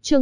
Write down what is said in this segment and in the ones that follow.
Chương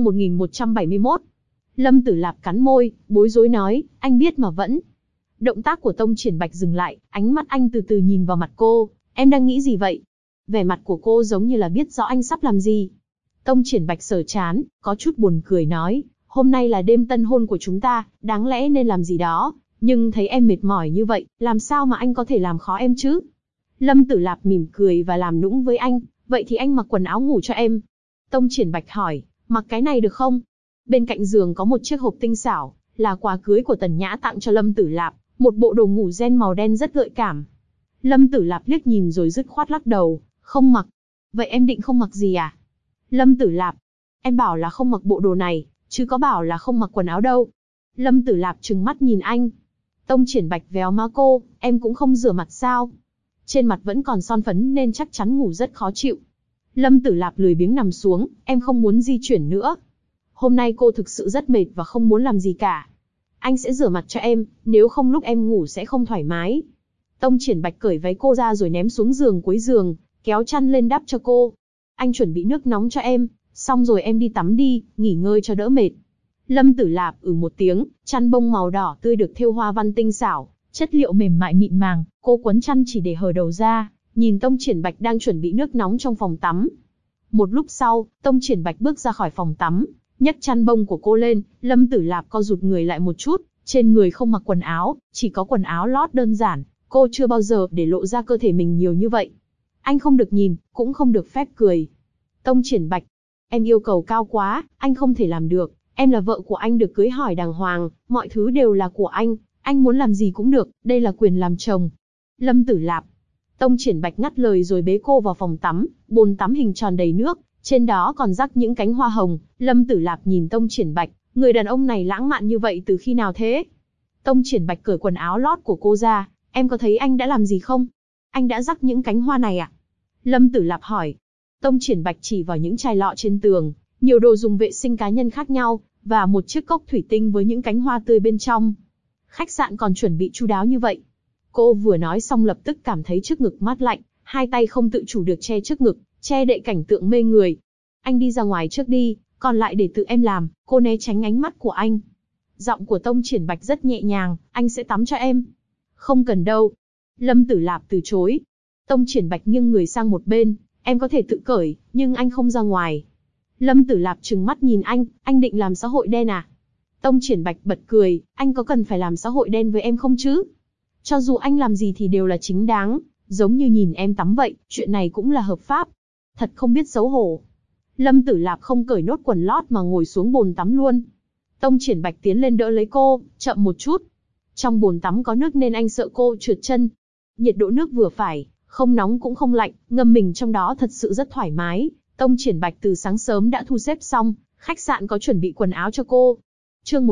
1171. Lâm Tử Lạp cắn môi, bối rối nói, anh biết mà vẫn. Động tác của Tông Triển Bạch dừng lại, ánh mắt anh từ từ nhìn vào mặt cô, em đang nghĩ gì vậy? Vẻ mặt của cô giống như là biết rõ anh sắp làm gì. Tông Triển Bạch sờ trán, có chút buồn cười nói, hôm nay là đêm tân hôn của chúng ta, đáng lẽ nên làm gì đó, nhưng thấy em mệt mỏi như vậy, làm sao mà anh có thể làm khó em chứ? Lâm Tử Lạp mỉm cười và làm nũng với anh, vậy thì anh mặc quần áo ngủ cho em. Tông Triển Bạch hỏi, mặc cái này được không? Bên cạnh giường có một chiếc hộp tinh xảo, là quà cưới của Tần Nhã tặng cho Lâm Tử Lạp, một bộ đồ ngủ ren màu đen rất gợi cảm. Lâm Tử Lạp liếc nhìn rồi dứt khoát lắc đầu, không mặc. Vậy em định không mặc gì à? Lâm Tử Lạp, em bảo là không mặc bộ đồ này, chứ có bảo là không mặc quần áo đâu. Lâm Tử Lạp trừng mắt nhìn anh. Tông Triển Bạch véo má cô, em cũng không rửa mặt sao? Trên mặt vẫn còn son phấn nên chắc chắn ngủ rất khó chịu. Lâm Tử Lạp lười biếng nằm xuống, em không muốn di chuyển nữa. Hôm nay cô thực sự rất mệt và không muốn làm gì cả. Anh sẽ rửa mặt cho em, nếu không lúc em ngủ sẽ không thoải mái. Tông Triển Bạch cởi váy cô ra rồi ném xuống giường cuối giường, kéo chăn lên đắp cho cô. Anh chuẩn bị nước nóng cho em, xong rồi em đi tắm đi, nghỉ ngơi cho đỡ mệt. Lâm Tử Lạp một tiếng, chăn bông màu đỏ tươi được thêu hoa văn tinh xảo, chất liệu mềm mại mịn màng, cô quấn chăn chỉ để hở đầu ra, nhìn Tông Triển Bạch đang chuẩn bị nước nóng trong phòng tắm. Một lúc sau, Tông Triển Bạch bước ra khỏi phòng tắm, nhấc chăn bông của cô lên, Lâm Tử Lạp co rụt người lại một chút, trên người không mặc quần áo, chỉ có quần áo lót đơn giản, cô chưa bao giờ để lộ ra cơ thể mình nhiều như vậy. Anh không được nhìn, cũng không được phép cười. Tông Triển Bạch, em yêu cầu cao quá, anh không thể làm được, em là vợ của anh được cưới hỏi đàng hoàng, mọi thứ đều là của anh muốn làm gì cũng được, đây là quyền làm chồng. Lâm Tử Lạp. Tông Triển Bạch ngắt lời rồi bế cô vào phòng tắm, bồn tắm hình tròn đầy nước, trên đó còn rắc những cánh hoa hồng. Lâm Tử Lạp nhìn Tông Triển Bạch, người đàn ông này lãng mạn như vậy từ khi nào thế? Tông Triển Bạch cởi quần áo lót của cô ra, em có thấy anh đã làm gì không? Anh đã rắc những cánh hoa này à? Lâm Tử Lạp hỏi. Tông Triển Bạch chỉ vào những chai lọ trên tường, nhiều đồ dùng vệ sinh cá nhân khác nhau, và một chiếc cốc thủy tinh với những cánh hoa tươi bên trong. Khách sạn còn chuẩn bị chu đáo như vậy. Cô vừa nói xong lập tức cảm thấy trước ngực mát lạnh, hai tay không tự chủ được che trước ngực, che đậy cảnh tượng mê người. Anh đi ra ngoài trước đi, còn lại để tự em làm. Cô né tránh ánh mắt của anh. Giọng của Tông Triển Bạch rất nhẹ nhàng, anh sẽ tắm cho em. Không cần đâu. Lâm Tử Lạp từ chối. Tông Triển Bạch nghiêng người sang một bên, em có thể tự cởi, nhưng anh không ra ngoài. Lâm Tử Lạp trừng mắt nhìn anh định làm xã hội đen à? Tông Triển Bạch bật cười, anh có cần phải làm xã hội đen với em không chứ? Cho dù anh làm gì thì đều là chính đáng, giống như nhìn em tắm vậy, chuyện này cũng là hợp pháp. Thật không biết xấu hổ. Lâm Tử Lạp không cởi nốt quần lót mà ngồi xuống bồn tắm luôn. Tông Triển Bạch tiến lên đỡ lấy cô, chậm một chút. Trong bồn tắm có nước nên anh sợ cô trượt chân. Nhiệt độ nước vừa phải, không nóng cũng không lạnh, ngâm mình trong đó thật sự rất thoải mái. Tông Triển Bạch từ sáng sớm đã thu xếp xong, khách sạn có chuẩn bị quần áo cho cô. Chương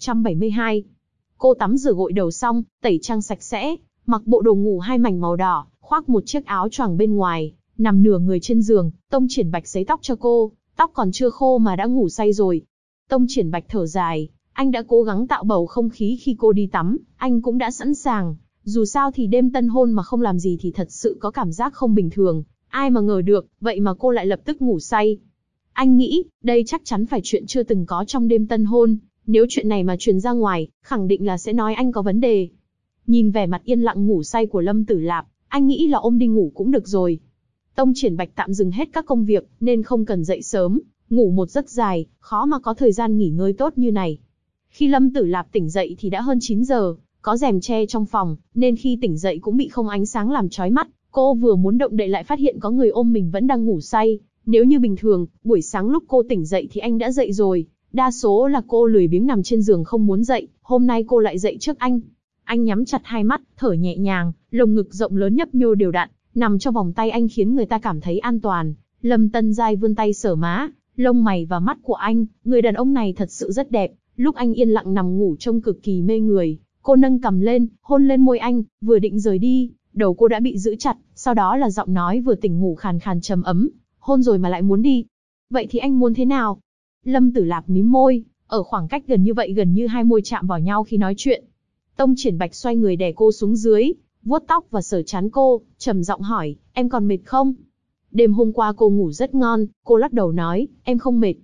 1172. Cô tắm rửa gội đầu xong, tẩy trang sạch sẽ, mặc bộ đồ ngủ hai mảnh màu đỏ, khoác một chiếc áo choàng bên ngoài, nằm nửa người trên giường. Tông Triển Bạch sấy tóc cho cô, tóc còn chưa khô mà đã ngủ say rồi. Tông Triển Bạch thở dài, anh đã cố gắng tạo bầu không khí khi cô đi tắm, anh cũng đã sẵn sàng. Dù sao thì đêm tân hôn mà không làm gì thì thật sự có cảm giác không bình thường. Ai mà ngờ được, vậy mà cô lại lập tức ngủ say. Anh nghĩ, đây chắc chắn phải chuyện chưa từng có trong đêm tân hôn. Nếu chuyện này mà truyền ra ngoài, khẳng định là sẽ nói anh có vấn đề. Nhìn vẻ mặt yên lặng ngủ say của Lâm Tử Lạp, anh nghĩ là ôm đi ngủ cũng được rồi. Tông Triển Bạch tạm dừng hết các công việc, nên không cần dậy sớm, ngủ một giấc dài, khó mà có thời gian nghỉ ngơi tốt như này. Khi Lâm Tử Lạp tỉnh dậy thì đã hơn 9 giờ, có rèm che trong phòng, nên khi tỉnh dậy cũng bị không ánh sáng làm chói mắt. Cô vừa muốn động đậy lại phát hiện có người ôm mình vẫn đang ngủ say. Nếu như bình thường, buổi sáng lúc cô tỉnh dậy thì anh đã dậy rồi. Đa số là cô lười biếng nằm trên giường không muốn dậy, hôm nay cô lại dậy trước anh. Anh nhắm chặt hai mắt, thở nhẹ nhàng, lồng ngực rộng lớn nhấp nhô đều đặn, nằm trong vòng tay anh khiến người ta cảm thấy an toàn. Lâm Tân Giai vươn tay sờ má, lông mày và mắt của anh, người đàn ông này thật sự rất đẹp. Lúc anh yên lặng nằm ngủ trông cực kỳ mê người. Cô nâng cằm lên, hôn lên môi anh, vừa định rời đi, đầu cô đã bị giữ chặt, sau đó là giọng nói vừa tỉnh ngủ khàn khàn trầm ấm, hôn rồi mà lại muốn đi. Vậy thì anh muốn thế nào? Lâm Tử Lạp mím môi, ở khoảng cách gần như vậy gần như hai môi chạm vào nhau khi nói chuyện. Tông Triển Bạch xoay người đè cô xuống dưới, vuốt tóc và sờ trán cô, trầm giọng hỏi, em còn mệt không? Đêm hôm qua cô ngủ rất ngon, cô lắc đầu nói, em không mệt.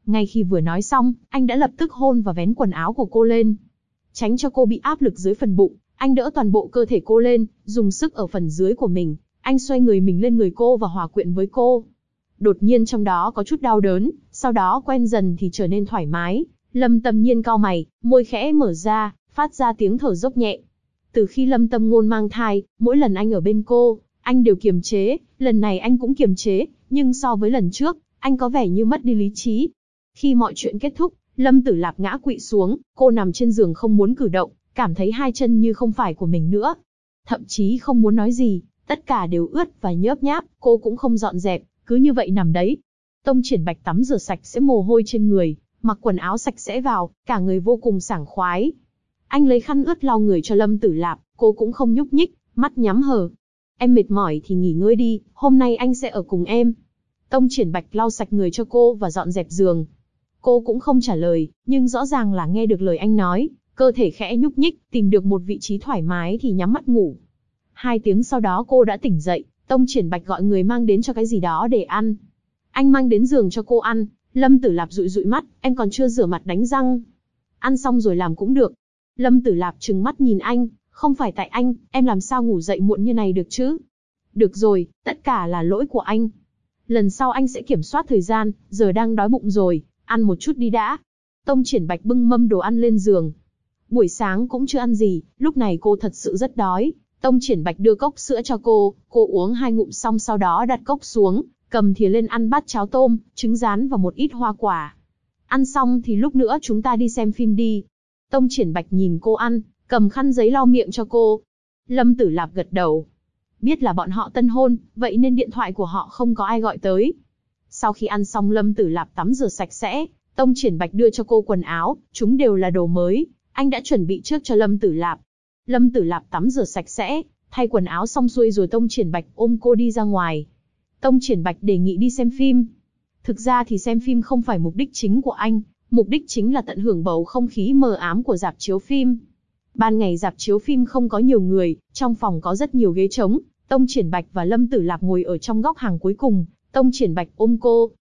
Ngay khi vừa nói xong, anh đã lập tức hôn và vén quần áo của cô lên. Tránh cho cô bị áp lực dưới phần bụng, anh đỡ toàn bộ cơ thể cô lên, dùng sức ở phần dưới của mình. Anh xoay người mình lên người cô và hòa quyện với cô. Đột nhiên trong đó có chút đau đớn, sau đó quen dần thì trở nên thoải mái. Lâm Tâm Nhiên cau mày, môi khẽ mở ra, phát ra tiếng thở dốc nhẹ. Từ khi Lâm Tâm Ngôn mang thai, mỗi lần anh ở bên cô, anh đều kiềm chế, lần này anh cũng kiềm chế, nhưng so với lần trước, anh có vẻ như mất đi lý trí. Khi mọi chuyện kết thúc, Lâm Tử Lạp ngã quỵ xuống, cô nằm trên giường không muốn cử động, cảm thấy hai chân như không phải của mình nữa. Thậm chí không muốn nói gì, tất cả đều ướt và nhớp nháp, cô cũng không dọn dẹp, cứ như vậy nằm đấy. Tông Triển Bạch tắm rửa sạch sẽ mồ hôi trên người, mặc quần áo sạch sẽ vào, cả người vô cùng sảng khoái. Anh lấy khăn ướt lau người cho Lâm Tử Lạp, cô cũng không nhúc nhích, mắt nhắm hờ. Em mệt mỏi thì nghỉ ngơi đi, hôm nay anh sẽ ở cùng em. Tông Triển Bạch lau sạch người cho cô và dọn dẹp giường. Cô cũng không trả lời, nhưng rõ ràng là nghe được lời anh nói, cơ thể khẽ nhúc nhích, tìm được một vị trí thoải mái thì nhắm mắt ngủ. 2 tiếng sau đó cô đã tỉnh dậy, Tông Triển Bạch gọi người mang đến cho cái gì đó để ăn. Anh mang đến giường cho cô ăn, Lâm Tử Lạp dụi dụi mắt, em còn chưa rửa mặt đánh răng. Ăn xong rồi làm cũng được. Lâm Tử Lạp trừng mắt nhìn anh, không phải tại anh, em làm sao ngủ dậy muộn như này được chứ? Được rồi, tất cả là lỗi của anh. Lần sau anh sẽ kiểm soát thời gian, giờ đang đói bụng rồi, ăn một chút đi đã. Tông Triển Bạch bưng mâm đồ ăn lên giường. Buổi sáng cũng chưa ăn gì, lúc này cô thật sự rất đói. Tông Triển Bạch đưa cốc sữa cho cô uống 2 ngụm xong sau đó đặt cốc xuống, cầm thìa lên ăn bát cháo tôm, trứng rán và một ít hoa quả. Ăn xong thì lúc nữa chúng ta đi xem phim đi. Tông Triển Bạch nhìn cô ăn, cầm khăn giấy lau miệng cho cô. Lâm Tử Lạp gật đầu. Biết là bọn họ tân hôn, vậy nên điện thoại của họ không có ai gọi tới. Sau khi ăn xong Lâm Tử Lạp tắm rửa sạch sẽ, Tông Triển Bạch đưa cho cô quần áo, chúng đều là đồ mới, anh đã chuẩn bị trước cho Lâm Tử Lạp. Lâm Tử Lạp tắm rửa sạch sẽ, thay quần áo xong xuôi rồi Tông Triển Bạch ôm cô đi ra ngoài. Tông Triển Bạch đề nghị đi xem phim. Thực ra thì xem phim không phải mục đích chính của anh, mục đích chính là tận hưởng bầu không khí mờ ám của rạp chiếu phim. Ban ngày rạp chiếu phim không có nhiều người, trong phòng có rất nhiều ghế trống, Tông Triển Bạch và Lâm Tử Lạp ngồi ở trong góc hàng cuối cùng, Tông Triển Bạch ôm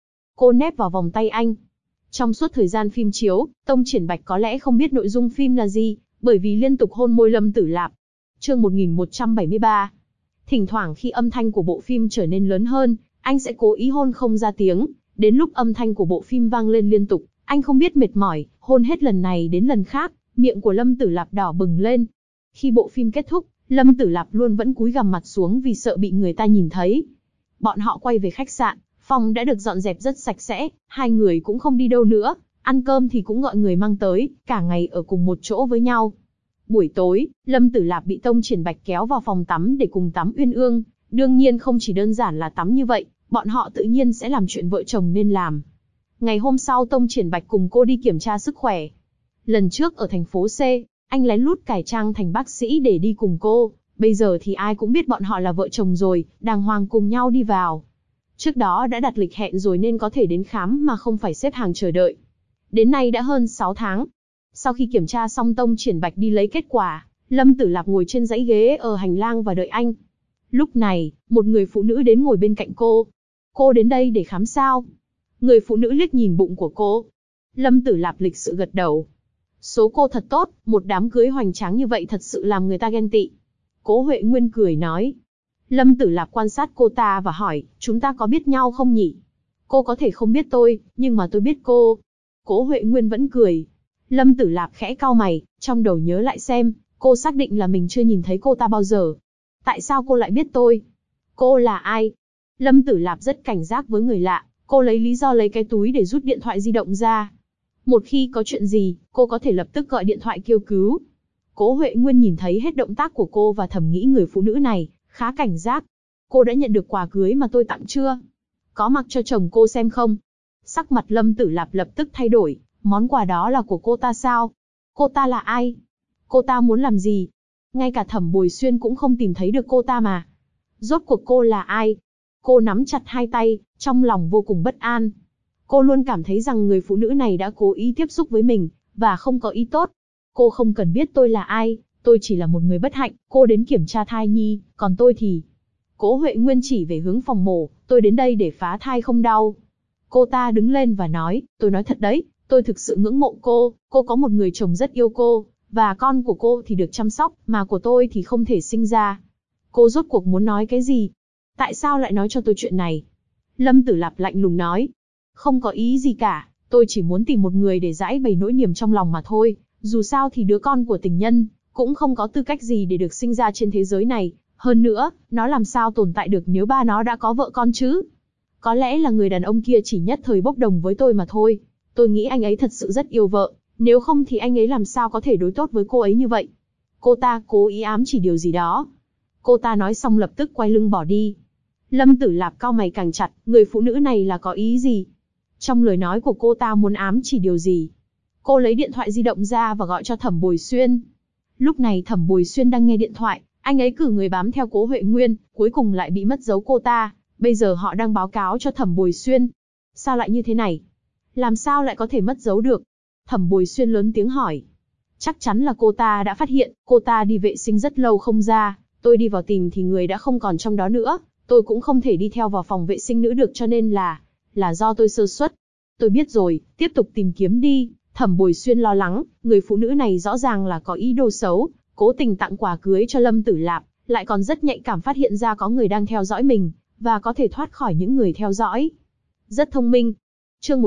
cô nép vào vòng tay anh. Trong suốt thời gian phim chiếu, Tông Triển Bạch có lẽ không biết nội dung phim là gì, bởi vì liên tục hôn môi Lâm Tử Lạp. Chương 1173. Thỉnh thoảng khi âm thanh của bộ phim trở nên lớn hơn, anh sẽ cố ý hôn không ra tiếng, đến lúc âm thanh của bộ phim vang lên liên tục, anh không biết mệt mỏi, hôn hết lần này đến lần khác, miệng của Lâm Tử Lạp đỏ bừng lên. Khi bộ phim kết thúc, Lâm Tử Lạp luôn vẫn cúi gằm mặt xuống vì sợ bị người ta nhìn thấy. Bọn họ quay về khách sạn, phòng đã được dọn dẹp rất sạch sẽ, hai người cũng không đi đâu nữa, ăn cơm thì cũng gọi người mang tới, cả ngày ở cùng một chỗ với nhau. Buổi tối, Lâm Tử Lạp bị Tông Triển Bạch kéo vào phòng tắm để cùng tắm uyên ương, đương nhiên không chỉ đơn giản là tắm như vậy, bọn họ tự nhiên sẽ làm chuyện vợ chồng nên làm. Ngày hôm sau Tông Triển Bạch cùng cô đi kiểm tra sức khỏe. Lần trước ở thành phố C, anh lén lút cải trang thành bác sĩ để đi cùng cô, bây giờ thì ai cũng biết bọn họ là vợ chồng rồi, đàng hoàng cùng nhau đi vào. Trước đó đã đặt lịch hẹn rồi nên có thể đến khám mà không phải xếp hàng chờ đợi. Đến nay đã hơn 6 tháng. Sau khi kiểm tra xong Tông Triển Bạch đi lấy kết quả, Lâm Tử Lạp ngồi trên dãy ghế ở hành lang và đợi anh. Lúc này, một người phụ nữ đến ngồi bên cạnh cô. Cô đến đây để khám sao? Người phụ nữ liếc nhìn bụng của cô. Lâm Tử Lạp lịch sự gật đầu. Số cô thật tốt, một đám cưới hoành tráng như vậy thật sự làm người ta ghen tị. Cố Huệ Nguyên cười nói. Lâm Tử Lạp quan sát cô ta và hỏi, chúng ta có biết nhau không nhỉ? Cô có thể không biết tôi, nhưng mà tôi biết cô. Cố Huệ Nguyên vẫn cười. Lâm Tử Lạp khẽ cau mày, trong đầu nhớ lại xem, cô xác định là mình chưa nhìn thấy cô ta bao giờ. Tại sao cô lại biết tôi? Cô là ai? Lâm Tử Lạp rất cảnh giác với người lạ, cô lấy lý do lấy cái túi để rút điện thoại di động ra. Một khi có chuyện gì, cô có thể lập tức gọi điện thoại kêu cứu. Cố Huệ Nguyên nhìn thấy hết động tác của cô và thầm nghĩ người phụ nữ này khá cảnh giác. Cô đã nhận được quà cưới mà tôi tặng chưa? Có mặc cho chồng cô xem không? Sắc mặt Lâm Tử Lạp lập tức thay đổi, món quà đó là của cô ta sao? Cô ta là ai? Cô ta muốn làm gì? Ngay cả Thẩm Bồi Xuyên cũng không tìm thấy được cô ta mà. Rốt cuộc cô là ai? Cô nắm chặt hai tay, trong lòng vô cùng bất an. Cô luôn cảm thấy rằng người phụ nữ này đã cố ý tiếp xúc với mình, và không có ý tốt. Cô không cần biết tôi là ai, tôi chỉ là một người bất hạnh, cô đến kiểm tra thai nhi, còn tôi thì... Cố Huệ Nguyên chỉ về hướng phòng mổ, tôi đến đây để phá thai không đau. Cô ta đứng lên và nói, tôi nói thật đấy, tôi thực sự ngưỡng mộ cô có một người chồng rất yêu cô, và con của cô thì được chăm sóc, mà của tôi thì không thể sinh ra. Cô rốt cuộc muốn nói cái gì? Tại sao lại nói cho tôi chuyện này? Lâm Tử Lạp lạnh lùng nói. Không có ý gì cả, tôi chỉ muốn tìm một người để giải bày nỗi niềm trong lòng mà thôi. Dù sao thì đứa con của tình nhân cũng không có tư cách gì để được sinh ra trên thế giới này. Hơn nữa, nó làm sao tồn tại được nếu ba nó đã có vợ con chứ? Có lẽ là người đàn ông kia chỉ nhất thời bốc đồng với tôi mà thôi. Tôi nghĩ anh ấy thật sự rất yêu vợ, nếu không thì anh ấy làm sao có thể đối tốt với cô ấy như vậy? Cô ta cố ý ám chỉ điều gì đó. Cô ta nói xong lập tức quay lưng bỏ đi. Lâm Tử Lạp cau mày càng chặt, người phụ nữ này là có ý gì? Trong lời nói của cô ta muốn ám chỉ điều gì? Cô lấy điện thoại di động ra và gọi cho Thẩm Bồi Xuyên. Lúc này Thẩm Bồi Xuyên đang nghe điện thoại, anh ấy cử người bám theo Cố Huệ Nguyên, cuối cùng lại bị mất dấu cô ta. Bây giờ họ đang báo cáo cho Thẩm Bồi Xuyên. Sao lại như thế này? Làm sao lại có thể mất dấu được? Thẩm Bồi Xuyên lớn tiếng hỏi. Chắc chắn là cô ta đã phát hiện, cô ta đi vệ sinh rất lâu không ra. Tôi đi vào tìm thì người đã không còn trong đó nữa. Tôi cũng không thể đi theo vào phòng vệ sinh nữ được cho nên là do tôi sơ suất. Tôi biết rồi, tiếp tục tìm kiếm đi. Thẩm Bồi Xuyên lo lắng, người phụ nữ này rõ ràng là có ý đồ xấu, cố tình tặng quà cưới cho Lâm Tử Lạp, lại còn rất nhạy cảm phát hiện ra có người đang theo dõi mình, và có thể thoát khỏi những người theo dõi. Rất thông minh. Chương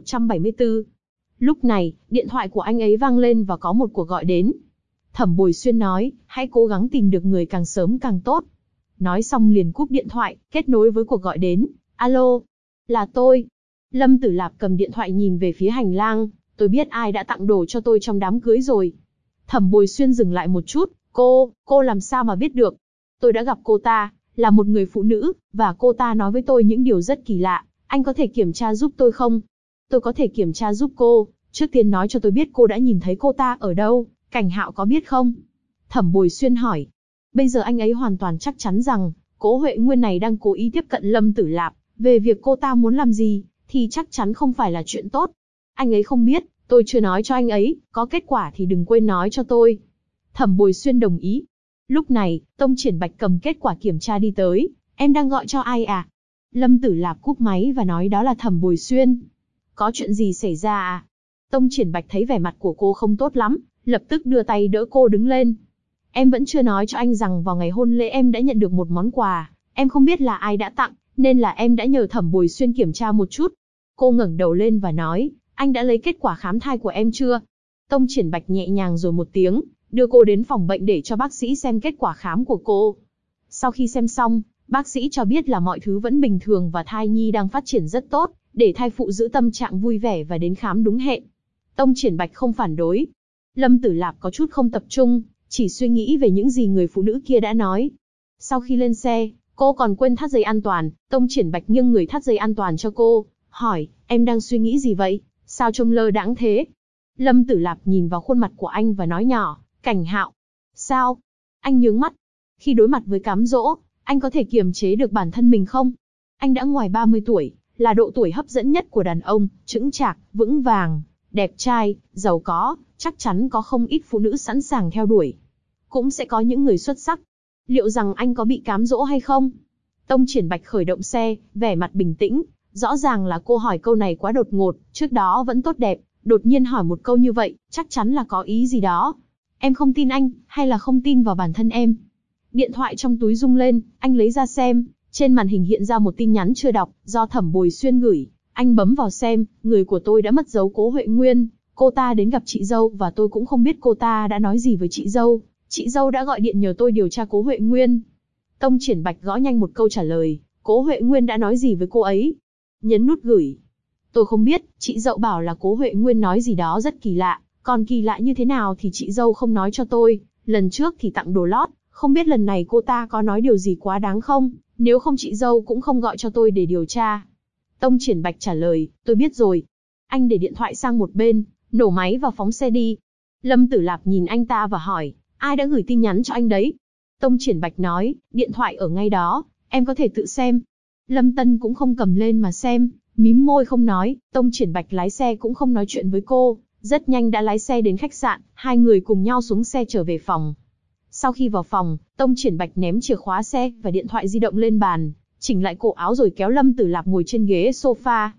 1174. Lúc này, điện thoại của anh ấy vang lên và có một cuộc gọi đến. Thẩm Bồi Xuyên nói, hãy cố gắng tìm được người càng sớm càng tốt. Nói xong liền cúp điện thoại, kết nối với cuộc gọi đến. Alo, là tôi. Lâm Tử Lạp cầm điện thoại nhìn về phía hành lang. Tôi biết ai đã tặng đồ cho tôi trong đám cưới rồi. Thẩm Bồi Xuyên dừng lại một chút. Cô làm sao mà biết được? Tôi đã gặp cô ta, là một người phụ nữ, và cô ta nói với tôi những điều rất kỳ lạ. Anh có thể kiểm tra giúp tôi không? Tôi có thể kiểm tra giúp cô. Trước tiên nói cho tôi biết cô đã nhìn thấy cô ta ở đâu. Cảnh Hạo có biết không? Thẩm Bồi Xuyên hỏi. Bây giờ anh ấy hoàn toàn chắc chắn rằng, Cố Huệ Nguyên này đang cố ý tiếp cận Lâm Tử Lạp. Về việc cô ta muốn làm gì, thì chắc chắn không phải là chuyện tốt. Anh ấy không biết, tôi chưa nói cho anh ấy, có kết quả thì đừng quên nói cho tôi. Thẩm Bồi Xuyên đồng ý. Lúc này, Tông Triển Bạch cầm kết quả kiểm tra đi tới. Em đang gọi cho ai à? Lâm Tử Lạp cúp máy và nói đó là Thẩm Bồi Xuyên. Có chuyện gì xảy ra à? Tông Triển Bạch thấy vẻ mặt của cô không tốt lắm, lập tức đưa tay đỡ cô đứng lên. Em vẫn chưa nói cho anh rằng vào ngày hôn lễ em đã nhận được một món quà. Em không biết là ai đã tặng, nên là em đã nhờ Thẩm Bồi Xuyên kiểm tra một chút. Cô ngẩng đầu lên và nói, anh đã lấy kết quả khám thai của em chưa? Tông Triển Bạch nhẹ nhàng rồi một tiếng, đưa cô đến phòng bệnh để cho bác sĩ xem kết quả khám của cô. Sau khi xem xong, bác sĩ cho biết là mọi thứ vẫn bình thường và thai nhi đang phát triển rất tốt, để thai phụ giữ tâm trạng vui vẻ và đến khám đúng hẹn. Tông Triển Bạch không phản đối. Lâm Tử Lạp có chút không tập trung, chỉ suy nghĩ về những gì người phụ nữ kia đã nói. Sau khi lên xe, cô còn quên thắt dây an toàn. Tông Triển Bạch nghiêng người thắt dây an toàn cho cô, hỏi, em đang suy nghĩ gì vậy? Sao trông lơ đãng thế? Lâm Tử Lạp nhìn vào khuôn mặt của anh và nói nhỏ, Cảnh Hạo. Sao? Anh nhướng mắt. Khi đối mặt với cám dỗ, anh có thể kiềm chế được bản thân mình không? Anh đã ngoài 30 tuổi, là độ tuổi hấp dẫn nhất của đàn ông, chững chạc, vững vàng, đẹp trai, giàu có, chắc chắn có không ít phụ nữ sẵn sàng theo đuổi. Cũng sẽ có những người xuất sắc. Liệu rằng anh có bị cám dỗ hay không? Tông Triển Bạch khởi động xe, vẻ mặt bình tĩnh. Rõ ràng là cô hỏi câu này quá đột ngột, trước đó vẫn tốt đẹp, đột nhiên hỏi một câu như vậy, chắc chắn là có ý gì đó. Em không tin anh, hay là không tin vào bản thân em? Điện thoại trong túi rung lên, anh lấy ra xem, trên màn hình hiện ra một tin nhắn chưa đọc, do Thẩm Bồi Xuyên gửi. Anh bấm vào xem, người của tôi đã mất dấu Cố Huệ Nguyên, cô ta đến gặp chị dâu và tôi cũng không biết cô ta đã nói gì với chị dâu. Chị dâu đã gọi điện nhờ tôi điều tra Cố Huệ Nguyên. Tông Triển Bạch gõ nhanh một câu trả lời, Cố Huệ Nguyên đã nói gì với cô ấy? Nhấn nút gửi. Tôi không biết, chị dâu bảo là Cố Huệ Nguyên nói gì đó rất kỳ lạ, còn kỳ lạ như thế nào thì chị dâu không nói cho tôi. Lần trước thì tặng đồ lót, không biết lần này cô ta có nói điều gì quá đáng không, nếu không chị dâu cũng không gọi cho tôi để điều tra. Tông Triển Bạch trả lời, tôi biết rồi. Anh để điện thoại sang một bên, nổ máy và phóng xe đi. Lâm Tử Lạp nhìn anh ta và hỏi, ai đã gửi tin nhắn cho anh đấy? Tông Triển Bạch nói, điện thoại ở ngay đó, em có thể tự xem. Lâm Tân cũng không cầm lên mà xem, mím môi không nói. Tông Triển Bạch lái xe cũng không nói chuyện với cô, rất nhanh đã lái xe đến khách sạn, hai người cùng nhau xuống xe trở về phòng. Sau khi vào phòng, Tông Triển Bạch ném chìa khóa xe và điện thoại di động lên bàn, chỉnh lại cổ áo rồi kéo Lâm Tử Lạp ngồi trên ghế sofa.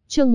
Chương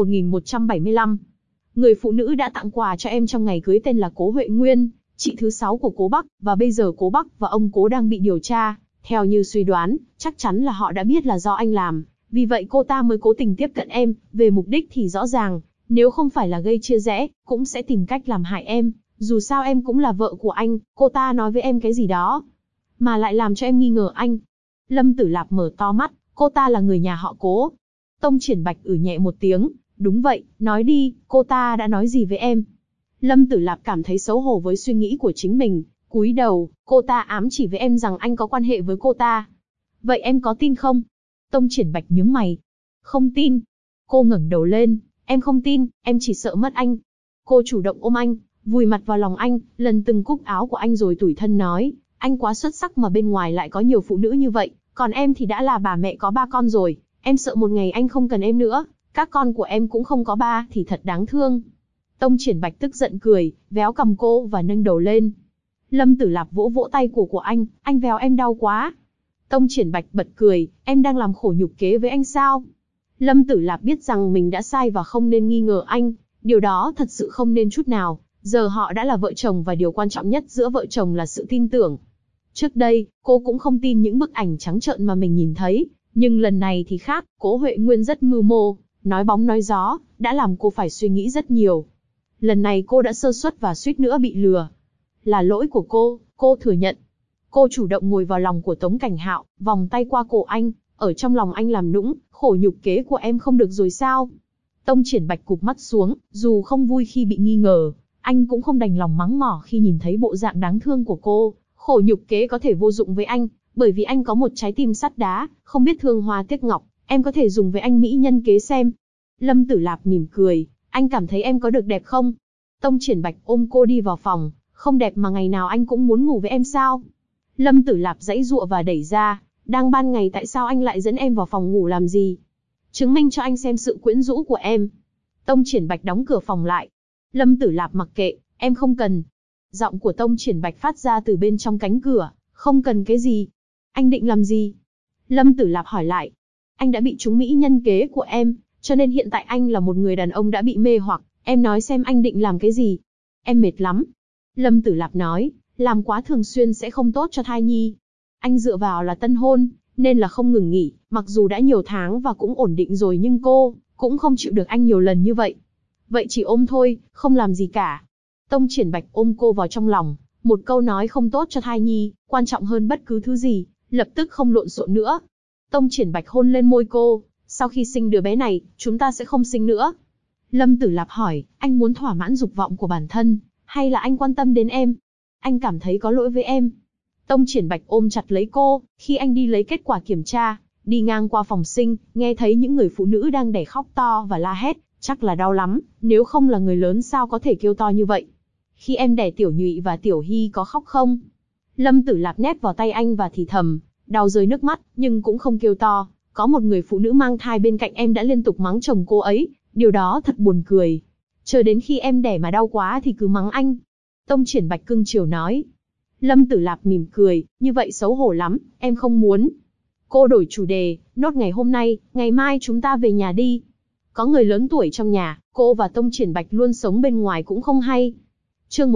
1175. Người phụ nữ đã tặng quà cho em trong ngày cưới tên là Cố Huệ Nguyên, chị thứ 6 của Cố Bắc, và bây giờ Cố Bắc và ông Cố đang bị điều tra. Theo như suy đoán, chắc chắn là họ đã biết là do anh làm, vì vậy cô ta mới cố tình tiếp cận em, về mục đích thì rõ ràng, nếu không phải là gây chia rẽ, cũng sẽ tìm cách làm hại em, dù sao em cũng là vợ của anh, cô ta nói với em cái gì đó, mà lại làm cho em nghi ngờ anh. Lâm Tử Lạp mở to mắt, cô ta là người nhà họ Cố. Tông Triển Bạch nhẹ một tiếng, đúng vậy, nói đi, cô ta đã nói gì với em? Lâm Tử Lạp cảm thấy xấu hổ với suy nghĩ của chính mình, cúi đầu, cô ta ám chỉ với em rằng anh có quan hệ với cô ta. Vậy em có tin không? Tông Triển Bạch nhướng mày. Không tin. Cô ngẩng đầu lên, em không tin, em chỉ sợ mất anh. Cô chủ động ôm anh, vùi mặt vào lòng anh, lần từng cúc áo của anh rồi tủi thân nói, anh quá xuất sắc mà bên ngoài lại có nhiều phụ nữ như vậy, còn em thì đã là bà mẹ có 3 con rồi, em sợ một ngày anh không cần em nữa, các con của em cũng không có ba thì thật đáng thương. Tông Triển Bạch tức giận cười, véo cằm cô và nâng đầu lên. Lâm Tử Lạp vỗ vỗ tay của anh véo em đau quá. Tông Triển Bạch bật cười, em đang làm khổ nhục kế với anh sao? Lâm Tử Lạp biết rằng mình đã sai và không nên nghi ngờ anh, điều đó thật sự không nên chút nào, giờ họ đã là vợ chồng và điều quan trọng nhất giữa vợ chồng là sự tin tưởng. Trước đây, cô cũng không tin những bức ảnh trắng trợn mà mình nhìn thấy, nhưng lần này thì khác, Cố Huệ Nguyên rất mưu mô, nói bóng nói gió, đã làm cô phải suy nghĩ rất nhiều. Lần này cô đã sơ suất và suýt nữa bị lừa. Là lỗi của cô thừa nhận. Cô chủ động ngồi vào lòng của Tống Cảnh Hạo, vòng tay qua cổ anh, ở trong lòng anh làm nũng, khổ nhục kế của em không được rồi sao? Tông Triển Bạch cụp mắt xuống, dù không vui khi bị nghi ngờ, anh cũng không đành lòng mắng mỏ khi nhìn thấy bộ dạng đáng thương của cô. Khổ nhục kế có thể vô dụng với anh, bởi vì anh có một trái tim sắt đá, không biết thương hoa tiếc ngọc, em có thể dùng với anh mỹ nhân kế xem. Lâm Tử Lạp mỉm cười, anh cảm thấy em có được đẹp không? Tông Triển Bạch ôm cô đi vào phòng, không đẹp mà ngày nào anh cũng muốn ngủ với em sao? Lâm Tử Lạp giãy giụa và đẩy ra, đang ban ngày tại sao anh lại dẫn em vào phòng ngủ làm gì? Chứng minh cho anh xem sự quyến rũ của em. Tông Triển Bạch đóng cửa phòng lại. Lâm Tử Lạp mặc kệ, em không cần. Giọng của Tông Triển Bạch phát ra từ bên trong cánh cửa, không cần cái gì? Anh định làm gì? Lâm Tử Lạp hỏi lại. Anh đã bị trúng mỹ nhân kế của em, cho nên hiện tại anh là một người đàn ông đã bị mê hoặc, em nói xem anh định làm cái gì? Em mệt lắm. Lâm Tử Lạp nói, làm quá thường xuyên sẽ không tốt cho thai nhi. Anh dựa vào là tân hôn, nên là không ngừng nghỉ, mặc dù đã nhiều tháng và cũng ổn định rồi nhưng cô cũng không chịu được anh nhiều lần như vậy. Vậy chỉ ôm thôi, không làm gì cả. Tông Triển Bạch ôm cô vào trong lòng, một câu nói không tốt cho thai nhi, quan trọng hơn bất cứ thứ gì, lập tức không lộn xộn nữa. Tông Triển Bạch hôn lên môi cô, sau khi sinh đứa bé này, chúng ta sẽ không sinh nữa. Lâm Tử Lạp hỏi, anh muốn thỏa mãn dục vọng của bản thân, hay là anh quan tâm đến em? Anh cảm thấy có lỗi với em. Tông Triển Bạch ôm chặt lấy cô, khi anh đi lấy kết quả kiểm tra, đi ngang qua phòng sinh, nghe thấy những người phụ nữ đang đẻ khóc to và la hét, chắc là đau lắm, nếu không là người lớn sao có thể kêu to như vậy. Khi em đẻ Tiểu Nhụy và Tiểu Hy có khóc không? Lâm Tử Lạp nép vào tay anh và thì thầm, đau rơi nước mắt, nhưng cũng không kêu to. Có một người phụ nữ mang thai bên cạnh em đã liên tục mắng chồng cô ấy, điều đó thật buồn cười. Chờ đến khi em đẻ mà đau quá thì cứ mắng anh. Tông Triển Bạch cưng chiều nói. Lâm Tử Lạp mỉm cười, như vậy xấu hổ lắm, em không muốn. Cô đổi chủ đề, nốt ngày hôm nay, ngày mai chúng ta về nhà đi. Có người lớn tuổi trong nhà, cô và Tông Triển Bạch luôn sống bên ngoài cũng không hay. Chương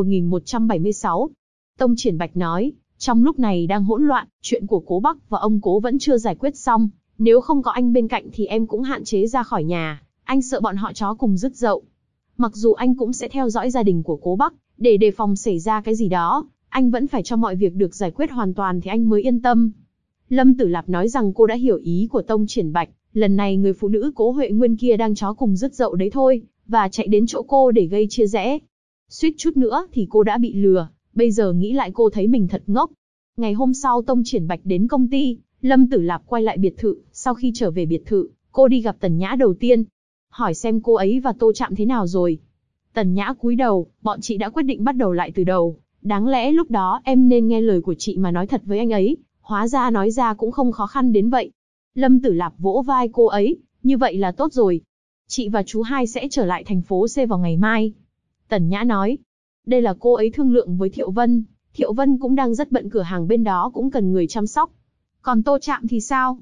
1176. Tông Triển Bạch nói, trong lúc này đang hỗn loạn, chuyện của Cố Bắc và ông Cố vẫn chưa giải quyết xong. Nếu không có anh bên cạnh thì em cũng hạn chế ra khỏi nhà, anh sợ bọn họ chó cùng rứt dậu. Mặc dù anh cũng sẽ theo dõi gia đình của Cố Bắc, để đề phòng xảy ra cái gì đó, anh vẫn phải cho mọi việc được giải quyết hoàn toàn thì anh mới yên tâm. Lâm Tử Lạp nói rằng cô đã hiểu ý của Tông Triển Bạch, lần này người phụ nữ Cố Huệ Nguyên kia đang chó cùng rứt dậu đấy thôi, và chạy đến chỗ cô để gây chia rẽ. Suýt chút nữa thì cô đã bị lừa, bây giờ nghĩ lại cô thấy mình thật ngốc. Ngày hôm sau Tông Triển Bạch đến công ty, Lâm Tử Lạp quay lại biệt thự, sau khi trở về biệt thự, cô đi gặp Tần Nhã đầu tiên. Hỏi xem cô ấy và Tô Trạm thế nào rồi. Tần Nhã cúi đầu, bọn chị đã quyết định bắt đầu lại từ đầu. Đáng lẽ lúc đó em nên nghe lời của chị mà nói thật với anh ấy, hóa ra nói ra cũng không khó khăn đến vậy. Lâm Tử Lạp vỗ vai cô ấy, như vậy là tốt rồi. Chị và chú hai sẽ trở lại thành phố C vào ngày mai. Tần Nhã nói, đây là cô ấy thương lượng với Thiệu Vân. Thiệu Vân cũng đang rất bận, cửa hàng bên đó cũng cần người chăm sóc. Còn Tô Trạm thì sao?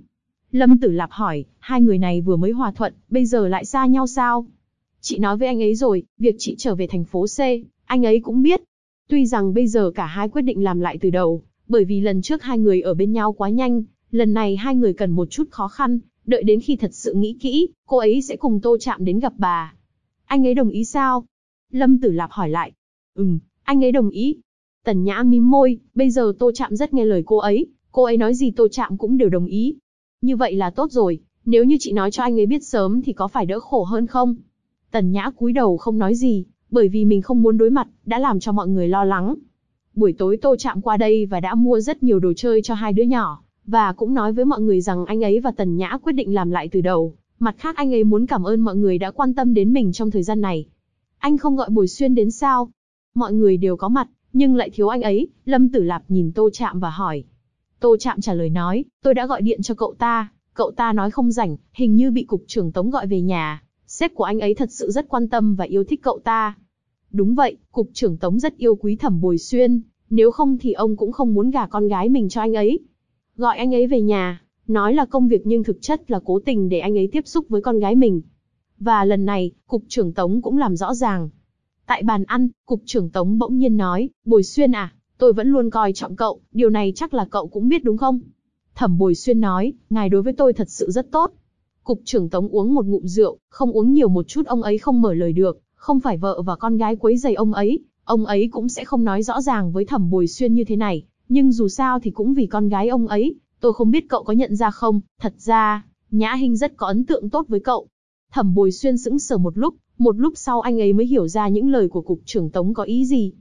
Lâm Tử Lạp hỏi, hai người này vừa mới hòa thuận, bây giờ lại xa nhau sao? Chị nói với anh ấy rồi, việc chị trở về thành phố C, anh ấy cũng biết. Tuy rằng bây giờ cả hai quyết định làm lại từ đầu, bởi vì lần trước hai người ở bên nhau quá nhanh, lần này hai người cần một chút khó khăn, đợi đến khi thật sự nghĩ kỹ, cô ấy sẽ cùng Tô Trạm đến gặp bà. Anh ấy đồng ý sao? Lâm Tử Lạp hỏi lại. Anh ấy đồng ý. Tần Nhã mím môi, bây giờ Tô Trạm rất nghe lời cô ấy nói gì Tô Trạm cũng đều đồng ý. Như vậy là tốt rồi, nếu như chị nói cho anh ấy biết sớm thì có phải đỡ khổ hơn không? Tần Nhã cúi đầu không nói gì, bởi vì mình không muốn đối mặt, đã làm cho mọi người lo lắng. Buổi tối Tô Trạm qua đây và đã mua rất nhiều đồ chơi cho hai đứa nhỏ, và cũng nói với mọi người rằng anh ấy và Tần Nhã quyết định làm lại từ đầu. Mặt khác anh ấy muốn cảm ơn mọi người đã quan tâm đến mình trong thời gian này. Anh không gọi Bồi Xuyên đến sao? Mọi người đều có mặt, nhưng lại thiếu anh ấy. Lâm Tử Lạp nhìn Tô Trạm và hỏi. Tô Trạm trả lời nói, tôi đã gọi điện cho cậu ta nói không rảnh, hình như bị cục trưởng Tống gọi về nhà. Sếp của anh ấy thật sự rất quan tâm và yêu thích cậu ta. Đúng vậy, cục trưởng Tống rất yêu quý Thẩm Bồi Xuyên, nếu không thì ông cũng không muốn gả con gái mình cho anh ấy. Gọi anh ấy về nhà, nói là công việc nhưng thực chất là cố tình để anh ấy tiếp xúc với con gái mình. Và lần này, cục trưởng Tống cũng làm rõ ràng. Tại bàn ăn, cục trưởng Tống bỗng nhiên nói, Bồi Xuyên à, tôi vẫn luôn coi trọng cậu, điều này chắc là cậu cũng biết đúng không? Thẩm Bồi Xuyên nói, ngài đối với tôi thật sự rất tốt. Cục trưởng Tống uống một ngụm rượu, không uống nhiều một chút ông ấy không mở lời được, không phải vợ và con gái quấy rầy ông ấy cũng sẽ không nói rõ ràng với Thẩm Bồi Xuyên như thế này, nhưng dù sao thì cũng vì con gái ông ấy, tôi không biết cậu có nhận ra không, thật ra, Nhã Hinh rất có ấn tượng tốt với cậu. Thẩm Bồi Xuyên sững sờ một lúc sau anh ấy mới hiểu ra những lời của cục trưởng Tống có ý gì.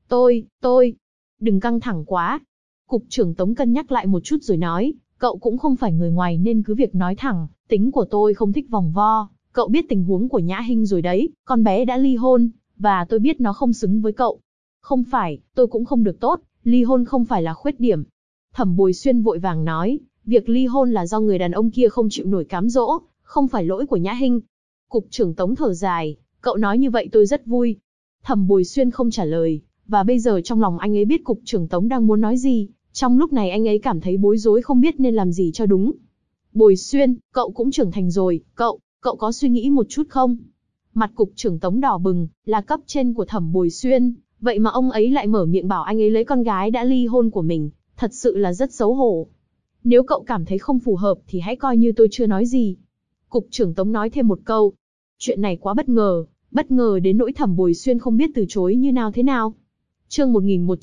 Tôi, đừng căng thẳng quá. Cục trưởng Tống cân nhắc lại một chút rồi nói, cậu cũng không phải người ngoài nên cứ việc nói thẳng, tính của tôi không thích vòng vo, cậu biết tình huống của Nhã Hinh rồi đấy, con bé đã ly hôn, và tôi biết nó không xứng với cậu. Không phải, tôi cũng không được tốt, ly hôn không phải là khuyết điểm. Thẩm Bồi Xuyên vội vàng nói, việc ly hôn là do người đàn ông kia không chịu nổi cám dỗ, không phải lỗi của Nhã Hinh. Cục trưởng Tống thở dài, cậu nói như vậy tôi rất vui. Thẩm Bồi Xuyên không trả lời, và bây giờ trong lòng anh ấy biết cục trưởng Tống đang muốn nói gì, trong lúc này anh ấy cảm thấy bối rối không biết nên làm gì cho đúng. Bồi Xuyên, cậu cũng trưởng thành rồi, cậu có suy nghĩ một chút không? Mặt cục trưởng Tống đỏ bừng, là cấp trên của Thẩm Bồi Xuyên, vậy mà ông ấy lại mở miệng bảo anh ấy lấy con gái đã ly hôn của mình, thật sự là rất xấu hổ. Nếu cậu cảm thấy không phù hợp thì hãy coi như tôi chưa nói gì. Cục trưởng Tống nói thêm một câu. Chuyện này quá bất ngờ đến nỗi Thẩm Bồi Xuyên không biết từ chối như nào thế nào. Chương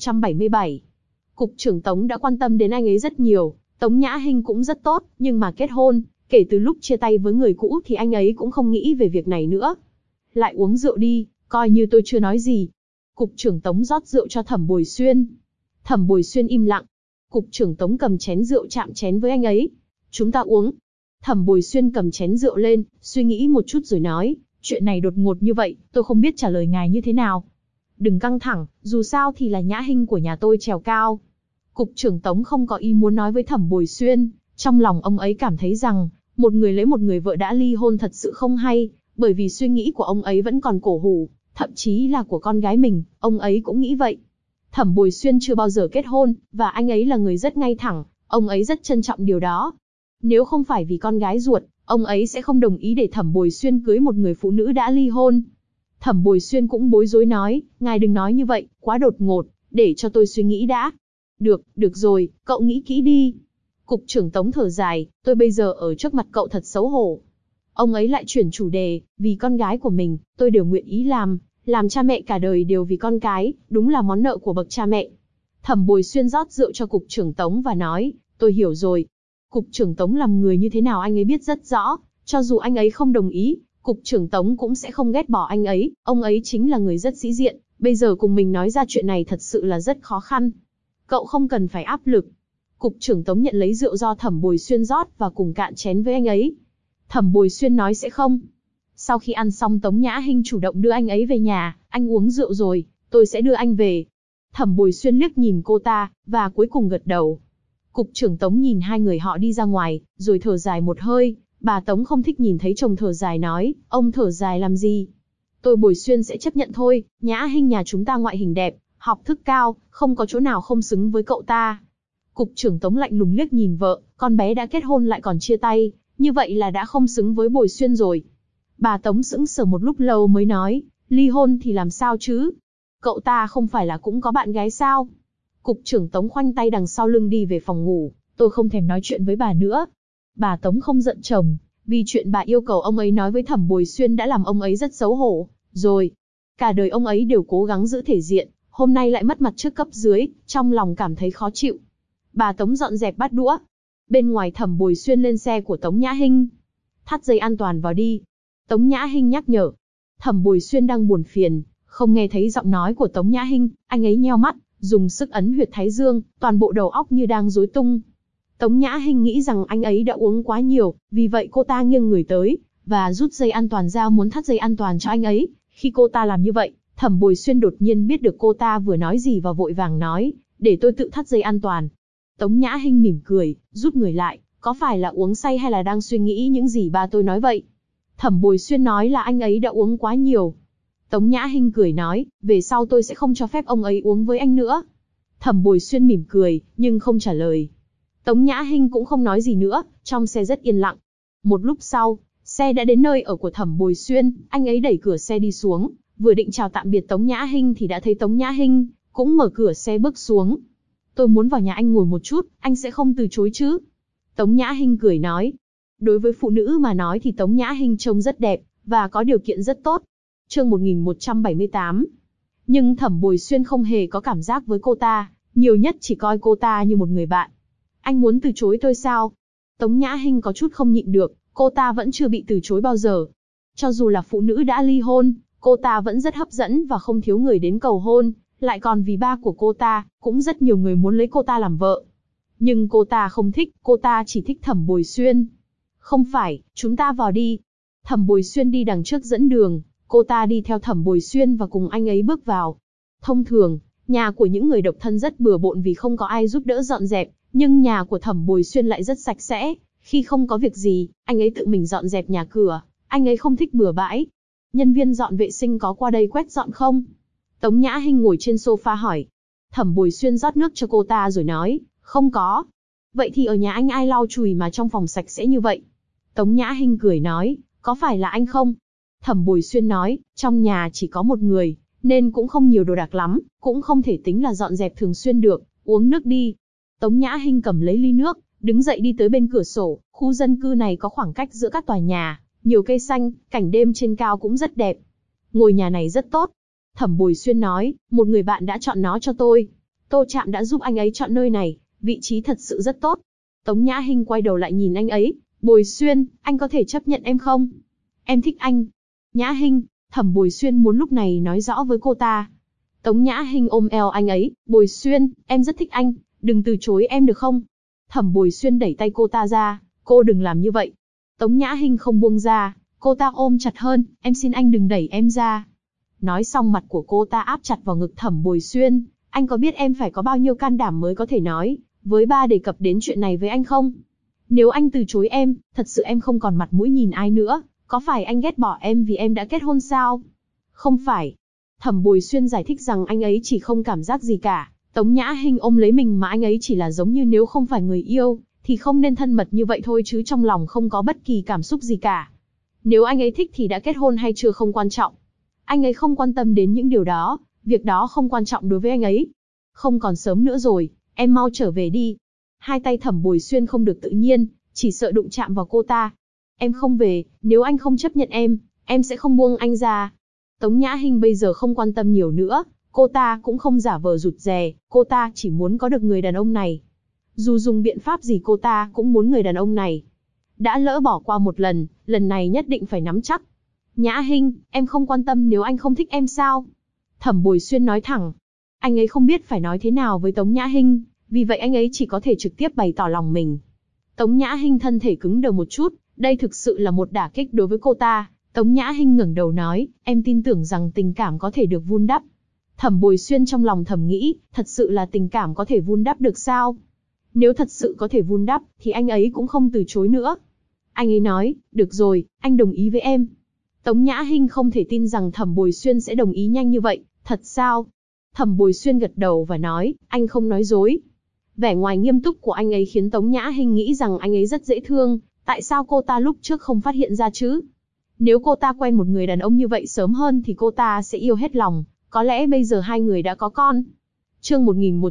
1177. Cục trưởng Tống đã quan tâm đến anh ấy rất nhiều, Tống Nhã Hinh cũng rất tốt, nhưng mà kết hôn, kể từ lúc chia tay với người cũ thì anh ấy cũng không nghĩ về việc này nữa. Lại uống rượu đi, coi như tôi chưa nói gì. Cục trưởng Tống rót rượu cho Thẩm Bồi Xuyên. Thẩm Bồi Xuyên im lặng. Cục trưởng Tống cầm chén rượu chạm chén với anh ấy. Chúng ta uống. Thẩm Bồi Xuyên cầm chén rượu lên, suy nghĩ một chút rồi nói, chuyện này đột ngột như vậy, tôi không biết trả lời ngài như thế nào. Đừng căng thẳng, dù sao thì là Nhã Hinh của nhà tôi trèo cao. Cục trưởng Tống không có ý muốn nói với Thẩm Bồi Xuyên, trong lòng ông ấy cảm thấy rằng, một người lấy một người vợ đã ly hôn thật sự không hay, bởi vì suy nghĩ của ông ấy vẫn còn cổ hủ, thậm chí là của con gái mình, ông ấy cũng nghĩ vậy. Thẩm Bồi Xuyên chưa bao giờ kết hôn, và anh ấy là người rất ngay thẳng, ông ấy rất trân trọng điều đó. Nếu không phải vì con gái ruột, ông ấy sẽ không đồng ý để Thẩm Bồi Xuyên cưới một người phụ nữ đã ly hôn. Thẩm Bồi Xuyên cũng bối rối nói, ngài đừng nói như vậy, quá đột ngột, để cho tôi suy nghĩ đã. Được rồi, cậu nghĩ kỹ đi. Cục trưởng Tống thở dài, tôi bây giờ ở trước mặt cậu thật xấu hổ. Ông ấy lại chuyển chủ đề, vì con gái của mình, tôi đều nguyện ý làm cha mẹ cả đời đều vì con cái, đúng là món nợ của bậc cha mẹ. Thẩm Bồi Xuyên rót rượu cho cục trưởng Tống và nói, tôi hiểu rồi. Cục trưởng Tống làm người như thế nào anh ấy biết rất rõ, cho dù anh ấy không đồng ý, cục trưởng Tống cũng sẽ không ghét bỏ anh ấy, ông ấy chính là người rất sĩ diện, bây giờ cùng mình nói ra chuyện này thật sự là rất khó khăn. Cậu không cần phải áp lực. Cục trưởng Tống nhận lấy rượu do Thẩm Bồi Xuyên rót và cùng cạn chén với anh ấy. Thẩm Bồi Xuyên nói sẽ không. Sau khi ăn xong Tống Nhã Hinh chủ động đưa anh ấy về nhà, anh uống rượu rồi, tôi sẽ đưa anh về. Thẩm Bồi Xuyên liếc nhìn cô ta, và cuối cùng gật đầu. Cục trưởng Tống nhìn hai người họ đi ra ngoài, rồi thở dài một hơi. Bà Tống không thích nhìn thấy chồng thở dài nói, ông thở dài làm gì? Tôi Bồi Xuyên sẽ chấp nhận thôi, Nhã Hinh nhà chúng ta ngoại hình đẹp, học thức cao, không có chỗ nào không xứng với cậu ta. Cục trưởng Tống lạnh lùng liếc nhìn vợ, Con bé đã kết hôn lại còn chia tay, như vậy là đã không xứng với Bồi Xuyên rồi. Bà Tống sững sờ một lúc lâu mới nói, ly hôn thì làm sao chứ? Cậu ta không phải là cũng có bạn gái sao? Cục trưởng Tống khoanh tay đằng sau lưng đi về phòng ngủ, tôi không thèm nói chuyện với bà nữa. Bà Tống không giận chồng, vì chuyện bà yêu cầu ông ấy nói với Thẩm Bồi Xuyên đã làm ông ấy rất xấu hổ, rồi. Cả đời ông ấy đều cố gắng giữ thể diện, hôm nay lại mất mặt trước cấp dưới, trong lòng cảm thấy khó chịu. Bà Tống dọn dẹp bát đũa. Bên ngoài Thẩm Bồi Xuyên lên xe của Tống Nhã Hinh. Thắt dây an toàn vào đi. Tống Nhã Hinh nhắc nhở. Thẩm Bồi Xuyên đang buồn phiền, không nghe thấy giọng nói của Tống Nhã Hinh, anh ấy nheo mắt, dùng sức ấn huyệt thái dương, toàn bộ đầu óc như đang rối tung. Tống Nhã Hinh nghĩ rằng anh ấy đã uống quá nhiều, vì vậy cô ta nghiêng người tới, và rút dây an toàn ra muốn thắt dây an toàn cho anh ấy. Khi cô ta làm như vậy, Thẩm Bồi Xuyên đột nhiên biết được cô ta vừa nói gì và vội vàng nói, để tôi tự thắt dây an toàn. Tống Nhã Hinh mỉm cười, rút người lại, có phải là uống say hay là đang suy nghĩ những gì ba tôi nói vậy? Thẩm Bồi Xuyên nói là anh ấy đã uống quá nhiều. Tống Nhã Hinh cười nói, về sau tôi sẽ không cho phép ông ấy uống với anh nữa. Thẩm Bồi Xuyên mỉm cười, nhưng không trả lời. Tống Nhã Hinh cũng không nói gì nữa, trong xe rất yên lặng. Một lúc sau, xe đã đến nơi ở của Thẩm Bồi Xuyên, anh ấy đẩy cửa xe đi xuống, vừa định chào tạm biệt Tống Nhã Hinh thì đã thấy Tống Nhã Hinh cũng mở cửa xe bước xuống. Tôi muốn vào nhà anh ngồi một chút, anh sẽ không từ chối chứ? Tống Nhã Hinh cười nói. Đối với phụ nữ mà nói thì Tống Nhã Hinh trông rất đẹp, và có điều kiện rất tốt. Chương 1178. Nhưng Thẩm Bồi Xuyên không hề có cảm giác với cô ta, nhiều nhất chỉ coi cô ta như một người bạn. Anh muốn từ chối tôi sao? Tống Nhã Hinh có chút không nhịn được, cô ta vẫn chưa bị từ chối bao giờ. Cho dù là phụ nữ đã ly hôn, cô ta vẫn rất hấp dẫn và không thiếu người đến cầu hôn, lại còn vì ba của cô ta, cũng rất nhiều người muốn lấy cô ta làm vợ. Nhưng cô ta không thích, cô ta chỉ thích Thẩm Bồi Xuyên. Không phải, chúng ta vào đi. Thẩm Bồi Xuyên đi đằng trước dẫn đường, cô ta đi theo Thẩm Bồi Xuyên và cùng anh ấy bước vào. Thông thường, nhà của những người độc thân rất bừa bộn vì không có ai giúp đỡ dọn dẹp, nhưng nhà của Thẩm Bồi Xuyên lại rất sạch sẽ. Khi không có việc gì, anh ấy tự mình dọn dẹp nhà cửa, anh ấy không thích bừa bãi. Nhân viên dọn vệ sinh có qua đây quét dọn không? Tống Nhã Hinh ngồi trên sofa hỏi. Thẩm Bồi Xuyên rót nước cho cô ta rồi nói, không có. Vậy thì ở nhà anh ai lau chùi mà trong phòng sạch sẽ như vậy? Tống Nhã Hinh cười nói, có phải là anh không? Thẩm Bồi Xuyên nói, trong nhà chỉ có một người, nên cũng không nhiều đồ đạc lắm, cũng không thể tính là dọn dẹp thường xuyên được, uống nước đi. Tống Nhã Hinh cầm lấy ly nước, đứng dậy đi tới bên cửa sổ, khu dân cư này có khoảng cách giữa các tòa nhà, nhiều cây xanh, cảnh đêm trên cao cũng rất đẹp. Ngôi nhà này rất tốt. Thẩm Bồi Xuyên nói, một người bạn đã chọn nó cho tôi. Tô Trạm đã giúp anh ấy chọn nơi này, vị trí thật sự rất tốt. Tống Nhã Hinh quay đầu lại nhìn anh ấy, Bồi Xuyên, anh có thể chấp nhận em không? Em thích anh. Nhã Hinh, Thẩm Bồi Xuyên muốn lúc này nói rõ với cô ta. Tống Nhã Hinh ôm eo anh ấy, Bồi Xuyên, em rất thích anh, đừng từ chối em được không? Thẩm Bồi Xuyên đẩy tay cô ta ra, cô đừng làm như vậy. Tống Nhã Hinh không buông ra, cô ta ôm chặt hơn, em xin anh đừng đẩy em ra. Nói xong mặt của cô ta áp chặt vào ngực Thẩm Bồi Xuyên, anh có biết em phải có bao nhiêu can đảm mới có thể nói với ba đề cập đến chuyện này với anh không? Nếu anh từ chối em, thật sự em không còn mặt mũi nhìn ai nữa, có phải anh ghét bỏ em vì em đã kết hôn sao? Không phải. Thẩm Bồi Xuyên giải thích rằng anh ấy chỉ không cảm giác gì cả, Tống Nhã Hinh ôm lấy mình mà anh ấy chỉ là giống như nếu không phải người yêu, thì không nên thân mật như vậy thôi chứ trong lòng không có bất kỳ cảm xúc gì cả. Nếu anh ấy thích thì đã kết hôn hay chưa không quan trọng. Anh ấy không quan tâm đến những điều đó, việc đó không quan trọng đối với anh ấy. Không còn sớm nữa rồi, em mau trở về đi. Hai tay Thẩm Bồi Xuyên không được tự nhiên, chỉ sợ đụng chạm vào cô ta. Em không về, nếu anh không chấp nhận em sẽ không buông anh ra. Tống Nhã Hinh bây giờ không quan tâm nhiều nữa, cô ta cũng không giả vờ rụt rè, cô ta chỉ muốn có được người đàn ông này. Dù dùng biện pháp gì cô ta cũng muốn người đàn ông này. Đã lỡ bỏ qua một lần, lần này nhất định phải nắm chắc. Nhã Hinh, em không quan tâm nếu anh không thích em sao? Thẩm Bồi Xuyên nói thẳng. Anh ấy không biết phải nói thế nào với Tống Nhã Hinh, vì vậy anh ấy chỉ có thể trực tiếp bày tỏ lòng mình. Tống Nhã Hinh thân thể cứng đờ một chút, đây thực sự là một đả kích đối với cô ta. Tống Nhã Hinh ngẩng đầu nói, em tin tưởng rằng tình cảm có thể được vun đắp. Thẩm Bồi Xuyên trong lòng thầm nghĩ, thật sự là tình cảm có thể vun đắp được sao? Nếu thật sự có thể vun đắp, thì anh ấy cũng không từ chối nữa. Anh ấy nói, được rồi, anh đồng ý với em. Tống Nhã Hinh không thể tin rằng Thẩm Bồi Xuyên sẽ đồng ý nhanh như vậy, thật sao? Thẩm Bồi Xuyên gật đầu và nói, anh không nói dối. Vẻ ngoài nghiêm túc của anh ấy khiến Tống Nhã Hinh nghĩ rằng anh ấy rất dễ thương, tại sao cô ta lúc trước không phát hiện ra chứ? Nếu cô ta quen một người đàn ông như vậy sớm hơn thì cô ta sẽ yêu hết lòng, có lẽ bây giờ hai người đã có con. Chương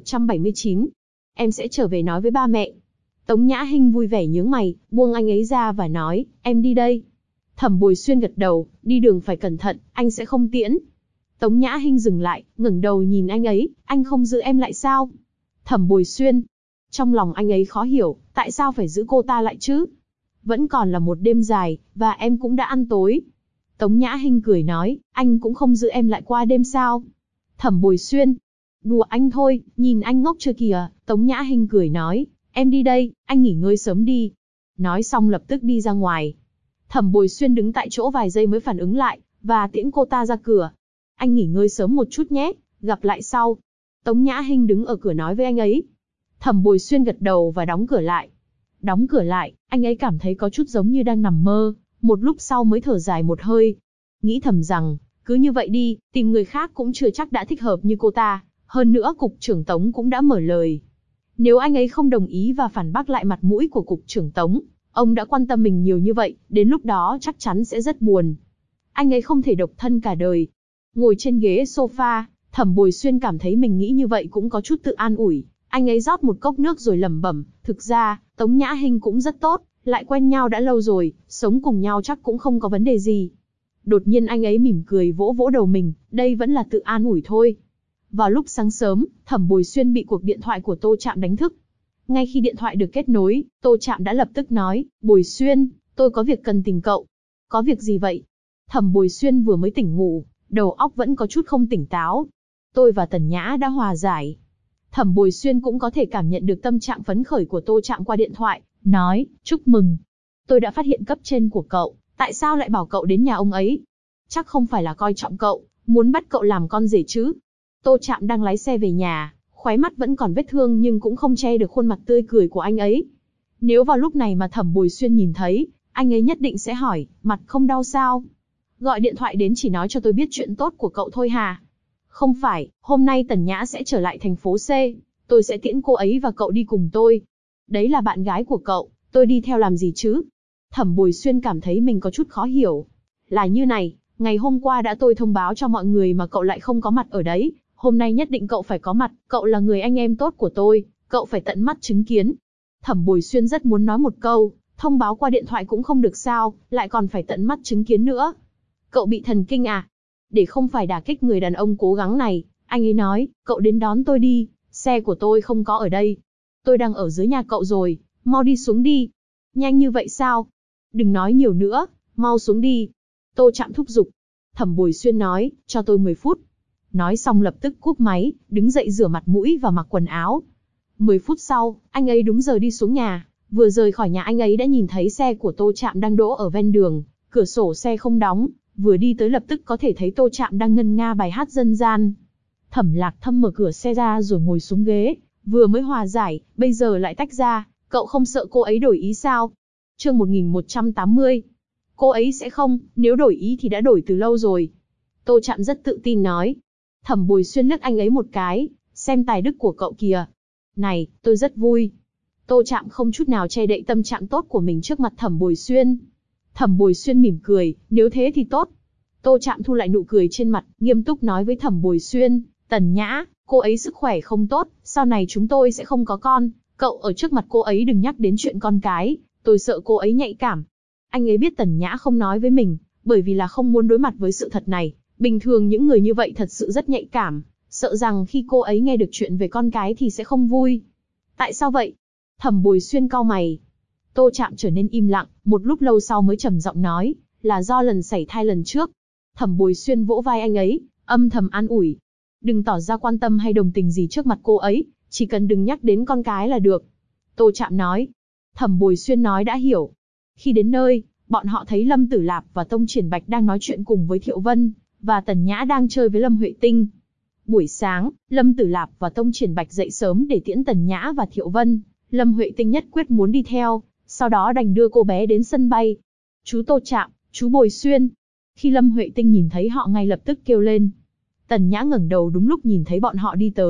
1179. Em sẽ trở về nói với ba mẹ. Tống Nhã Hinh vui vẻ nhướng mày, buông anh ấy ra và nói, em đi đây. Thẩm Bồi Xuyên gật đầu, đi đường phải cẩn thận, anh sẽ không tiễn. Tống Nhã Hinh dừng lại, ngẩng đầu nhìn anh ấy, anh không giữ em lại sao? Thẩm Bồi Xuyên. Trong lòng anh ấy khó hiểu, tại sao phải giữ cô ta lại chứ? Vẫn còn là một đêm dài, và em cũng đã ăn tối. Tống Nhã Hinh cười nói, anh cũng không giữ em lại qua đêm sao? Thẩm Bồi Xuyên. Đùa anh thôi, nhìn anh ngốc chưa kìa. Tống Nhã Hinh cười nói, em đi đây, anh nghỉ ngơi sớm đi. Nói xong lập tức đi ra ngoài. Thẩm Bồi Xuyên đứng tại chỗ vài giây mới phản ứng lại, và tiễn cô ta ra cửa. Anh nghỉ ngơi sớm một chút nhé, gặp lại sau. Tống Nhã Hinh đứng ở cửa nói với anh ấy. Thẩm Bồi Xuyên gật đầu và đóng cửa lại. Đóng cửa lại, anh ấy cảm thấy có chút giống như đang nằm mơ, một lúc sau mới thở dài một hơi. Nghĩ thầm rằng, cứ như vậy đi, tìm người khác cũng chưa chắc đã thích hợp như cô ta, hơn nữa cục trưởng Tống cũng đã mở lời. Nếu anh ấy không đồng ý và phản bác lại mặt mũi của cục trưởng Tống, ông đã quan tâm mình nhiều như vậy, đến lúc đó chắc chắn sẽ rất buồn. Anh ấy không thể độc thân cả đời. Ngồi trên ghế sofa, Thẩm Bồi Xuyên cảm thấy mình nghĩ như vậy cũng có chút tự an ủi. Anh ấy rót một cốc nước rồi lẩm bẩm, thực ra, Tống Nhã Hinh cũng rất tốt, lại quen nhau đã lâu rồi, sống cùng nhau chắc cũng không có vấn đề gì. Đột nhiên anh ấy mỉm cười vỗ vỗ đầu mình, đây vẫn là tự an ủi thôi. Vào lúc sáng sớm, Thẩm Bồi Xuyên bị cuộc điện thoại của Tô Trạm đánh thức. Ngay khi điện thoại được kết nối, Tô Trạm đã lập tức nói, Bồi Xuyên, tôi có việc cần tìm cậu. Có việc gì vậy? Thẩm Bồi Xuyên vừa mới tỉnh ngủ, đầu óc vẫn có chút không tỉnh táo. Tôi và Tần Nhã đã hòa giải. Thẩm Bồi Xuyên cũng có thể cảm nhận được tâm trạng phấn khởi của Tô Trạm qua điện thoại, nói, chúc mừng. Tôi đã phát hiện cấp trên của cậu, tại sao lại bảo cậu đến nhà ông ấy? Chắc không phải là coi trọng cậu, muốn bắt cậu làm con rể chứ? Tô Trạm đang lái xe về nhà, khóe mắt vẫn còn vết thương nhưng cũng không che được khuôn mặt tươi cười của anh ấy. Nếu vào lúc này mà Thẩm Bồi Xuyên nhìn thấy, anh ấy nhất định sẽ hỏi, mặt không đau sao? Gọi điện thoại đến chỉ nói cho tôi biết chuyện tốt của cậu thôi hà? Không phải, hôm nay Tần Nhã sẽ trở lại thành phố C, tôi sẽ tiễn cô ấy và cậu đi cùng tôi. Đấy là bạn gái của cậu, tôi đi theo làm gì chứ? Thẩm Bồi Xuyên cảm thấy mình có chút khó hiểu. Là như này, ngày hôm qua đã tôi thông báo cho mọi người mà cậu lại không có mặt ở đấy, hôm nay nhất định cậu phải có mặt, cậu là người anh em tốt của tôi, cậu phải tận mắt chứng kiến. Thẩm Bồi Xuyên rất muốn nói một câu, thông báo qua điện thoại cũng không được sao, lại còn phải tận mắt chứng kiến nữa. Cậu bị thần kinh à? Để không phải đả kích người đàn ông cố gắng này, anh ấy nói, cậu đến đón tôi đi, xe của tôi không có ở đây. Tôi đang ở dưới nhà cậu rồi, mau đi xuống đi. Nhanh như vậy sao? Đừng nói nhiều nữa, mau xuống đi. Tô Trạm thúc giục. Thẩm Bồi Xuyên nói, cho tôi 10 phút. Nói xong lập tức cúp máy, đứng dậy rửa mặt mũi và mặc quần áo. 10 phút sau, anh ấy đúng giờ đi xuống nhà. Vừa rời khỏi nhà anh ấy đã nhìn thấy xe của Tô Trạm đang đỗ ở ven đường, cửa sổ xe không đóng. Vừa đi tới lập tức có thể thấy Tô Trạm đang ngân nga bài hát dân gian. Thẩm Lạc Thâm mở cửa xe ra rồi ngồi xuống ghế, vừa mới hòa giải, bây giờ lại tách ra, cậu không sợ cô ấy đổi ý sao? Chương 1180. Cô ấy sẽ không, nếu đổi ý thì đã đổi từ lâu rồi. Tô Trạm rất tự tin nói. Thẩm Bồi Xuyên liếc anh ấy một cái, xem tài đức của cậu kìa. Này, tôi rất vui. Tô Trạm không chút nào che đậy tâm trạng tốt của mình trước mặt Thẩm Bồi Xuyên. Thẩm Bồi Xuyên mỉm cười, nếu thế thì tốt. Tô Trạm thu lại nụ cười trên mặt, nghiêm túc nói với Thẩm Bồi Xuyên, Tần Nhã, cô ấy sức khỏe không tốt, sau này chúng tôi sẽ không có con, cậu ở trước mặt cô ấy đừng nhắc đến chuyện con cái, tôi sợ cô ấy nhạy cảm. Anh ấy biết Tần Nhã không nói với mình, bởi vì là không muốn đối mặt với sự thật này, bình thường những người như vậy thật sự rất nhạy cảm, sợ rằng khi cô ấy nghe được chuyện về con cái thì sẽ không vui. Tại sao vậy? Thẩm Bồi Xuyên cau mày. Tô Trạm trở nên im lặng, một lúc lâu sau mới trầm giọng nói, là do lần sảy thai lần trước. Thẩm Bồi Xuyên vỗ vai anh ấy, âm thầm an ủi. Đừng tỏ ra quan tâm hay đồng tình gì trước mặt cô ấy, chỉ cần đừng nhắc đến con cái là được. Tô Trạm nói. Thẩm Bồi Xuyên nói đã hiểu. Khi đến nơi, bọn họ thấy Lâm Tử Lạp và Tông Triển Bạch đang nói chuyện cùng với Thiệu Vân, và Tần Nhã đang chơi với Lâm Huệ Tinh. Buổi sáng, Lâm Tử Lạp và Tông Triển Bạch dậy sớm để tiễn Tần Nhã và Thiệu Vân. Lâm Huệ Tinh nhất quyết muốn đi theo, sau đó đành đưa cô bé đến sân bay. Chú Tô Trạm, chú Bồi Xuyên. Khi Lâm Huệ Tinh nhìn thấy họ ngay lập tức kêu lên. Tần Nhã ngẩng đầu đúng lúc nhìn thấy bọn họ đi tới,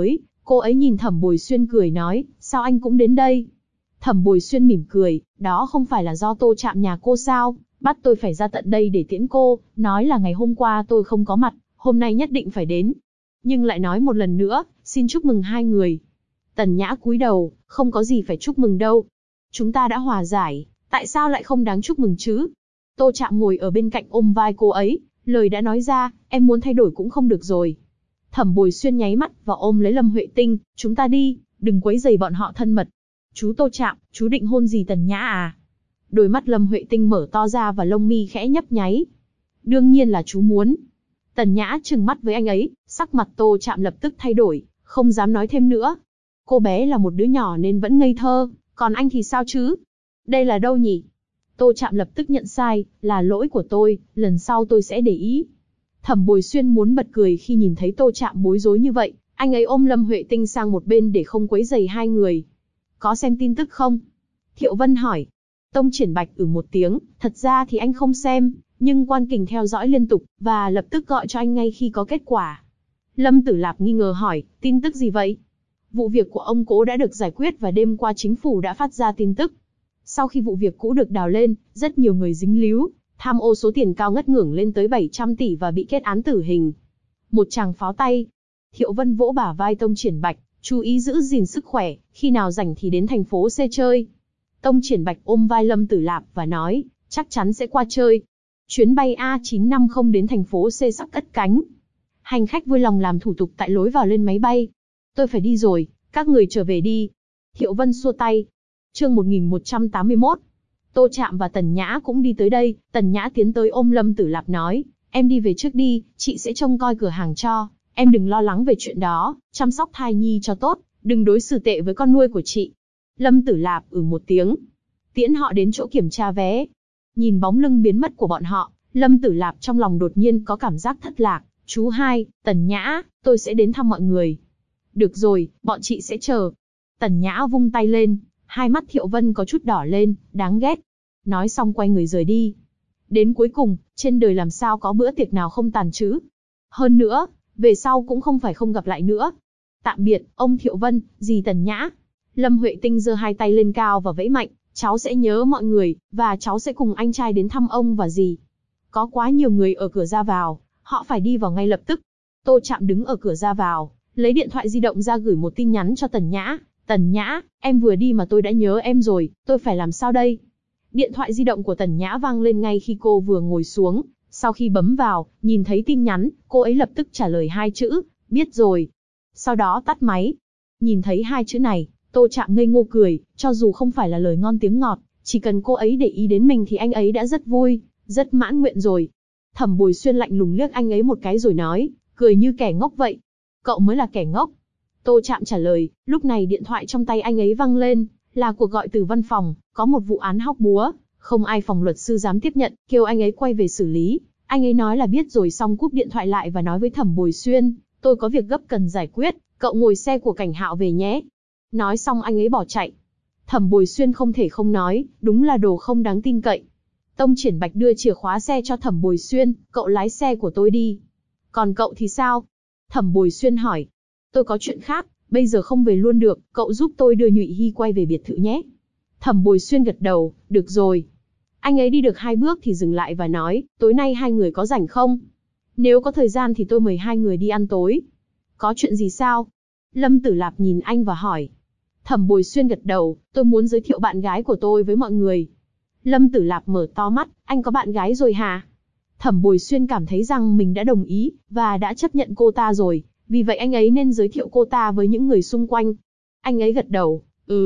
Cô ấy nhìn Thẩm Bồi Xuyên cười nói, sao anh cũng đến đây? Thẩm Bồi Xuyên mỉm cười, đó không phải là do Tô Trạm nhà cô sao, bắt tôi phải ra tận đây để tiễn cô, nói là ngày hôm qua tôi không có mặt, hôm nay nhất định phải đến. Nhưng lại nói một lần nữa, xin chúc mừng hai người. Tần Nhã cúi đầu, không có gì phải chúc mừng đâu. Chúng ta đã hòa giải, tại sao lại không đáng chúc mừng chứ? Tô Trạm ngồi ở bên cạnh ôm vai cô ấy, lời đã nói ra, em muốn thay đổi cũng không được rồi. Thẩm Bồi Xuyên nháy mắt và ôm lấy Lâm Huệ Tinh, chúng ta đi, đừng quấy rầy bọn họ thân mật. Chú Tô Trạm, chú định hôn gì Tần Nhã à? Đôi mắt Lâm Huệ Tinh mở to ra và lông mi khẽ nhấp nháy. Đương nhiên là chú muốn. Tần Nhã trừng mắt với anh ấy, sắc mặt Tô Trạm lập tức thay đổi, không dám nói thêm nữa. Cô bé là một đứa nhỏ nên vẫn ngây thơ, còn anh thì sao chứ? Đây là đâu nhỉ? Tô Trạm lập tức nhận sai, là lỗi của tôi, lần sau tôi sẽ để ý. Thẩm Bồi Xuyên muốn bật cười khi nhìn thấy Tô Trạm bối rối như vậy, anh ấy ôm Lâm Huệ Tinh sang một bên để không quấy rầy hai người. Có xem tin tức không? Thiệu Vân hỏi. Tông Triển Bạch một tiếng, thật ra thì anh không xem, nhưng Quan Kình theo dõi liên tục, và lập tức gọi cho anh ngay khi có kết quả. Lâm Tử Lạp nghi ngờ hỏi, tin tức gì vậy? Vụ việc của ông Cố đã được giải quyết và đêm qua chính phủ đã phát ra tin tức. Sau khi vụ việc cũ được đào lên, rất nhiều người dính líu, tham ô số tiền cao ngất ngưởng lên tới 700 tỷ và bị kết án tử hình. Một tràng pháo tay. Thiệu Vân vỗ bả vai Tông Triển Bạch, chú ý giữ gìn sức khỏe, khi nào rảnh thì đến thành phố C chơi. Tông Triển Bạch ôm vai Lâm Tử Lạp và nói, chắc chắn sẽ qua chơi. Chuyến bay A950 đến thành phố C sắp cất cánh. Hành khách vui lòng làm thủ tục tại lối vào lên máy bay. Tôi phải đi rồi, các người trở về đi. Thiệu Vân xua tay. Chương 1181. Tô Trạm và Tần Nhã cũng đi tới đây, Tần Nhã tiến tới ôm Lâm Tử Lạp nói, em đi về trước đi, chị sẽ trông coi cửa hàng cho, em đừng lo lắng về chuyện đó, chăm sóc thai nhi cho tốt, đừng đối xử tệ với con nuôi của chị. Lâm Tử Lạp một tiếng, tiễn họ đến chỗ kiểm tra vé. Nhìn bóng lưng biến mất của bọn họ, Lâm Tử Lạp trong lòng đột nhiên có cảm giác thất lạc. Chú hai, Tần Nhã, tôi sẽ đến thăm mọi người. Được rồi, bọn chị sẽ chờ. Tần Nhã vung tay lên, hai mắt Thiệu Vân có chút đỏ lên, đáng ghét. Nói xong quay người rời đi. Đến cuối cùng, trên đời làm sao có bữa tiệc nào không tàn chứ? Hơn nữa, về sau cũng không phải không gặp lại nữa. Tạm biệt, ông Thiệu Vân, dì Tần Nhã. Lâm Huệ Tinh giơ hai tay lên cao và vẫy mạnh, cháu sẽ nhớ mọi người, và cháu sẽ cùng anh trai đến thăm ông và dì. Có quá nhiều người ở cửa ra vào, họ phải đi vào ngay lập tức. Tô Trạm đứng ở cửa ra vào, lấy điện thoại di động ra gửi một tin nhắn cho Tần Nhã. Tần Nhã, em vừa đi mà tôi đã nhớ em rồi, tôi phải làm sao đây? Điện thoại di động của Tần Nhã vang lên ngay khi cô vừa ngồi xuống. Sau khi bấm vào, nhìn thấy tin nhắn, cô ấy lập tức trả lời hai chữ, biết rồi. Sau đó tắt máy. Nhìn thấy hai chữ này, Tô Trạm ngây ngô cười, cho dù không phải là lời ngon tiếng ngọt, chỉ cần cô ấy để ý đến mình thì anh ấy đã rất vui, rất mãn nguyện rồi. Thẩm Bồi Xuyên lạnh lùng liếc anh ấy một cái rồi nói, cười như kẻ ngốc vậy. Cậu mới là kẻ ngốc. Tô Trạm trả lời, lúc này điện thoại trong tay anh ấy vang lên, là cuộc gọi từ văn phòng, có một vụ án hóc búa, không ai phòng luật sư dám tiếp nhận, kêu anh ấy quay về xử lý. Anh ấy nói là biết rồi xong cúp điện thoại lại và nói với Thẩm Bồi Xuyên, tôi có việc gấp cần giải quyết, cậu ngồi xe của Cảnh Hạo về nhé. Nói xong anh ấy bỏ chạy. Thẩm Bồi Xuyên không thể không nói, đúng là đồ không đáng tin cậy. Tông Triển Bạch đưa chìa khóa xe cho Thẩm Bồi Xuyên, cậu lái xe của tôi đi. Còn cậu thì sao? Thẩm Bồi Xuyên hỏi. Tôi có chuyện khác, bây giờ không về luôn được, cậu giúp tôi đưa Nhụy Hy quay về biệt thự nhé. Thẩm Bồi Xuyên gật đầu, được rồi. Anh ấy đi được 2 bước thì dừng lại và nói, tối nay hai người có rảnh không? Nếu có thời gian thì tôi mời hai người đi ăn tối. Có chuyện gì sao? Lâm Tử Lạp nhìn anh và hỏi. Thẩm Bồi Xuyên gật đầu, tôi muốn giới thiệu bạn gái của tôi với mọi người. Lâm Tử Lạp mở to mắt, anh có bạn gái rồi hả? Thẩm Bồi Xuyên cảm thấy rằng mình đã đồng ý, và đã chấp nhận cô ta rồi, vì vậy anh ấy nên giới thiệu cô ta với những người xung quanh. Anh ấy gật đầu,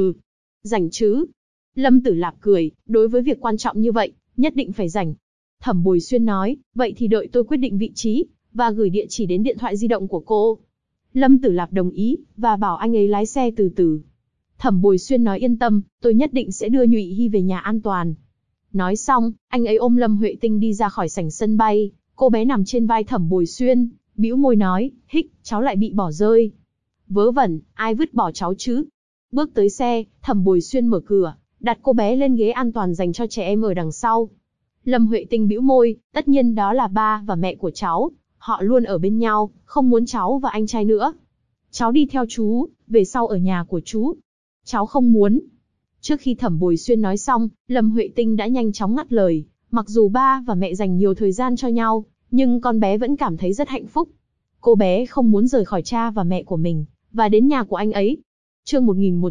rảnh chứ. Lâm Tử Lạp cười, đối với việc quan trọng như vậy, nhất định phải rảnh. Thẩm Bồi Xuyên nói, vậy thì đợi tôi quyết định vị trí, và gửi địa chỉ đến điện thoại di động của cô. Lâm Tử Lạp đồng ý, và bảo anh ấy lái xe từ từ. Thẩm Bồi Xuyên nói yên tâm, tôi nhất định sẽ đưa Nhụy Hy về nhà an toàn. Nói xong, anh ấy ôm Lâm Huệ Tinh đi ra khỏi sảnh sân bay, cô bé nằm trên vai Thẩm Bồi Xuyên, bĩu môi nói, hích, cháu lại bị bỏ rơi. Vớ vẩn, ai vứt bỏ cháu chứ? Bước tới xe, Thẩm Bồi Xuyên mở cửa, đặt cô bé lên ghế an toàn dành cho trẻ em ở đằng sau. Lâm Huệ Tinh bĩu môi, tất nhiên đó là ba và mẹ của cháu, họ luôn ở bên nhau, không muốn cháu và anh trai nữa. Cháu đi theo chú, về sau ở nhà của chú. Cháu không muốn. Trước khi Thẩm Bồi Xuyên nói xong, Lâm Huệ Tinh đã nhanh chóng ngắt lời. Mặc dù ba và mẹ dành nhiều thời gian cho nhau, nhưng con bé vẫn cảm thấy rất hạnh phúc. Cô bé không muốn rời khỏi cha và mẹ của mình, và đến nhà của anh ấy. Chương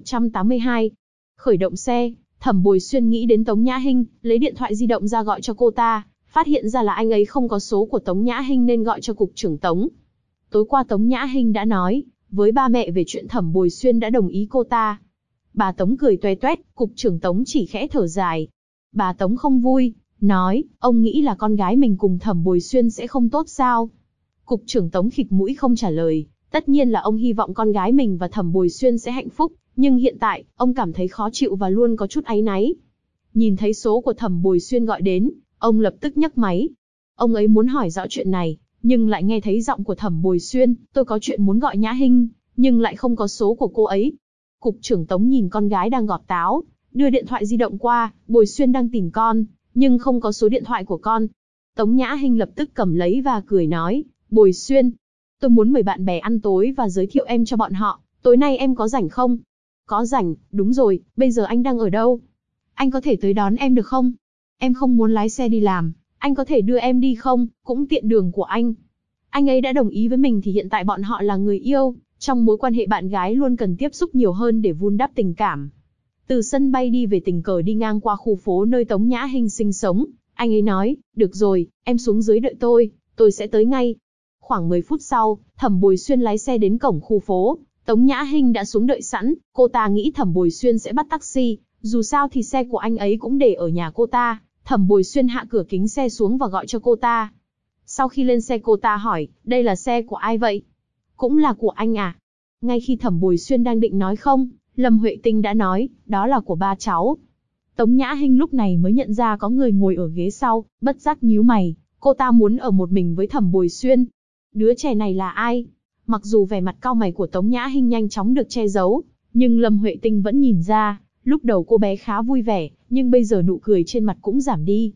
1182. Khởi động xe, Thẩm Bồi Xuyên nghĩ đến Tống Nhã Hinh, lấy điện thoại di động ra gọi cho cô ta, phát hiện ra là anh ấy không có số của Tống Nhã Hinh nên gọi cho cục trưởng Tống. Tối qua Tống Nhã Hinh đã nói với ba mẹ về chuyện Thẩm Bồi Xuyên đã đồng ý cô ta. Bà Tống cười toe toét, cục trưởng Tống chỉ khẽ thở dài. Bà Tống không vui, nói, ông nghĩ là con gái mình cùng Thẩm Bồi Xuyên sẽ không tốt sao? Cục trưởng Tống khịt mũi không trả lời, tất nhiên là ông hy vọng con gái mình và Thẩm Bồi Xuyên sẽ hạnh phúc, nhưng hiện tại, ông cảm thấy khó chịu và luôn có chút áy náy. Nhìn thấy số của Thẩm Bồi Xuyên gọi đến, ông lập tức nhấc máy. Ông ấy muốn hỏi rõ chuyện này, nhưng lại nghe thấy giọng của Thẩm Bồi Xuyên, tôi có chuyện muốn gọi Nhã Hinh, nhưng lại không có số của cô ấy. Cục trưởng Tống nhìn con gái đang gọt táo, đưa điện thoại di động qua, Bồi Xuyên đang tìm con, nhưng không có số điện thoại của con. Tống Nhã Hinh lập tức cầm lấy và cười nói, Bồi Xuyên, tôi muốn mời bạn bè ăn tối và giới thiệu em cho bọn họ, tối nay em có rảnh không? Có rảnh, đúng rồi, bây giờ anh đang ở đâu? Anh có thể tới đón em được không? Em không muốn lái xe đi làm, anh có thể đưa em đi không, cũng tiện đường của anh. Anh ấy đã đồng ý với mình thì hiện tại bọn họ là người yêu, trong mối quan hệ bạn gái luôn cần tiếp xúc nhiều hơn để vun đắp tình cảm. Từ sân bay đi về tình cờ đi ngang qua khu phố nơi Tống Nhã Hinh sinh sống, anh ấy nói, được rồi, em xuống dưới đợi tôi sẽ tới ngay. Khoảng 10 phút sau, Thẩm Bồi Xuyên lái xe đến cổng khu phố, Tống Nhã Hinh đã xuống đợi sẵn, cô ta nghĩ Thẩm Bồi Xuyên sẽ bắt taxi, dù sao thì xe của anh ấy cũng để ở nhà cô ta. Thẩm Bồi Xuyên hạ cửa kính xe xuống và gọi cho cô ta. Sau khi lên xe cô ta hỏi, đây là xe của ai vậy? Cũng là của anh à? Ngay khi Thẩm Bồi Xuyên đang định nói không, Lâm Huệ Tinh đã nói, đó là của ba cháu. Tống Nhã Hinh lúc này mới nhận ra có người ngồi ở ghế sau, bất giác nhíu mày, cô ta muốn ở một mình với Thẩm Bồi Xuyên. Đứa trẻ này là ai? Mặc dù vẻ mặt cau mày của Tống Nhã Hinh nhanh chóng được che giấu, nhưng Lâm Huệ Tinh vẫn nhìn ra, lúc đầu cô bé khá vui vẻ, nhưng bây giờ nụ cười trên mặt cũng giảm đi.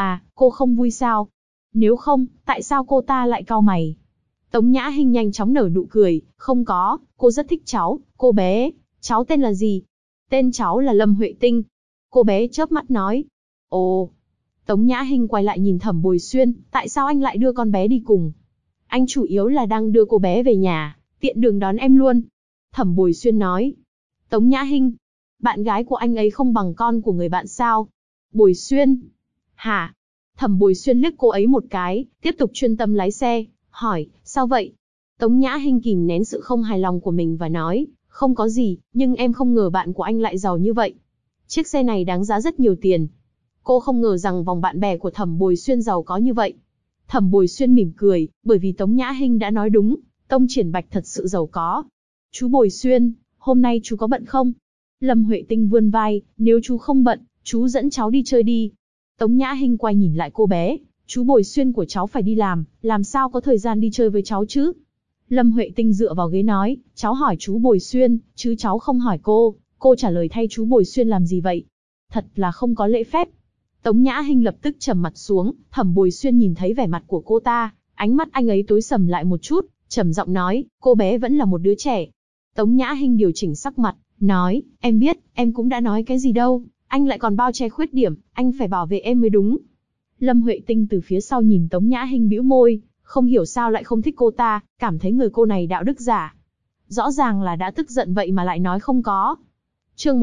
Cô không vui sao? Nếu không, tại sao cô ta lại cau mày? Tống Nhã Hinh nhanh chóng nở nụ cười, không có, cô rất thích cháu, cô bé, cháu tên là gì? Tên cháu là Lâm Huệ Tinh. Cô bé chớp mắt nói. Ồ. Tống Nhã Hinh quay lại nhìn Thẩm Bồi Xuyên, tại sao anh lại đưa con bé đi cùng? Anh chủ yếu là đang đưa cô bé về nhà, tiện đường đón em luôn. Thẩm Bồi Xuyên nói. Tống Nhã Hinh, bạn gái của anh ấy không bằng con của người bạn sao? Bồi Xuyên. Hả? Thẩm Bồi Xuyên liếc cô ấy một cái, tiếp tục chuyên tâm lái xe, hỏi, sao vậy? Tống Nhã Hinh kìm nén sự không hài lòng của mình và nói, không có gì, nhưng em không ngờ bạn của anh lại giàu như vậy. Chiếc xe này đáng giá rất nhiều tiền. Cô không ngờ rằng vòng bạn bè của Thẩm Bồi Xuyên giàu có như vậy. Thẩm Bồi Xuyên mỉm cười, bởi vì Tống Nhã Hinh đã nói đúng, Tông Triển Bạch thật sự giàu có. Chú Bồi Xuyên, hôm nay chú có bận không? Lâm Huệ Tinh vươn vai, nếu chú không bận, chú dẫn cháu đi chơi đi. Tống Nhã Hinh quay nhìn lại cô bé, chú Bồi Xuyên của cháu phải đi làm sao có thời gian đi chơi với cháu chứ? Lâm Huệ Tinh dựa vào ghế nói, cháu hỏi chú Bồi Xuyên, chứ cháu không hỏi cô trả lời thay chú Bồi Xuyên làm gì vậy? Thật là không có lễ phép. Tống Nhã Hinh lập tức trầm mặt xuống, Thẩm Bồi Xuyên nhìn thấy vẻ mặt của cô ta, ánh mắt anh ấy tối sầm lại một chút, trầm giọng nói, cô bé vẫn là một đứa trẻ. Tống Nhã Hinh điều chỉnh sắc mặt, nói, em biết, em cũng đã nói cái gì đâu, anh lại còn bao che khuyết điểm, anh phải bảo vệ em mới đúng. Lâm Huệ Tinh từ phía sau nhìn Tống Nhã Hinh bĩu môi, không hiểu sao lại không thích cô ta, cảm thấy người cô này đạo đức giả. Rõ ràng là đã tức giận vậy mà lại nói không có. Chương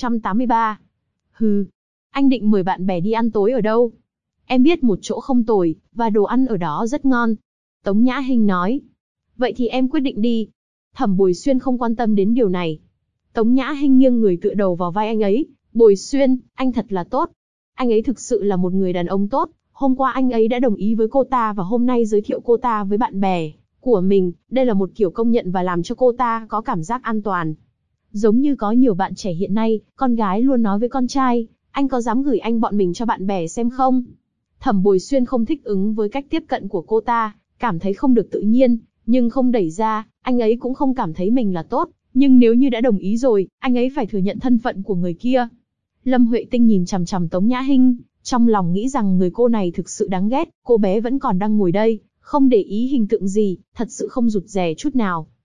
1183. Hừ, anh định mời bạn bè đi ăn tối ở đâu? Em biết một chỗ không tồi, và đồ ăn ở đó rất ngon. Tống Nhã Hinh nói. Vậy thì em quyết định đi. Thẩm Bồi Xuyên không quan tâm đến điều này. Tống Nhã Hinh nghiêng người tựa đầu vào vai anh ấy. Bồi Xuyên, anh thật là tốt. Anh ấy thực sự là một người đàn ông tốt. Hôm qua anh ấy đã đồng ý với cô ta và hôm nay giới thiệu cô ta với bạn bè của mình. Đây là một kiểu công nhận và làm cho cô ta có cảm giác an toàn. Giống như có nhiều bạn trẻ hiện nay, con gái luôn nói với con trai, anh có dám gửi anh bọn mình cho bạn bè xem không? Thẩm Bồi Xuyên không thích ứng với cách tiếp cận của cô ta, cảm thấy không được tự nhiên, nhưng không đẩy ra, anh ấy cũng không cảm thấy mình là tốt, nhưng nếu như đã đồng ý rồi, anh ấy phải thừa nhận thân phận của người kia. Lâm Huệ Tinh nhìn chằm chằm Tống Nhã Hinh, trong lòng nghĩ rằng người cô này thực sự đáng ghét, cô bé vẫn còn đang ngồi đây, không để ý hình tượng gì, thật sự không rụt rè chút nào.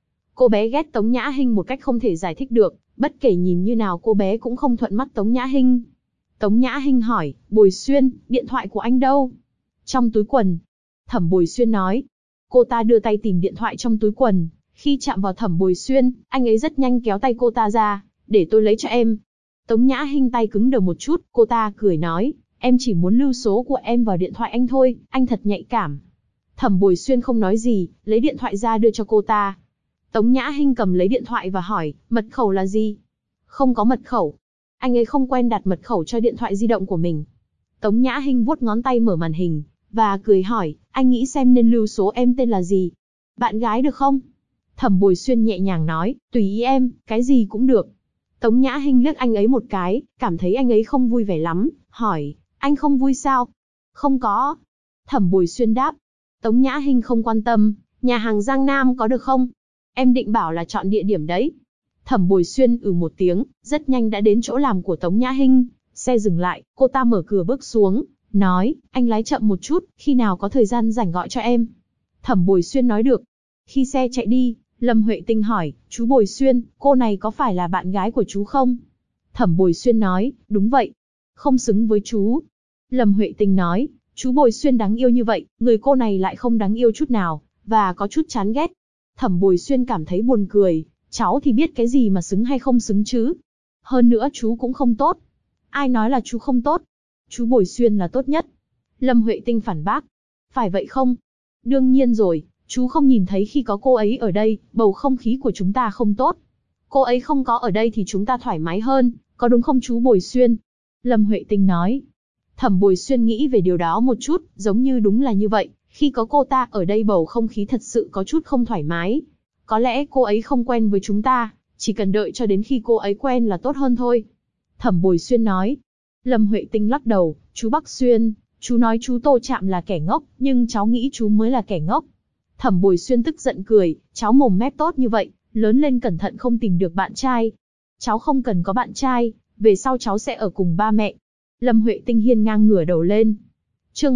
Cô bé ghét Tống Nhã Hinh một cách không thể giải thích được, bất kể nhìn như nào cô bé cũng không thuận mắt Tống Nhã Hinh. Tống Nhã Hinh hỏi, Bồi Xuyên, điện thoại của anh đâu? Trong túi quần. Thẩm Bồi Xuyên nói. Cô ta đưa tay tìm điện thoại trong túi quần. Khi chạm vào Thẩm Bồi Xuyên, anh ấy rất nhanh kéo tay cô ta ra, để tôi lấy cho em. Tống Nhã Hinh tay cứng đờ một chút, cô ta cười nói, em chỉ muốn lưu số của em vào điện thoại anh thôi, anh thật nhạy cảm. Thẩm Bồi Xuyên không nói gì, lấy điện thoại ra đưa cho cô ta. Tống Nhã Hinh cầm lấy điện thoại và hỏi, mật khẩu là gì? Không có mật khẩu. Anh ấy không quen đặt mật khẩu cho điện thoại di động của mình. Tống Nhã Hinh vuốt ngón tay mở màn hình, và cười hỏi, anh nghĩ xem nên lưu số em tên là gì? Bạn gái được không? Thẩm Bồi Xuyên nhẹ nhàng nói, tùy ý em, cái gì cũng được. Tống Nhã Hinh liếc anh ấy một cái, cảm thấy anh ấy không vui vẻ lắm, hỏi, anh không vui sao? Không có. Thẩm Bồi Xuyên đáp. Tống Nhã Hinh không quan tâm, nhà hàng Giang Nam có được không? Em định bảo là chọn địa điểm đấy. Thẩm Bồi Xuyên một tiếng, rất nhanh đã đến chỗ làm của Tống Nhã Hinh. Xe dừng lại, cô ta mở cửa bước xuống, nói, anh lái chậm một chút, khi nào có thời gian rảnh gọi cho em. Thẩm Bồi Xuyên nói được. Khi xe chạy đi, Lâm Huệ Tinh hỏi, chú Bồi Xuyên, cô này có phải là bạn gái của chú không? Thẩm Bồi Xuyên nói, đúng vậy. Không xứng với chú. Lâm Huệ Tinh nói, chú Bồi Xuyên đáng yêu như vậy, người cô này lại không đáng yêu chút nào, và có chút chán ghét. Thẩm Bồi Xuyên cảm thấy buồn cười, cháu thì biết cái gì mà xứng hay không xứng chứ. Hơn nữa chú cũng không tốt. Ai nói là chú không tốt? Chú Bồi Xuyên là tốt nhất. Lâm Huệ Tinh phản bác. Phải vậy không? Đương nhiên rồi, chú không nhìn thấy khi có cô ấy ở đây, bầu không khí của chúng ta không tốt. Cô ấy không có ở đây thì chúng ta thoải mái hơn, có đúng không chú Bồi Xuyên? Lâm Huệ Tinh nói. Thẩm Bồi Xuyên nghĩ về điều đó một chút, giống như đúng là như vậy, khi có cô ta ở đây bầu không khí thật sự có chút không thoải mái. Có lẽ cô ấy không quen với chúng ta, chỉ cần đợi cho đến khi cô ấy quen là tốt hơn thôi. Thẩm Bồi Xuyên nói. Lâm Huệ Tinh lắc đầu, chú Bắc Xuyên, chú nói chú Tô Trạm là kẻ ngốc, nhưng cháu nghĩ chú mới là kẻ ngốc. Thẩm Bồi Xuyên tức giận cười, cháu mồm mép tốt như vậy, lớn lên cẩn thận không tìm được bạn trai. Cháu không cần có bạn trai, về sau cháu sẽ ở cùng ba mẹ. Lâm Huệ Tinh hiên ngang ngửa đầu lên. Chương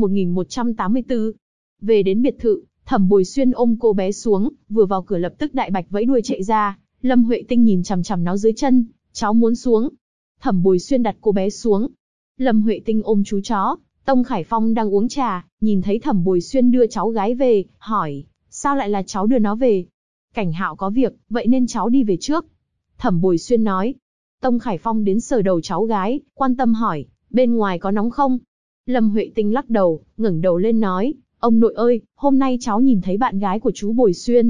1184. Về đến biệt thự, Thẩm Bồi Xuyên ôm cô bé xuống, vừa vào cửa lập tức đại bạch vẫy đuôi chạy ra. Lâm Huệ Tinh nhìn chằm chằm nó dưới chân, cháu muốn xuống. Thẩm Bồi Xuyên đặt cô bé xuống. Lâm Huệ Tinh ôm chú chó. Tông Khải Phong đang uống trà, nhìn thấy Thẩm Bồi Xuyên đưa cháu gái về, hỏi, sao lại là cháu đưa nó về? Cảnh Hạo có việc, vậy nên cháu đi về trước. Thẩm Bồi Xuyên nói. Tông Khải Phong đến sờ đầu cháu gái, quan tâm hỏi, bên ngoài có nóng không? Lâm Huệ Tinh lắc đầu, ngẩng đầu lên nói, ông nội ơi, hôm nay cháu nhìn thấy bạn gái của chú Bồi Xuyên.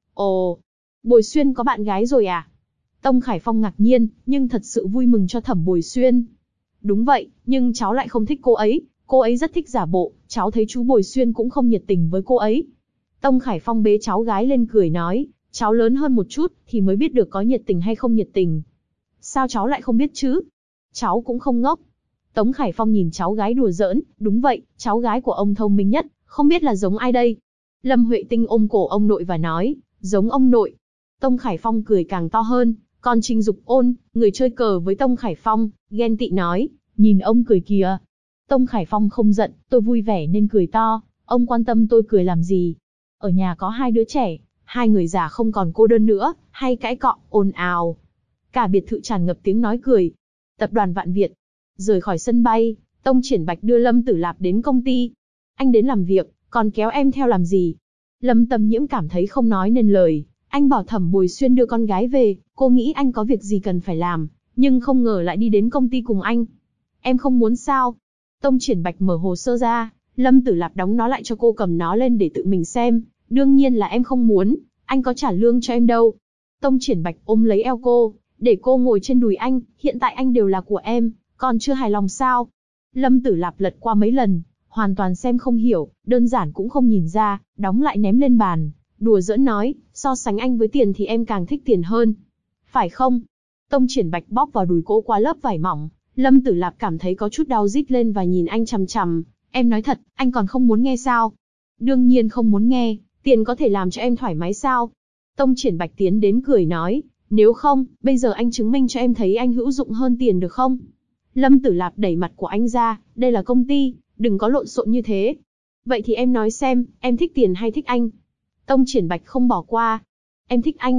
Ồ, Bồi Xuyên có bạn gái rồi à? Tông Khải Phong ngạc nhiên, nhưng thật sự vui mừng cho Thẩm Bồi Xuyên. Đúng vậy, nhưng cháu lại không thích cô ấy rất thích giả bộ, cháu thấy chú Bồi Xuyên cũng không nhiệt tình với cô ấy. Tông Khải Phong bế cháu gái lên cười nói, cháu lớn hơn một chút, thì mới biết được có nhiệt tình hay không nhiệt tình. Sao cháu lại không biết chứ? Cháu cũng không ngốc. Tống Khải Phong nhìn cháu gái đùa giỡn, đúng vậy, cháu gái của ông thông minh nhất, không biết là giống ai đây? Lâm Huệ Tinh ôm cổ ông nội và nói, giống ông nội. Tông Khải Phong cười càng to hơn, còn Trình Dục Ôn, người chơi cờ với Tông Khải Phong, ghen tị nói, nhìn ông cười kìa. Tông Khải Phong không giận, tôi vui vẻ nên cười to, ông quan tâm tôi cười làm gì? Ở nhà có hai đứa trẻ, hai người già không còn cô đơn nữa, hay cãi cọ, ồn ào. Cả biệt thự tràn ngập tiếng nói cười. Tập đoàn Vạn Việt. Rời khỏi sân bay, Tông Triển Bạch đưa Lâm Tử Lạp đến công ty. Anh đến làm việc, còn kéo em theo làm gì? Lâm Tâm Nhiễm cảm thấy không nói nên lời. Anh bảo Thẩm Bồi Xuyên đưa con gái về, cô nghĩ anh có việc gì cần phải làm, nhưng không ngờ lại đi đến công ty cùng anh. Em không muốn sao? Tông Triển Bạch mở hồ sơ ra, Lâm Tử Lạp đóng nó lại cho cô cầm nó lên để tự mình xem. Đương nhiên là em không muốn, anh có trả lương cho em đâu. Tông Triển Bạch ôm lấy eo cô, để cô ngồi trên đùi anh, hiện tại anh đều là của em, còn chưa hài lòng sao? Lâm Tử Lạp lật qua mấy lần, hoàn toàn xem không hiểu, đơn giản cũng không nhìn ra, đóng lại ném lên bàn, đùa giỡn nói, so sánh anh với tiền thì em càng thích tiền hơn. Phải không? Tông Triển Bạch bóp vào đùi cô qua lớp vải mỏng, Lâm Tử Lạp cảm thấy có chút đau rít lên và nhìn anh chằm chằm, em nói thật, anh còn không muốn nghe sao? Đương nhiên không muốn nghe, tiền có thể làm cho em thoải mái sao? Tông Triển Bạch tiến đến cười nói, nếu không, bây giờ anh chứng minh cho em thấy anh hữu dụng hơn tiền được không? Lâm Tử Lạp đẩy mặt của anh ra, đây là công ty, đừng có lộn xộn như thế. Vậy thì em nói xem, em thích tiền hay thích anh? Tông Triển Bạch không bỏ qua. Em thích anh.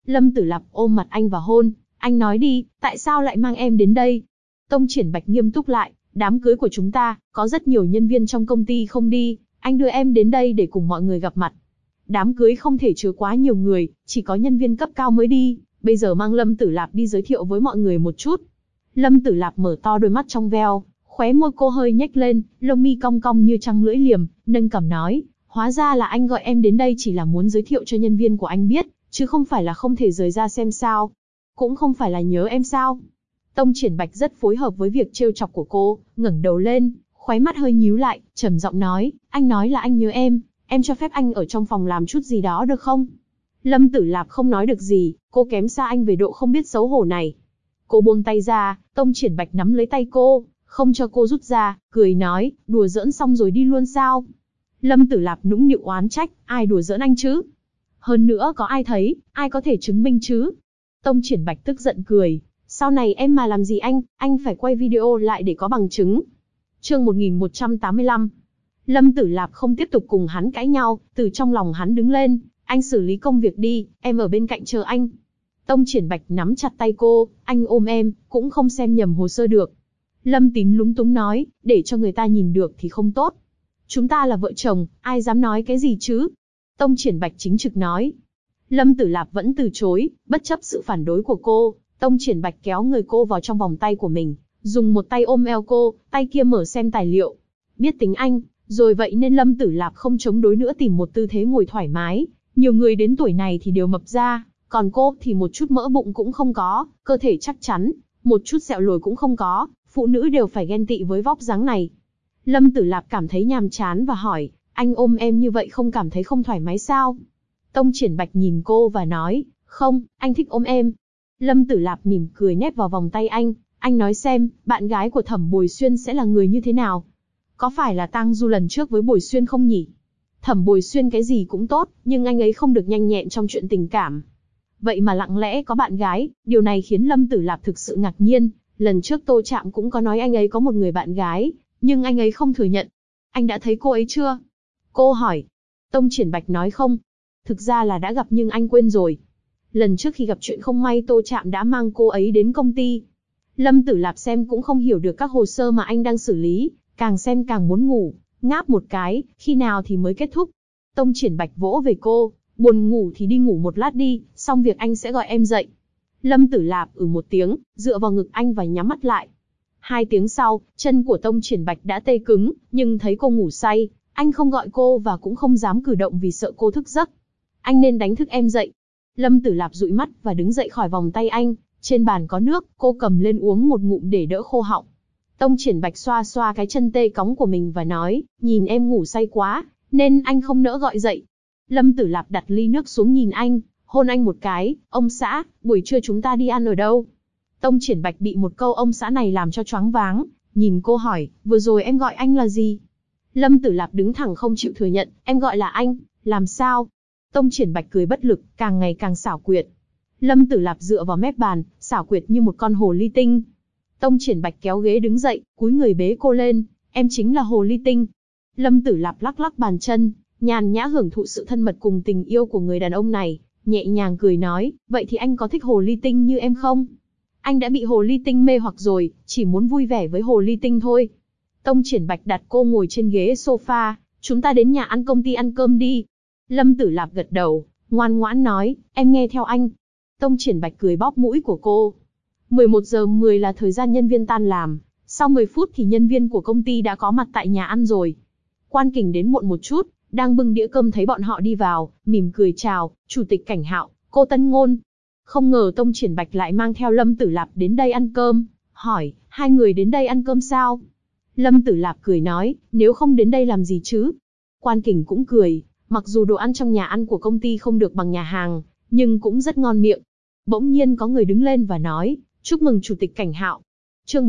Lâm Tử Lạp ôm mặt anh và hôn, anh nói đi, tại sao lại mang em đến đây? Tông Triển Bạch nghiêm túc lại, đám cưới của chúng ta, có rất nhiều nhân viên trong công ty không đi, anh đưa em đến đây để cùng mọi người gặp mặt. Đám cưới không thể chứa quá nhiều người, chỉ có nhân viên cấp cao mới đi, bây giờ mang Lâm Tử Lạp đi giới thiệu với mọi người một chút. Lâm Tử Lạp mở to đôi mắt trong veo, khóe môi cô hơi nhếch lên, lông mi cong cong như trăng lưỡi liềm, nâng cằm nói, hóa ra là anh gọi em đến đây chỉ là muốn giới thiệu cho nhân viên của anh biết, chứ không phải là không thể rời ra xem sao. Cũng không phải là nhớ em sao. Tông Triển Bạch rất phối hợp với việc trêu chọc của cô, ngẩng đầu lên, khóe mắt hơi nhíu lại, trầm giọng nói, anh nói là anh nhớ em cho phép anh ở trong phòng làm chút gì đó được không? Lâm Tử Lạp không nói được gì, cô kém xa anh về độ không biết xấu hổ này. Cô buông tay ra, Tông Triển Bạch nắm lấy tay cô, không cho cô rút ra, cười nói, đùa giỡn xong rồi đi luôn sao? Lâm Tử Lạp nũng nịu oán trách, ai đùa giỡn anh chứ? Hơn nữa có ai thấy, ai có thể chứng minh chứ? Tông Triển Bạch tức giận cười, sau này em mà làm gì anh phải quay video lại để có bằng chứng. Chương 1185. Lâm Tử Lạp không tiếp tục cùng hắn cãi nhau, từ trong lòng hắn đứng lên, anh xử lý công việc đi, em ở bên cạnh chờ anh. Tông Triển Bạch nắm chặt tay cô, anh ôm em, cũng không xem nhầm hồ sơ được. Lâm Tín lúng túng nói, để cho người ta nhìn được thì không tốt. Chúng ta là vợ chồng, ai dám nói cái gì chứ? Tông Triển Bạch chính trực nói. Lâm Tử Lạp vẫn từ chối, bất chấp sự phản đối của cô, Tông Triển Bạch kéo người cô vào trong vòng tay của mình, dùng một tay ôm eo cô, tay kia mở xem tài liệu. Biết tính anh, rồi vậy nên Lâm Tử Lạp không chống đối nữa, tìm một tư thế ngồi thoải mái. Nhiều người đến tuổi này thì đều mập ra, còn cô thì một chút mỡ bụng cũng không có, cơ thể chắc chắn, một chút sẹo lồi cũng không có, phụ nữ đều phải ghen tị với vóc dáng này. Lâm Tử Lạp cảm thấy nhàm chán và hỏi, anh ôm em như vậy không cảm thấy không thoải mái sao? Tông Triển Bạch nhìn cô và nói, không, anh thích ôm em. Lâm Tử Lạp mỉm cười nép vào vòng tay anh nói xem, bạn gái của Thẩm Bồi Xuyên sẽ là người như thế nào? Có phải là Tang Du lần trước với Bồi Xuyên không nhỉ? Thẩm Bồi Xuyên cái gì cũng tốt, nhưng anh ấy không được nhanh nhẹn trong chuyện tình cảm. Vậy mà lặng lẽ có bạn gái, điều này khiến Lâm Tử Lạp thực sự ngạc nhiên. Lần trước Tô Trạm cũng có nói anh ấy có một người bạn gái, nhưng anh ấy không thừa nhận. Anh đã thấy cô ấy chưa? Cô hỏi. Tông Triển Bạch nói không. Thực ra là đã gặp nhưng anh quên rồi. Lần trước khi gặp chuyện không may Tô Trạm đã mang cô ấy đến công ty. Lâm Tử Lạp xem cũng không hiểu được các hồ sơ mà anh đang xử lý, càng xem càng muốn ngủ, ngáp một cái, khi nào thì mới kết thúc. Tông Triển Bạch vỗ về cô, buồn ngủ thì đi ngủ một lát đi, xong việc anh sẽ gọi em dậy. Lâm Tử Lạp một tiếng, dựa vào ngực anh và nhắm mắt lại. 2 tiếng sau, chân của Tông Triển Bạch đã tê cứng, nhưng thấy cô ngủ say, anh không gọi cô và cũng không dám cử động vì sợ cô thức giấc. Anh nên đánh thức em dậy. Lâm Tử Lạp dụi mắt và đứng dậy khỏi vòng tay anh, trên bàn có nước, cô cầm lên uống một ngụm để đỡ khô họng. Tông Triển Bạch xoa xoa cái chân tê cóng của mình và nói, nhìn em ngủ say quá, nên anh không nỡ gọi dậy. Lâm Tử Lạp đặt ly nước xuống nhìn anh, hôn anh một cái, ông xã, buổi trưa chúng ta đi ăn ở đâu? Tông Triển Bạch bị một câu ông xã này làm cho choáng váng, nhìn cô hỏi, vừa rồi em gọi anh là gì? Lâm Tử Lạp đứng thẳng không chịu thừa nhận, em gọi là anh, làm sao? Tông Triển Bạch cười bất lực, càng ngày càng xảo quyệt. Lâm Tử Lạp dựa vào mép bàn, xảo quyệt như một con hồ ly tinh. Tông Triển Bạch kéo ghế đứng dậy, cúi người bế cô lên, em chính là hồ ly tinh. Lâm Tử Lạp lắc lắc bàn chân, nhàn nhã hưởng thụ sự thân mật cùng tình yêu của người đàn ông này, nhẹ nhàng cười nói, vậy thì anh có thích hồ ly tinh như em không? Anh đã bị hồ ly tinh mê hoặc rồi, chỉ muốn vui vẻ với hồ ly tinh thôi. Tông Triển Bạch đặt cô ngồi trên ghế sofa, chúng ta đến nhà ăn công ty ăn cơm đi. Lâm Tử Lạp gật đầu, ngoan ngoãn nói, em nghe theo anh. Tông Triển Bạch cười bóp mũi của cô. 11 giờ 10 là thời gian nhân viên tan làm, sau 10 phút thì nhân viên của công ty đã có mặt tại nhà ăn rồi. Quan Kình đến muộn một chút, đang bưng đĩa cơm thấy bọn họ đi vào, mỉm cười chào, Chủ tịch Cảnh Hạo, cô Tân Ngôn. Không ngờ Tông Triển Bạch lại mang theo Lâm Tử Lạp đến đây ăn cơm, hỏi, hai người đến đây ăn cơm sao? Lâm Tử Lạp cười nói, nếu không đến đây làm gì chứ? Quan Kình cũng cười, mặc dù đồ ăn trong nhà ăn của công ty không được bằng nhà hàng, nhưng cũng rất ngon miệng. Bỗng nhiên có người đứng lên và nói, chúc mừng Chủ tịch Cảnh Hạo. Chương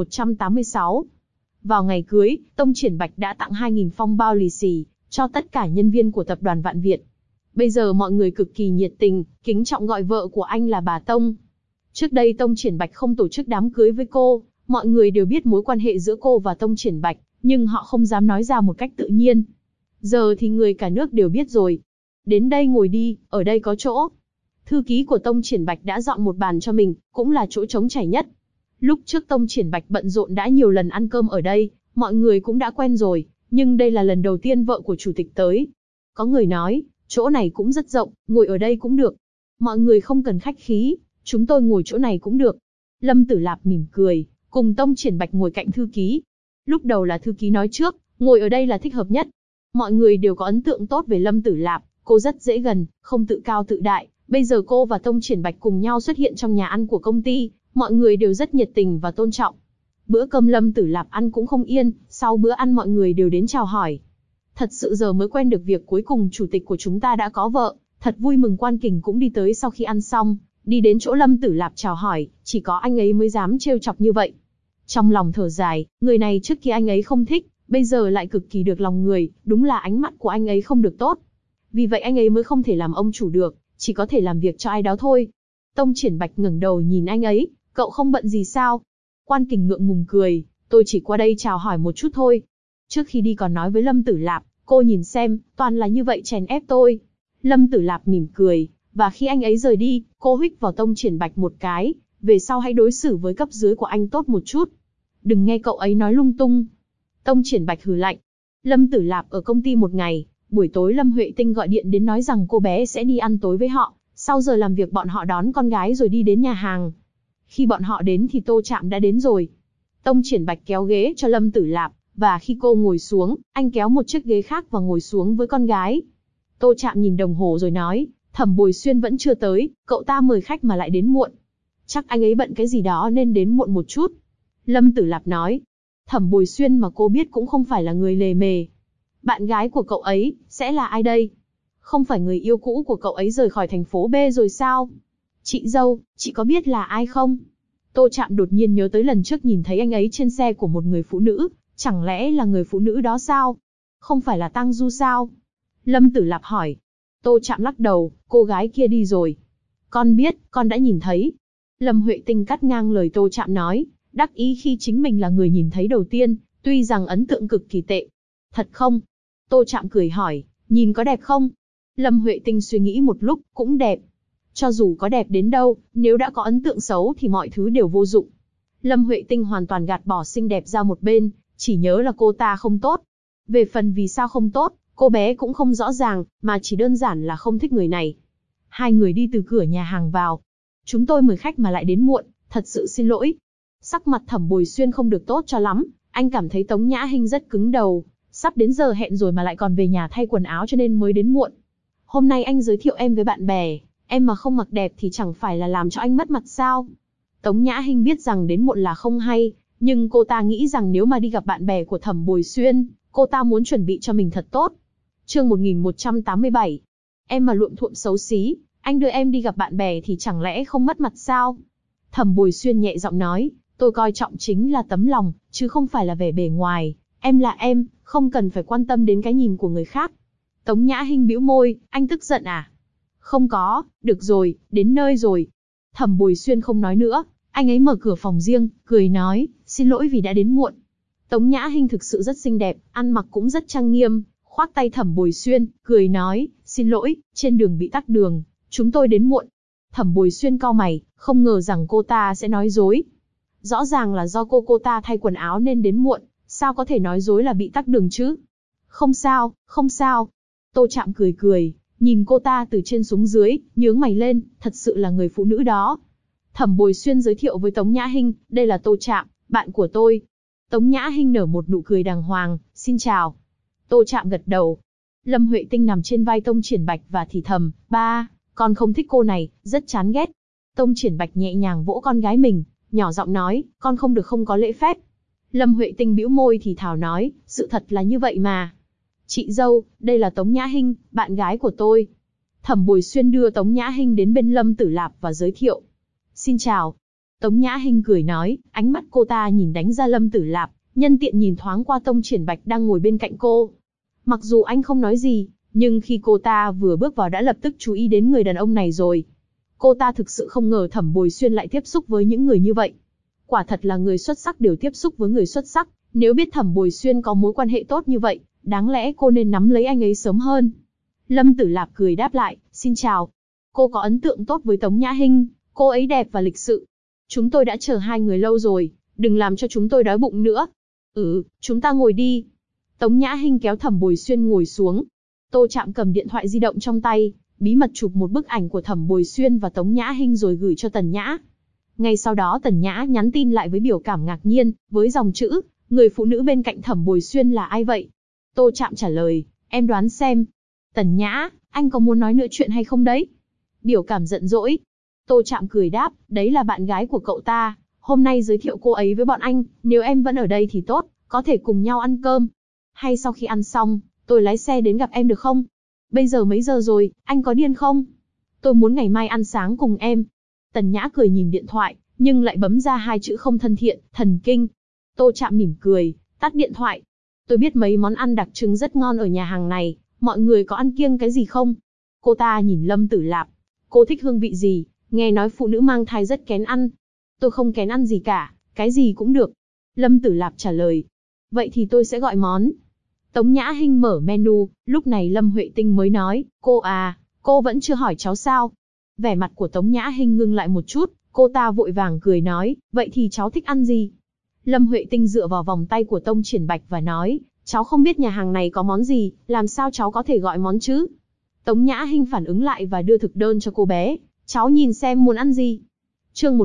1186. Vào ngày cưới, Tông Triển Bạch đã tặng 2.000 phong bao lì xì cho tất cả nhân viên của tập đoàn Vạn Việt. Bây giờ mọi người cực kỳ nhiệt tình, kính trọng gọi vợ của anh là bà Tông. Trước đây Tông Triển Bạch không tổ chức đám cưới với cô, mọi người đều biết mối quan hệ giữa cô và Tông Triển Bạch, nhưng họ không dám nói ra một cách tự nhiên. Giờ thì người cả nước đều biết rồi. Đến đây ngồi đi, ở đây có chỗ. Thư ký của Tông Triển Bạch đã dọn một bàn cho mình, cũng là chỗ trống trải nhất. Lúc trước Tông Triển Bạch bận rộn đã nhiều lần ăn cơm ở đây, mọi người cũng đã quen rồi, nhưng đây là lần đầu tiên vợ của chủ tịch tới. Có người nói, chỗ này cũng rất rộng, ngồi ở đây cũng được. Mọi người không cần khách khí, chúng tôi ngồi chỗ này cũng được. Lâm Tử Lạp mỉm cười, cùng Tông Triển Bạch ngồi cạnh thư ký. Lúc đầu là thư ký nói trước, ngồi ở đây là thích hợp nhất. Mọi người đều có ấn tượng tốt về Lâm Tử Lạp, cô rất dễ gần, không tự cao tự đại. Bây giờ cô và Tông Triển Bạch cùng nhau xuất hiện trong nhà ăn của công ty, mọi người đều rất nhiệt tình và tôn trọng. Bữa cơm Lâm Tử Lạp ăn cũng không yên, sau bữa ăn mọi người đều đến chào hỏi. Thật sự giờ mới quen được việc cuối cùng chủ tịch của chúng ta đã có vợ, thật vui mừng. Quan Kình cũng đi tới sau khi ăn xong, đi đến chỗ Lâm Tử Lạp chào hỏi, chỉ có anh ấy mới dám trêu chọc như vậy. Trong lòng thở dài, người này trước kia anh ấy không thích, bây giờ lại cực kỳ được lòng người, đúng là ánh mắt của anh ấy không được tốt. Vì vậy anh ấy mới không thể làm ông chủ được, chỉ có thể làm việc cho ai đó thôi. Tông Triển Bạch ngẩng đầu nhìn anh ấy, cậu không bận gì sao? Quan Kình ngượng ngùng cười, tôi chỉ qua đây chào hỏi một chút thôi. Trước khi đi còn nói với Lâm Tử Lạp, cô nhìn xem, toàn là như vậy chèn ép tôi. Lâm Tử Lạp mỉm cười, và khi anh ấy rời đi, cô huých vào Tông Triển Bạch một cái, về sau hãy đối xử với cấp dưới của anh tốt một chút. Đừng nghe cậu ấy nói lung tung. Tông Triển Bạch hừ lạnh. Lâm Tử Lạp ở công ty một ngày, buổi tối Lâm Huệ Tinh gọi điện đến nói rằng cô bé sẽ đi ăn tối với họ, sau giờ làm việc bọn họ đón con gái rồi đi đến nhà hàng. Khi bọn họ đến thì Tô Trạm đã đến rồi. Tông Triển Bạch kéo ghế cho Lâm Tử Lạp, và khi cô ngồi xuống, anh kéo một chiếc ghế khác và ngồi xuống với con gái. Tô Trạm nhìn đồng hồ rồi nói, Thẩm Bồi Xuyên vẫn chưa tới, cậu ta mời khách mà lại đến muộn. Chắc anh ấy bận cái gì đó nên đến muộn một chút. Lâm Tử Lạp nói, Thẩm Bồi Xuyên mà cô biết cũng không phải là người lề mề. Bạn gái của cậu ấy, sẽ là ai đây? Không phải người yêu cũ của cậu ấy rời khỏi thành phố B rồi sao? Chị dâu, chị có biết là ai không? Tô Trạm đột nhiên nhớ tới lần trước nhìn thấy anh ấy trên xe của một người phụ nữ, chẳng lẽ là người phụ nữ đó sao? Không phải là Tang Du sao? Lâm Tử Lạp hỏi. Tô Trạm lắc đầu, cô gái kia đi rồi. Con biết, con đã nhìn thấy. Lâm Huệ Tinh cắt ngang lời Tô Trạm nói, đắc ý khi chính mình là người nhìn thấy đầu tiên, tuy rằng ấn tượng cực kỳ tệ. Thật không? Tô Trạm cười hỏi, nhìn có đẹp không? Lâm Huệ Tinh suy nghĩ một lúc, cũng đẹp. Cho dù có đẹp đến đâu, nếu đã có ấn tượng xấu thì mọi thứ đều vô dụng. Lâm Huệ Tinh hoàn toàn gạt bỏ xinh đẹp ra một bên, chỉ nhớ là cô ta không tốt. Về phần vì sao không tốt, cô bé cũng không rõ ràng, mà chỉ đơn giản là không thích người này. Hai người đi từ cửa nhà hàng vào. Chúng tôi mời khách mà lại đến muộn, thật sự xin lỗi. Sắc mặt Thẩm Bồi Xuyên không được tốt cho lắm, anh cảm thấy Tống Nhã Hinh rất cứng đầu. Sắp đến giờ hẹn rồi mà lại còn về nhà thay quần áo cho nên mới đến muộn. Hôm nay anh giới thiệu em với bạn bè, em mà không mặc đẹp thì chẳng phải là làm cho anh mất mặt sao? Tống Nhã Hinh biết rằng đến muộn là không hay, nhưng cô ta nghĩ rằng nếu mà đi gặp bạn bè của Thẩm Bồi Xuyên, cô ta muốn chuẩn bị cho mình thật tốt. Chương 1187. Em mà luộm thuộm xấu xí, anh đưa em đi gặp bạn bè thì chẳng lẽ không mất mặt sao? Thẩm Bồi Xuyên nhẹ giọng nói, tôi coi trọng chính là tấm lòng, chứ không phải là vẻ bề ngoài. Em là em, không cần phải quan tâm đến cái nhìn của người khác. Tống Nhã Hinh bĩu môi, anh tức giận à? Không có, được rồi, đến nơi rồi. Thẩm Bồi Xuyên không nói nữa, anh ấy mở cửa phòng riêng, cười nói, xin lỗi vì đã đến muộn. Tống Nhã Hinh thực sự rất xinh đẹp, ăn mặc cũng rất trang nghiêm, khoác tay Thẩm Bồi Xuyên, cười nói, xin lỗi, trên đường bị tắc đường, chúng tôi đến muộn. Thẩm Bồi Xuyên cau mày, không ngờ rằng cô ta sẽ nói dối. Rõ ràng là do cô ta thay quần áo nên đến muộn, sao có thể nói dối là bị tắc đường chứ? Không sao, không sao. Tô Trạm cười cười, nhìn cô ta từ trên xuống dưới, nhướng mày lên, thật sự là người phụ nữ đó. Thẩm Bồi Xuyên giới thiệu với Tống Nhã Hinh, đây là Tô Trạm, bạn của tôi. Tống Nhã Hinh nở một nụ cười đàng hoàng, xin chào. Tô Trạm gật đầu. Lâm Huệ Tinh nằm trên vai Tông Triển Bạch và thì thầm, ba, con không thích cô này, rất chán ghét. Tông Triển Bạch nhẹ nhàng vỗ con gái mình, nhỏ giọng nói, con không được không có lễ phép. Lâm Huệ Tinh bĩu môi thì thào nói, sự thật là như vậy mà. Chị dâu, đây là Tống Nhã Hinh, bạn gái của tôi. Thẩm Bồi Xuyên đưa Tống Nhã Hinh đến bên Lâm Tử Lạp và giới thiệu. Xin chào. Tống Nhã Hinh cười nói, ánh mắt cô ta nhìn đánh ra Lâm Tử Lạp, nhân tiện nhìn thoáng qua Tông Triển Bạch đang ngồi bên cạnh cô. Mặc dù anh không nói gì, nhưng khi cô ta vừa bước vào đã lập tức chú ý đến người đàn ông này rồi. Cô ta thực sự không ngờ Thẩm Bồi Xuyên lại tiếp xúc với những người như vậy. Quả thật là người xuất sắc đều tiếp xúc với người xuất sắc, nếu biết Thẩm Bồi Xuyên có mối quan hệ tốt như vậy, đáng lẽ cô nên nắm lấy anh ấy sớm hơn. Lâm Tử Lạp cười đáp lại, xin chào. cô có ấn tượng tốt với Tống Nhã Hinh, cô ấy đẹp và lịch sự. Chúng tôi đã chờ hai người lâu rồi, đừng làm cho chúng tôi đói bụng nữa. Chúng ta ngồi đi. Tống Nhã Hinh kéo Thẩm Bồi Xuyên ngồi xuống. Tô Trạm cầm điện thoại di động trong tay, bí mật chụp một bức ảnh của Thẩm Bồi Xuyên và Tống Nhã Hinh rồi gửi cho Tần Nhã. Ngay sau đó Tần Nhã nhắn tin lại với biểu cảm ngạc nhiên, với dòng chữ, người phụ nữ bên cạnh Thẩm Bồi Xuyên là ai vậy? Tô Trạm trả lời, em đoán xem. Tần Nhã, anh có muốn nói nữa chuyện hay không đấy? Biểu cảm giận dỗi. Tô Trạm cười đáp, đấy là bạn gái của cậu ta, hôm nay giới thiệu cô ấy với bọn anh, nếu em vẫn ở đây thì tốt, có thể cùng nhau ăn cơm. Hay sau khi ăn xong, tôi lái xe đến gặp em được không? Bây giờ mấy giờ rồi, anh có điên không? Tôi muốn ngày mai ăn sáng cùng em. Tần Nhã cười nhìn điện thoại, nhưng lại bấm ra hai chữ không thân thiện, thần kinh. Tô Trạm mỉm cười, tắt điện thoại. Tôi biết mấy món ăn đặc trưng rất ngon ở nhà hàng này, mọi người có ăn kiêng cái gì không? Cô ta nhìn Lâm Tử Lạp. Cô thích hương vị gì? Nghe nói phụ nữ mang thai rất kén ăn. Tôi không kén ăn gì cả, cái gì cũng được. Lâm Tử Lạp trả lời. Vậy thì tôi sẽ gọi món. Tống Nhã Hinh mở menu, lúc này Lâm Huệ Tinh mới nói, cô vẫn chưa hỏi cháu sao? Vẻ mặt của Tống Nhã Hinh ngưng lại một chút, cô ta vội vàng cười nói, vậy thì cháu thích ăn gì? Lâm Huệ Tinh dựa vào vòng tay của Tông Triển Bạch và nói, cháu không biết nhà hàng này có món gì, làm sao cháu có thể gọi món chứ? Tống Nhã Hinh phản ứng lại và đưa thực đơn cho cô bé, cháu nhìn xem muốn ăn gì. Chương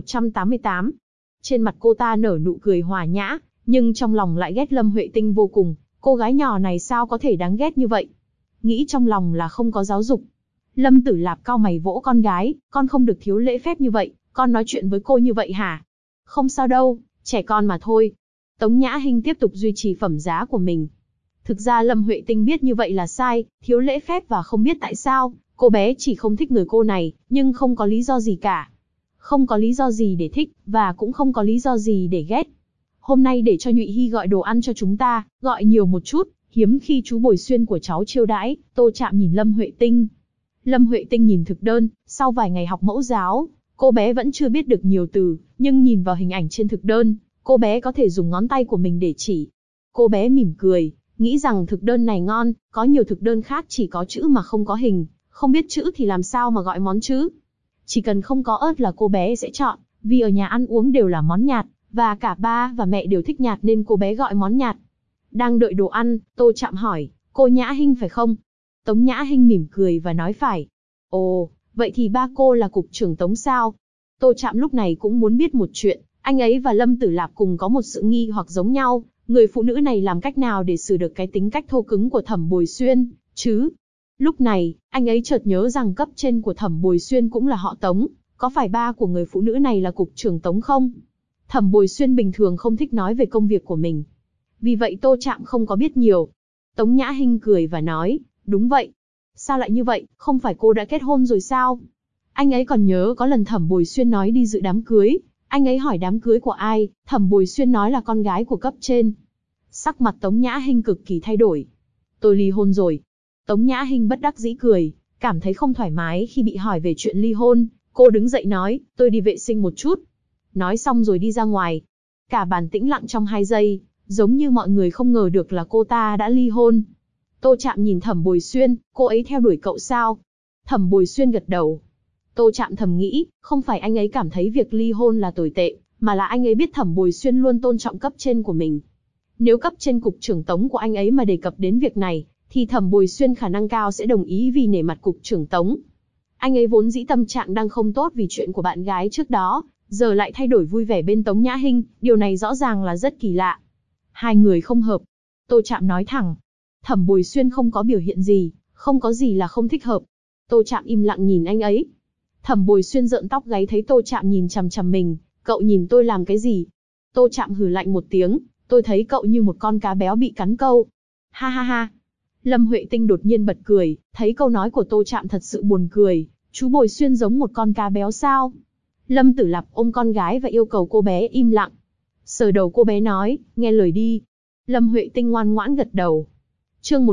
1188. Trên mặt cô ta nở nụ cười hòa nhã, nhưng trong lòng lại ghét Lâm Huệ Tinh vô cùng, cô gái nhỏ này sao có thể đáng ghét như vậy? Nghĩ trong lòng là không có giáo dục. Lâm Tử Lạp cau mày vỗ con gái, con không được thiếu lễ phép như vậy, con nói chuyện với cô như vậy hả? Không sao đâu, trẻ con mà thôi. Tống Nhã Hinh tiếp tục duy trì phẩm giá của mình. Thực ra Lâm Huệ Tinh biết như vậy là sai, thiếu lễ phép và không biết tại sao, cô bé chỉ không thích người cô này, nhưng không có lý do gì cả. Không có lý do gì để thích, và cũng không có lý do gì để ghét. Hôm nay để cho Nhụy Hy gọi đồ ăn cho chúng ta, gọi nhiều một chút, hiếm khi chú Bồi Xuyên của cháu chiêu đãi. Tô Trạm nhìn Lâm Huệ Tinh. Lâm Huệ Tinh nhìn thực đơn, sau vài ngày học mẫu giáo, cô bé vẫn chưa biết được nhiều từ, nhưng nhìn vào hình ảnh trên thực đơn, cô bé có thể dùng ngón tay của mình để chỉ. Cô bé mỉm cười, nghĩ rằng thực đơn này ngon, có nhiều thực đơn khác chỉ có chữ mà không có hình, không biết chữ thì làm sao mà gọi món chứ. Chỉ cần không có ớt là cô bé sẽ chọn, vì ở nhà ăn uống đều là món nhạt, và cả ba và mẹ đều thích nhạt nên cô bé gọi món nhạt. Đang đợi đồ ăn, Tô Trạm hỏi, cô Nhã Hinh phải không? Tống Nhã Hinh mỉm cười và nói phải. Ồ, vậy thì ba cô là cục trưởng Tống sao? Tô Trạm lúc này cũng muốn biết một chuyện, anh ấy và Lâm Tử Lạp cùng có một sự nghi hoặc giống nhau, người phụ nữ này làm cách nào để xử được cái tính cách thô cứng của Thẩm Bồi Xuyên, chứ? Lúc này, anh ấy chợt nhớ rằng cấp trên của Thẩm Bồi Xuyên cũng là họ Tống, có phải ba của người phụ nữ này là cục trưởng Tống không? Thẩm Bồi Xuyên bình thường không thích nói về công việc của mình. Vì vậy Tô Trạm không có biết nhiều. Tống Nhã Hinh cười và nói, đúng vậy. Sao lại như vậy, không phải cô đã kết hôn rồi sao? Anh ấy còn nhớ có lần Thẩm Bồi Xuyên nói đi dự đám cưới. Anh ấy hỏi đám cưới của ai, Thẩm Bồi Xuyên nói là con gái của cấp trên. Sắc mặt Tống Nhã Hinh cực kỳ thay đổi. Tôi ly hôn rồi. Tống Nhã Hinh bất đắc dĩ cười, cảm thấy không thoải mái khi bị hỏi về chuyện ly hôn. Cô đứng dậy nói, tôi đi vệ sinh một chút. Nói xong rồi đi ra ngoài. Cả bàn tĩnh lặng trong 2 giây, giống như mọi người không ngờ được là cô ta đã ly hôn. Tô Trạm nhìn Thẩm Bồi Xuyên, cô ấy theo đuổi cậu sao? Thẩm Bồi Xuyên gật đầu. Tô Trạm thầm nghĩ, không phải anh ấy cảm thấy việc ly hôn là tồi tệ, mà là anh ấy biết Thẩm Bồi Xuyên luôn tôn trọng cấp trên của mình. Nếu cấp trên cục trưởng Tống của anh ấy mà đề cập đến việc này, thì Thẩm Bồi Xuyên khả năng cao sẽ đồng ý vì nể mặt cục trưởng Tống. Anh ấy vốn dĩ tâm trạng đang không tốt vì chuyện của bạn gái trước đó, giờ lại thay đổi vui vẻ bên Tống Nhã Hinh, điều này rõ ràng là rất kỳ lạ. Hai người không hợp. Tô Trạm nói thẳng. Thẩm Bồi Xuyên không có biểu hiện gì, không có gì là không thích hợp. Tô Trạm im lặng nhìn anh ấy. Thẩm Bồi Xuyên rợn tóc gáy thấy Tô Trạm nhìn chằm chằm mình, cậu nhìn tôi làm cái gì? Tô Trạm hừ lạnh một tiếng, tôi thấy cậu như một con cá béo bị cắn câu. Ha ha ha. Lâm Huệ Tinh đột nhiên bật cười, thấy câu nói của Tô Trạm thật sự buồn cười, chú Bồi Xuyên giống một con cá béo sao? Lâm Tử Lạp ôm con gái và yêu cầu cô bé im lặng. Sờ đầu cô bé nói, nghe lời đi. Lâm Huệ Tinh ngoan ngoãn gật đầu. Chương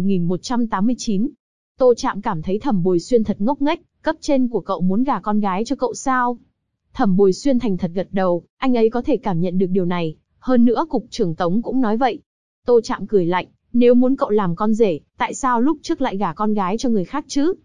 1189. Tô Trạm cảm thấy Thẩm Bồi Xuyên thật ngốc nghếch, cấp trên của cậu muốn gả con gái cho cậu sao? Thẩm Bồi Xuyên thành thật gật đầu, anh ấy có thể cảm nhận được điều này, hơn nữa cục trưởng Tống cũng nói vậy. Tô Trạm cười lạnh, nếu muốn cậu làm con rể, tại sao lúc trước lại gả con gái cho người khác chứ?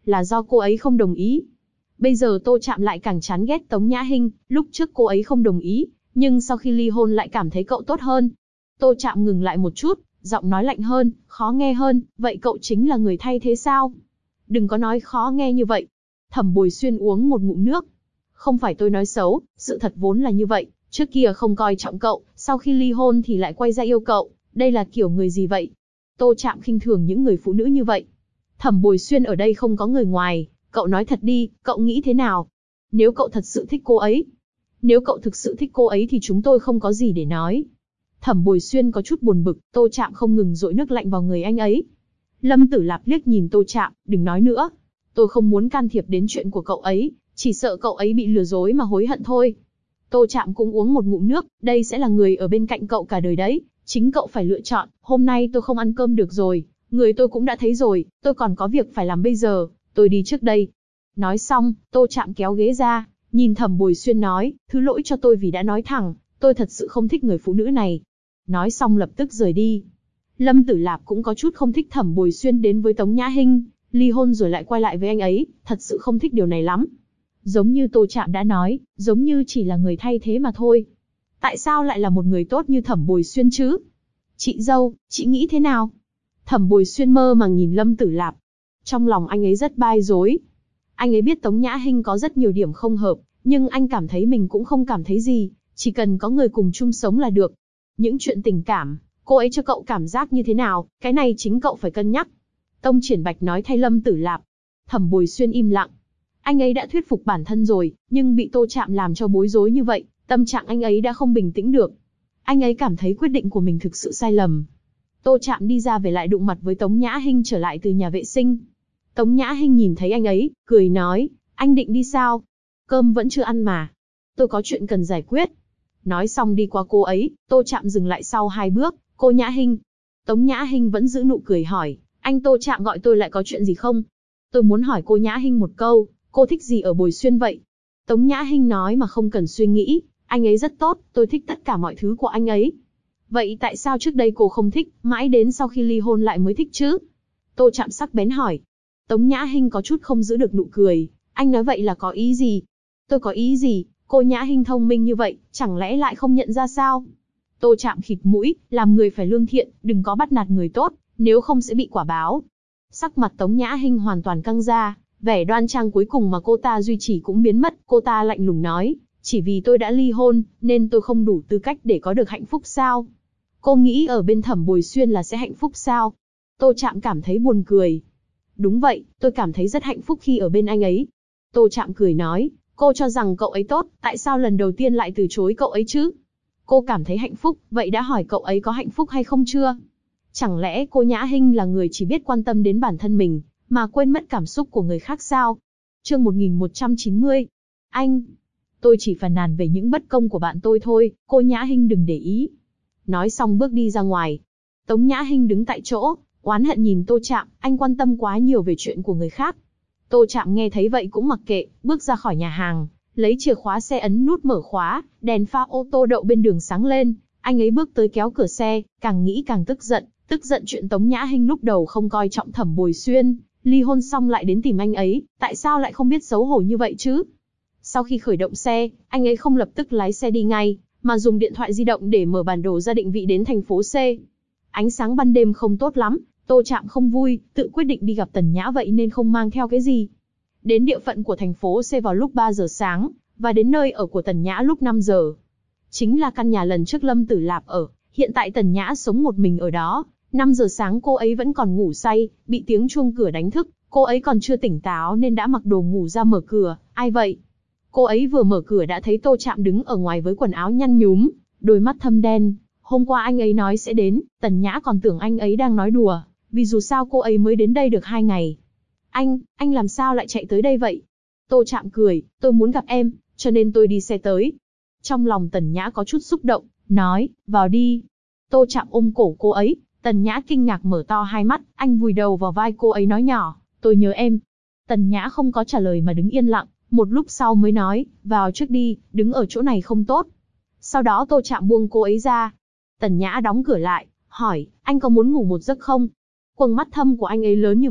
Là do cô ấy không đồng ý. Bây giờ Tô Trạm lại càng chán ghét Tống Nhã Hinh, lúc trước cô ấy không đồng ý, nhưng sau khi ly hôn lại cảm thấy cậu tốt hơn. Tô Trạm ngừng lại một chút, giọng nói lạnh hơn, khó nghe hơn, vậy cậu chính là người thay thế sao? Đừng có nói khó nghe như vậy. Thẩm Bồi Xuyên uống một ngụm nước. Không phải tôi nói xấu, sự thật vốn là như vậy, trước kia không coi trọng cậu, sau khi ly hôn thì lại quay ra yêu cậu, đây là kiểu người gì vậy? Tô Trạm khinh thường những người phụ nữ như vậy. Thẩm Bồi Xuyên ở đây không có người ngoài, cậu nói thật đi, cậu nghĩ thế nào? Nếu cậu thật sự thích cô ấy, nếu cậu thực sự thích cô ấy thì chúng tôi không có gì để nói. Thẩm Bồi Xuyên có chút buồn bực, Tô Trạm không ngừng dội nước lạnh vào người anh ấy. Lâm Tử Lạp liếc nhìn Tô Trạm, đừng nói nữa. Tôi không muốn can thiệp đến chuyện của cậu ấy, chỉ sợ cậu ấy bị lừa dối mà hối hận thôi. Tô Trạm cũng uống một ngụm nước, đây sẽ là người ở bên cạnh cậu cả đời đấy, chính cậu phải lựa chọn, hôm nay tôi không ăn cơm được rồi, người tôi cũng đã thấy rồi, tôi còn có việc phải làm bây giờ, tôi đi trước đây. Nói xong, Tô Trạm kéo ghế ra, nhìn Thẩm Bồi Xuyên nói, thứ lỗi cho tôi vì đã nói thẳng, tôi thật sự không thích người phụ nữ này. Nói xong lập tức rời đi. Lâm Tử Lạp cũng có chút không thích Thẩm Bồi Xuyên đến với Tống Nhã Hinh, ly hôn rồi lại quay lại với anh ấy, thật sự không thích điều này lắm. Giống như Tô Trạm đã nói, giống như chỉ là người thay thế mà thôi. Tại sao lại là một người tốt như Thẩm Bồi Xuyên chứ? Chị dâu, chị nghĩ thế nào? Thẩm Bồi Xuyên mơ màng nhìn Lâm Tử Lạp. Trong lòng anh ấy rất bối rối. Anh ấy biết Tống Nhã Hinh có rất nhiều điểm không hợp, nhưng anh cảm thấy mình cũng không cảm thấy gì, chỉ cần có người cùng chung sống là được. Những chuyện tình cảm, cô ấy cho cậu cảm giác như thế nào, cái này chính cậu phải cân nhắc. Tông Triển Bạch nói thay Lâm Tử Lạp. Thẩm Bồi Xuyên im lặng. Anh ấy đã thuyết phục bản thân rồi, nhưng bị Tô Trạm làm cho bối rối như vậy, tâm trạng anh ấy đã không bình tĩnh được. Anh ấy cảm thấy quyết định của mình thực sự sai lầm. Tô Trạm đi ra về lại đụng mặt với Tống Nhã Hinh trở lại từ nhà vệ sinh. Tống Nhã Hinh nhìn thấy anh ấy, cười nói, anh định đi sao? Cơm vẫn chưa ăn mà. Tôi có chuyện cần giải quyết. Nói xong đi qua cô ấy, Tô Trạm dừng lại sau 2 bước, cô Nhã Hinh. Tống Nhã Hinh vẫn giữ nụ cười hỏi, anh Tô Trạm gọi tôi lại có chuyện gì không? Tôi muốn hỏi cô Nhã Hinh một câu, cô thích gì ở Bồi Xuyên vậy? Tống Nhã Hinh nói mà không cần suy nghĩ, anh ấy rất tốt, tôi thích tất cả mọi thứ của anh ấy. Vậy tại sao trước đây cô không thích, mãi đến sau khi ly hôn lại mới thích chứ? Tô Trạm sắc bén hỏi. Tống Nhã Hinh có chút không giữ được nụ cười, anh nói vậy là có ý gì? Tôi có ý gì? Cô Nhã Hinh thông minh như vậy, chẳng lẽ lại không nhận ra sao? Tô Trạm khịt mũi, làm người phải lương thiện, đừng có bắt nạt người tốt, nếu không sẽ bị quả báo. Sắc mặt Tống Nhã Hinh hoàn toàn căng ra, vẻ đoan trang cuối cùng mà cô ta duy trì cũng biến mất, cô ta lạnh lùng nói, chỉ vì tôi đã ly hôn, nên tôi không đủ tư cách để có được hạnh phúc sao? Cô nghĩ ở bên Thẩm Bồi Xuyên là sẽ hạnh phúc sao? Tô Trạm cảm thấy buồn cười. Đúng vậy, tôi cảm thấy rất hạnh phúc khi ở bên anh ấy. Tô Trạm cười nói, cô cho rằng cậu ấy tốt, tại sao lần đầu tiên lại từ chối cậu ấy chứ? Cô cảm thấy hạnh phúc, vậy đã hỏi cậu ấy có hạnh phúc hay không chưa? Chẳng lẽ cô Nhã Hinh là người chỉ biết quan tâm đến bản thân mình, mà quên mất cảm xúc của người khác sao? Chương 1190. Anh, tôi chỉ phàn nàn về những bất công của bạn tôi thôi, cô Nhã Hinh đừng để ý. Nói xong bước đi ra ngoài. Tống Nhã Hinh đứng tại chỗ, oán hận nhìn Tô Trạm, anh quan tâm quá nhiều về chuyện của người khác. Tô Trạm nghe thấy vậy cũng mặc kệ, bước ra khỏi nhà hàng, lấy chìa khóa xe ấn nút mở khóa, đèn pha ô tô đậu bên đường sáng lên, anh ấy bước tới kéo cửa xe, càng nghĩ càng tức giận chuyện Tống Nhã Hinh lúc đầu không coi trọng Thẩm Bồi Xuyên, ly hôn xong lại đến tìm anh ấy, tại sao lại không biết xấu hổ như vậy chứ? Sau khi khởi động xe, anh ấy không lập tức lái xe đi ngay, mà dùng điện thoại di động để mở bản đồ ra định vị đến thành phố C. Ánh sáng ban đêm không tốt lắm, Tô Trạm không vui, tự quyết định đi gặp Tần Nhã vậy nên không mang theo cái gì. Đến địa phận của thành phố C vào lúc 3 giờ sáng, và đến nơi ở của Tần Nhã lúc 5 giờ. Chính là căn nhà lần trước Lâm Tử Lạp ở, hiện tại Tần Nhã sống một mình ở đó. 5 giờ sáng cô ấy vẫn còn ngủ say, bị tiếng chuông cửa đánh thức, cô ấy còn chưa tỉnh táo nên đã mặc đồ ngủ ra mở cửa, ai vậy? Cô ấy vừa mở cửa đã thấy Tô Trạm đứng ở ngoài với quần áo nhăn nhúm, đôi mắt thâm đen. Hôm qua anh ấy nói sẽ đến, Tần Nhã còn tưởng anh ấy đang nói đùa, vì dù sao cô ấy mới đến đây được 2 ngày. Anh làm sao lại chạy tới đây vậy? Tô Trạm cười, tôi muốn gặp em, cho nên tôi đi xe tới. Trong lòng Tần Nhã có chút xúc động, nói, vào đi. Tô Trạm ôm cổ cô ấy, Tần Nhã kinh ngạc mở to hai mắt, anh vùi đầu vào vai cô ấy nói nhỏ, tôi nhớ em. Tần Nhã không có trả lời mà đứng yên lặng, một lúc sau mới nói, vào trước đi, đứng ở chỗ này không tốt. Sau đó Tô Trạm buông cô ấy ra. Tần Nhã đóng cửa lại, hỏi, anh có muốn ngủ một giấc không? Quầng mắt thâm của anh ấy lớn như vậy,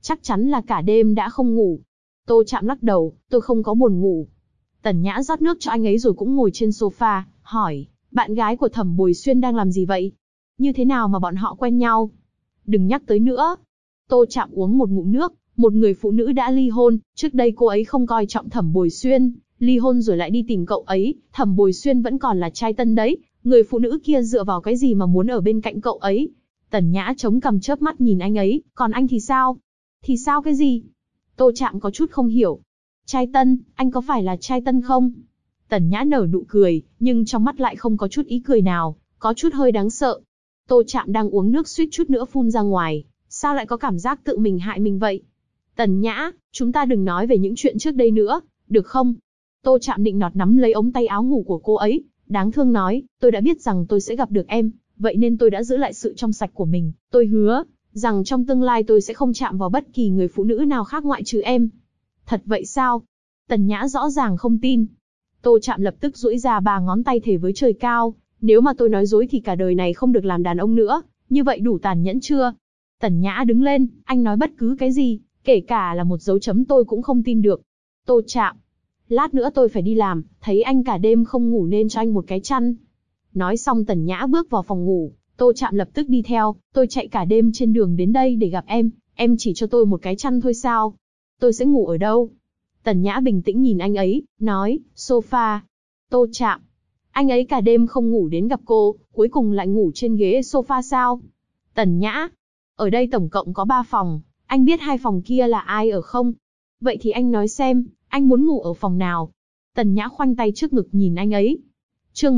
chắc chắn là cả đêm đã không ngủ. Tô Trạm lắc đầu, tôi không có buồn ngủ. Tần Nhã rót nước cho anh ấy rồi cũng ngồi trên sofa, hỏi, bạn gái của Thẩm Bồi Xuyên đang làm gì vậy? Như thế nào mà bọn họ quen nhau? Đừng nhắc tới nữa. Tô Trạm uống một ngụm nước, một người phụ nữ đã ly hôn, trước đây cô ấy không coi trọng Thẩm Bồi Xuyên, ly hôn rồi lại đi tìm cậu ấy, Thẩm Bồi Xuyên vẫn còn là trai tân đấy, người phụ nữ kia dựa vào cái gì mà muốn ở bên cạnh cậu ấy? Tần Nhã chống cằm chớp mắt nhìn anh ấy, còn anh thì sao? Thì sao cái gì? Tô Trạm có chút không hiểu. Trai tân, anh có phải là trai tân không? Tần Nhã nở nụ cười, nhưng trong mắt lại không có chút ý cười nào, có chút hơi đáng sợ. Tô Trạm đang uống nước suýt chút nữa phun ra ngoài, sao lại có cảm giác tự mình hại mình vậy? Tần Nhã, chúng ta đừng nói về những chuyện trước đây nữa, được không? Tô Trạm định nọt nắm lấy ống tay áo ngủ của cô ấy, đáng thương nói, tôi đã biết rằng tôi sẽ gặp được em, vậy nên tôi đã giữ lại sự trong sạch của mình, tôi hứa rằng trong tương lai tôi sẽ không chạm vào bất kỳ người phụ nữ nào khác ngoại trừ em. Thật vậy sao? Tần Nhã rõ ràng không tin. Tô Trạm lập tức duỗi ra 3 ngón tay thề với trời cao, nếu mà tôi nói dối thì cả đời này không được làm đàn ông nữa, như vậy đủ tàn nhẫn chưa? Tần Nhã đứng lên, anh nói bất cứ cái gì, kể cả là một dấu chấm tôi cũng không tin được. Tô Trạm, lát nữa tôi phải đi làm, thấy anh cả đêm không ngủ nên cho anh một cái chăn. Nói xong Tần Nhã bước vào phòng ngủ, Tô Trạm lập tức đi theo, tôi chạy cả đêm trên đường đến đây để gặp em chỉ cho tôi một cái chăn thôi sao? Tôi sẽ ngủ ở đâu? Tần Nhã bình tĩnh nhìn anh ấy, nói, sofa. Tô Trạm, anh ấy cả đêm không ngủ đến gặp cô, cuối cùng lại ngủ trên ghế sofa sao? Tần Nhã, ở đây tổng cộng có 3 phòng, anh biết 2 phòng kia là ai ở không? Vậy thì anh nói xem, anh muốn ngủ ở phòng nào? Tần Nhã khoanh tay trước ngực nhìn anh ấy. Chương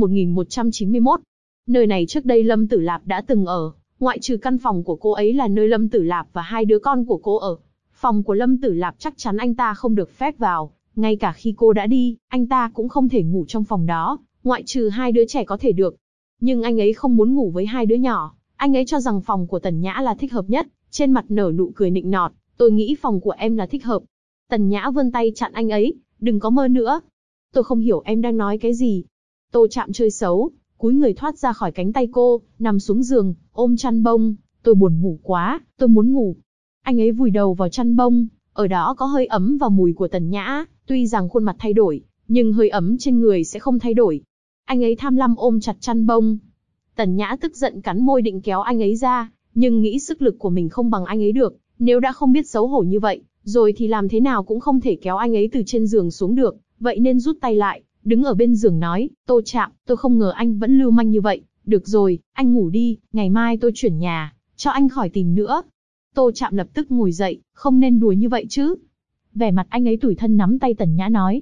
1191. Nơi này trước đây Lâm Tử Lạp đã từng ở, ngoại trừ căn phòng của cô ấy là nơi Lâm Tử Lạp và 2 đứa con của cô ở. Phòng của Lâm Tử Lạp chắc chắn anh ta không được phép vào, ngay cả khi cô đã đi, anh ta cũng không thể ngủ trong phòng đó, ngoại trừ 2 đứa trẻ có thể được. Nhưng anh ấy không muốn ngủ với 2 đứa nhỏ, anh ấy cho rằng phòng của Tần Nhã là thích hợp nhất, trên mặt nở nụ cười nịnh nọt, tôi nghĩ phòng của em là thích hợp. Tần Nhã vươn tay chặn anh ấy, đừng có mơ nữa. Tôi không hiểu em đang nói cái gì. Tô Trạm chơi xấu, cúi người thoát ra khỏi cánh tay cô, nằm xuống giường, ôm chăn bông, tôi buồn ngủ quá, tôi muốn ngủ. Anh ấy vùi đầu vào chăn bông, ở đó có hơi ấm và mùi của Tần Nhã, tuy rằng khuôn mặt thay đổi, nhưng hơi ấm trên người sẽ không thay đổi. Anh ấy tham lam ôm chặt chăn bông. Tần Nhã tức giận cắn môi định kéo anh ấy ra, nhưng nghĩ sức lực của mình không bằng anh ấy được, nếu đã không biết xấu hổ như vậy, rồi thì làm thế nào cũng không thể kéo anh ấy từ trên giường xuống được, vậy nên rút tay lại, đứng ở bên giường nói, Tô Trạm, tôi không ngờ anh vẫn lưu manh như vậy, được rồi, anh ngủ đi, ngày mai tôi chuyển nhà, cho anh khỏi tìm nữa. Tô Trạm lập tức ngồi dậy, không nên đùa như vậy chứ. Vẻ mặt anh ấy tủi thân nắm tay Tần Nhã nói,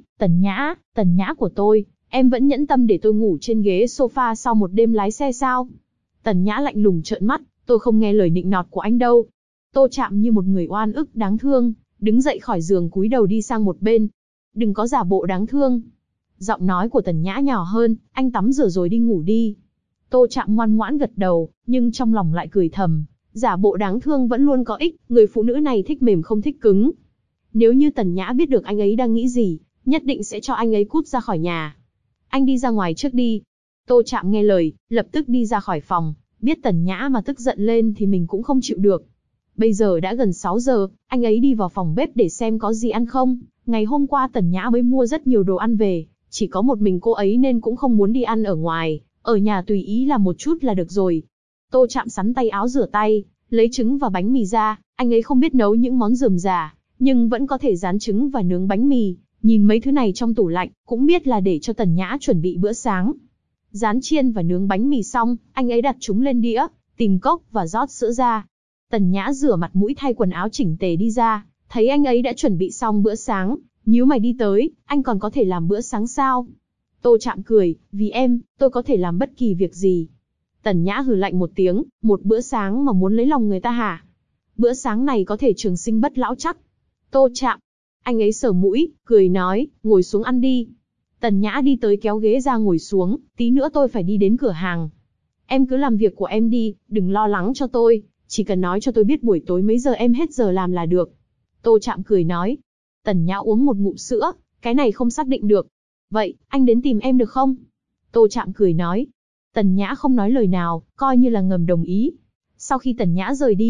Tần Nhã của tôi, em vẫn nhẫn tâm để tôi ngủ trên ghế sofa sau một đêm lái xe sao? Tần Nhã lạnh lùng trợn mắt, tôi không nghe lời nịnh nọt của anh đâu. Tô Trạm như một người oan ức đáng thương, đứng dậy khỏi giường cúi đầu đi sang một bên. Đừng có giả bộ đáng thương. Giọng nói của Tần Nhã nhỏ hơn, anh tắm rửa rồi đi ngủ đi. Tô Trạm ngoan ngoãn gật đầu, nhưng trong lòng lại cười thầm, giả bộ đáng thương vẫn luôn có ích, người phụ nữ này thích mềm không thích cứng. Nếu như Tần Nhã biết được anh ấy đang nghĩ gì, nhất định sẽ cho anh ấy cút ra khỏi nhà. Anh đi ra ngoài trước đi. Tô Trạm nghe lời, lập tức đi ra khỏi phòng, biết Tần Nhã mà tức giận lên thì mình cũng không chịu được. Bây giờ đã gần 6 giờ, anh ấy đi vào phòng bếp để xem có gì ăn không. Ngày hôm qua Tần Nhã mới mua rất nhiều đồ ăn về, chỉ có một mình cô ấy nên cũng không muốn đi ăn ở ngoài, ở nhà tùy ý làm một chút là được rồi. Tô Trạm sắn tay áo rửa tay, lấy trứng và bánh mì ra, anh ấy không biết nấu những món rườm rà, nhưng vẫn có thể rán trứng và nướng bánh mì, nhìn mấy thứ này trong tủ lạnh, cũng biết là để cho Tần Nhã chuẩn bị bữa sáng. Rán chiên và nướng bánh mì xong, anh ấy đặt chúng lên đĩa, tìm cốc và rót sữa ra. Tần Nhã rửa mặt mũi thay quần áo chỉnh tề đi ra, thấy anh ấy đã chuẩn bị xong bữa sáng, nhíu mày đi tới, anh còn có thể làm bữa sáng sao? Tô Trạm cười, vì em, tôi có thể làm bất kỳ việc gì. Tần Nhã hừ lạnh một tiếng, một bữa sáng mà muốn lấy lòng người ta hả? Bữa sáng này có thể trường sinh bất lão chắc. Tô Trạm, anh ấy sờ mũi, cười nói, ngồi xuống ăn đi. Tần Nhã đi tới kéo ghế ra ngồi xuống, tí nữa tôi phải đi đến cửa hàng. Em cứ làm việc của em đi, đừng lo lắng cho tôi, chỉ cần nói cho tôi biết buổi tối mấy giờ em hết giờ làm là được. Tô Trạm cười nói. Tần Nhã uống một ngụm sữa, cái này không xác định được. Vậy, anh đến tìm em được không? Tô Trạm cười nói. Tần Nhã không nói lời nào, coi như là ngầm đồng ý. Sau khi Tần Nhã rời đi,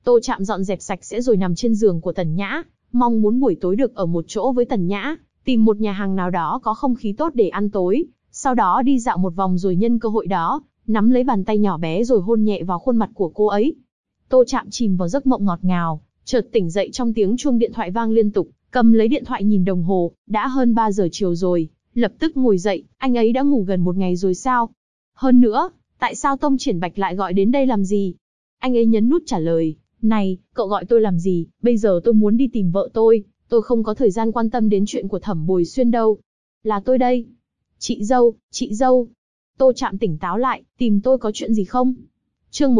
Tô Trạm dọn dẹp sạch sẽ rồi nằm trên giường của Tần Nhã, mong muốn buổi tối được ở một chỗ với Tần Nhã, tìm một nhà hàng nào đó có không khí tốt để ăn tối, sau đó đi dạo một vòng rồi nhân cơ hội đó, nắm lấy bàn tay nhỏ bé rồi hôn nhẹ vào khuôn mặt của cô ấy. Tô Trạm chìm vào giấc mộng ngọt ngào, chợt tỉnh dậy trong tiếng chuông điện thoại vang liên tục, cầm lấy điện thoại nhìn đồng hồ, đã hơn 3 giờ chiều rồi, lập tức ngồi dậy, anh ấy đã ngủ gần một ngày rồi sao? Hơn nữa, tại sao Tông Triển Bạch lại gọi đến đây làm gì? Anh ấy nhấn nút trả lời, này, cậu gọi tôi làm gì, bây giờ tôi muốn đi tìm vợ tôi không có thời gian quan tâm đến chuyện của Thẩm Bồi Xuyên đâu. Là tôi đây. Chị dâu. Tô Trạm tỉnh táo lại, tìm tôi có chuyện gì không? Chương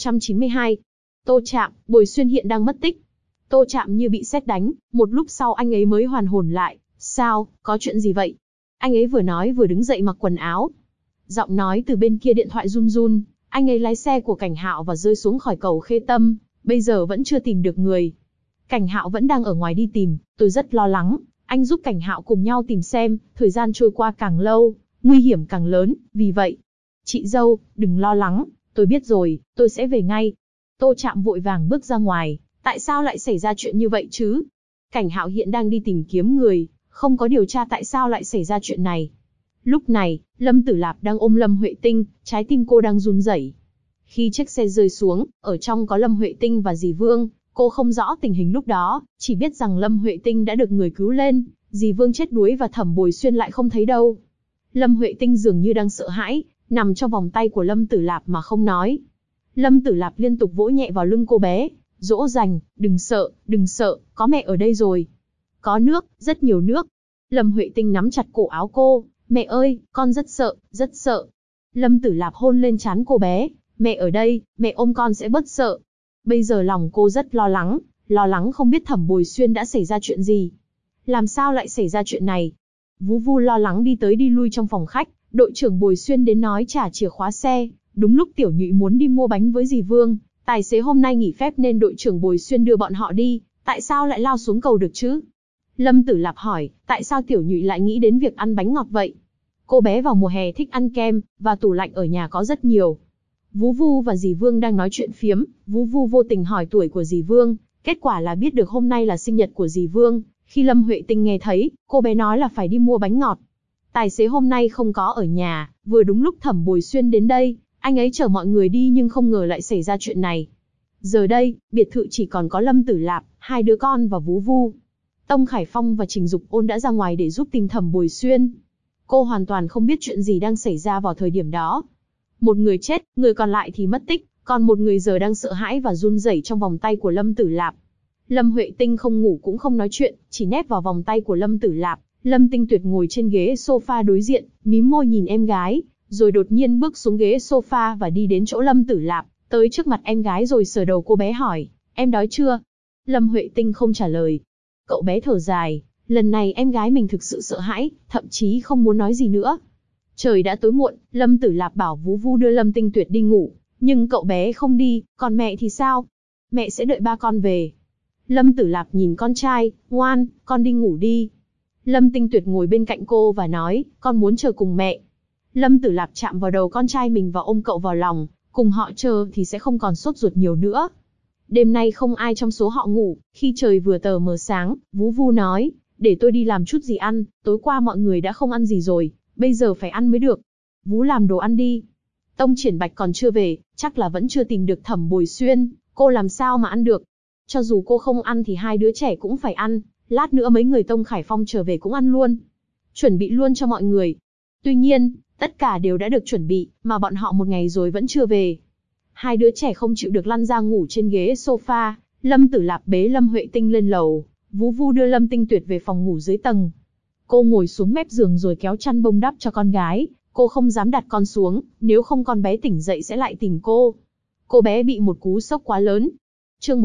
1192. Tô Trạm, Bồi Xuyên hiện đang mất tích. Tô Trạm như bị sét đánh, một lúc sau anh ấy mới hoàn hồn lại. Sao, có chuyện gì vậy? Anh ấy vừa nói vừa đứng dậy mặc quần áo. Giọng nói từ bên kia điện thoại run run, anh ấy lái xe của Cảnh Hạo và rơi xuống khỏi cầu Khê Tâm, bây giờ vẫn chưa tìm được người. Cảnh Hạo vẫn đang ở ngoài đi tìm, tôi rất lo lắng, anh giúp Cảnh Hạo cùng nhau tìm xem, thời gian trôi qua càng lâu, nguy hiểm càng lớn, vì vậy. Chị dâu, đừng lo lắng, tôi biết rồi, tôi sẽ về ngay. Tô Trạm vội vàng bước ra ngoài, tại sao lại xảy ra chuyện như vậy chứ? Cảnh Hạo hiện đang đi tìm kiếm người, không có điều tra tại sao lại xảy ra chuyện này. Lúc này, Lâm Tử Lạp đang ôm Lâm Huệ Tinh, trái tim cô đang run rẩy. Khi chiếc xe rơi xuống, ở trong có Lâm Huệ Tinh và Dì Vương, cô không rõ tình hình lúc đó, chỉ biết rằng Lâm Huệ Tinh đã được người cứu lên, Dì Vương chết đuối và Thẩm Bồi Xuyên lại không thấy đâu. Lâm Huệ Tinh dường như đang sợ hãi, nằm trong vòng tay của Lâm Tử Lạp mà không nói. Lâm Tử Lạp liên tục vỗ nhẹ vào lưng cô bé, dỗ dành, đừng sợ, có mẹ ở đây rồi. Có nước, rất nhiều nước. Lâm Huệ Tinh nắm chặt cổ áo cô, mẹ ơi, con rất sợ. Lâm Tử Lạp hôn lên trán cô bé, mẹ ở đây, mẹ ôm con sẽ bớt sợ. Bây giờ lòng cô rất lo lắng không biết Thẩm Bồi Xuyên đã xảy ra chuyện gì. Làm sao lại xảy ra chuyện này? Vú Vu lo lắng đi tới đi lui trong phòng khách, đội trưởng Bồi Xuyên đến nói trả chìa khóa xe, đúng lúc Tiểu Nhụy muốn đi mua bánh với Dì Vương, tài xế hôm nay nghỉ phép nên đội trưởng Bồi Xuyên đưa bọn họ đi, tại sao lại lao xuống cầu được chứ? Lâm Tử Lạp hỏi, tại sao Tiểu Nhụy lại nghĩ đến việc ăn bánh ngọt vậy? Cô bé vào mùa hè thích ăn kem, và tủ lạnh ở nhà có rất nhiều. Vú Vu và Dì Vương đang nói chuyện phiếm, Vú Vu vô tình hỏi tuổi của Dì Vương, kết quả là biết được hôm nay là sinh nhật của Dì Vương. Khi Lâm Huệ Tinh nghe thấy, cô bé nói là phải đi mua bánh ngọt. Tài xế hôm nay không có ở nhà, vừa đúng lúc Thẩm Bồi Xuyên đến đây, anh ấy chở mọi người đi nhưng không ngờ lại xảy ra chuyện này. Giờ đây, biệt thự chỉ còn có Lâm Tử Lạp, hai đứa con và Vú Vu. Tông Khải Phong và Trình Dục Ôn đã ra ngoài để giúp tìm Thẩm Bồi Xuyên. Cô hoàn toàn không biết chuyện gì đang xảy ra vào thời điểm đó. Một người chết, người còn lại thì mất tích, còn một người giờ đang sợ hãi và run rẩy trong vòng tay của Lâm Tử Lạp. Lâm Huệ Tinh không ngủ cũng không nói chuyện, chỉ nép vào vòng tay của Lâm Tử Lạp. Lâm Tinh Tuyệt ngồi trên ghế sofa đối diện, mím môi nhìn em gái, rồi đột nhiên bước xuống ghế sofa và đi đến chỗ Lâm Tử Lạp, tới trước mặt em gái rồi sờ đầu cô bé hỏi, em đói chưa? Lâm Huệ Tinh không trả lời. Cậu bé thở dài, lần này em gái mình thực sự sợ hãi, thậm chí không muốn nói gì nữa. Trời đã tối muộn, Lâm Tử Lạp bảo Vú Vu đưa Lâm Tinh Tuyệt đi ngủ, nhưng cậu bé không đi, còn mẹ thì sao? Mẹ sẽ đợi ba con về. Lâm Tử Lạp nhìn con trai, ngoan, con đi ngủ đi. Lâm Tinh Tuyệt ngồi bên cạnh cô và nói, con muốn chờ cùng mẹ. Lâm Tử Lạp chạm vào đầu con trai mình và ôm cậu vào lòng, cùng họ chờ thì sẽ không còn sốt ruột nhiều nữa. Đêm nay không ai trong số họ ngủ, khi trời vừa tờ mờ sáng, Vú Vu nói, để tôi đi làm chút gì ăn, tối qua mọi người đã không ăn gì rồi, bây giờ phải ăn mới được. Vú làm đồ ăn đi. Tông Triển Bạch còn chưa về, chắc là vẫn chưa tìm được Thẩm Bồi Xuyên, cô làm sao mà ăn được. Cho dù cô không ăn thì hai đứa trẻ cũng phải ăn, lát nữa mấy người Tông Khải Phong trở về cũng ăn luôn. Chuẩn bị luôn cho mọi người. Tuy nhiên, tất cả đều đã được chuẩn bị, mà bọn họ một ngày rồi vẫn chưa về. Hai đứa trẻ không chịu được lăn ra ngủ trên ghế sofa, Lâm Tử Lạp bế Lâm Huệ Tinh lên lầu, Vú Vu đưa Lâm Tinh Tuyệt về phòng ngủ dưới tầng. Cô ngồi xuống mép giường rồi kéo chăn bông đắp cho con gái, cô không dám đặt con xuống, nếu không con bé tỉnh dậy sẽ lại tìm cô. Cô bé bị một cú sốc quá lớn. Chương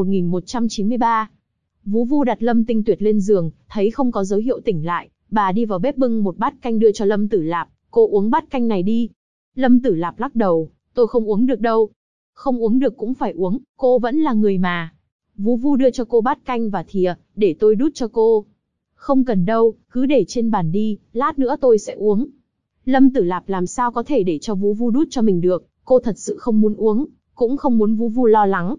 1193. Vú Vu đặt Lâm Tinh Tuyệt lên giường, thấy không có dấu hiệu tỉnh lại, bà đi vào bếp bưng một bát canh đưa cho Lâm Tử Lạp, cô uống bát canh này đi. Lâm Tử Lạp lắc đầu, tôi không uống được đâu. Không uống được cũng phải uống, cô vẫn là người mà. Vú Vu đưa cho cô bát canh và thìa, để tôi đút cho cô. Không cần đâu, cứ để trên bàn đi, lát nữa tôi sẽ uống. Lâm Tử Lạp làm sao có thể để cho Vú Vu đút cho mình được, cô thật sự không muốn uống, cũng không muốn Vú Vu lo lắng.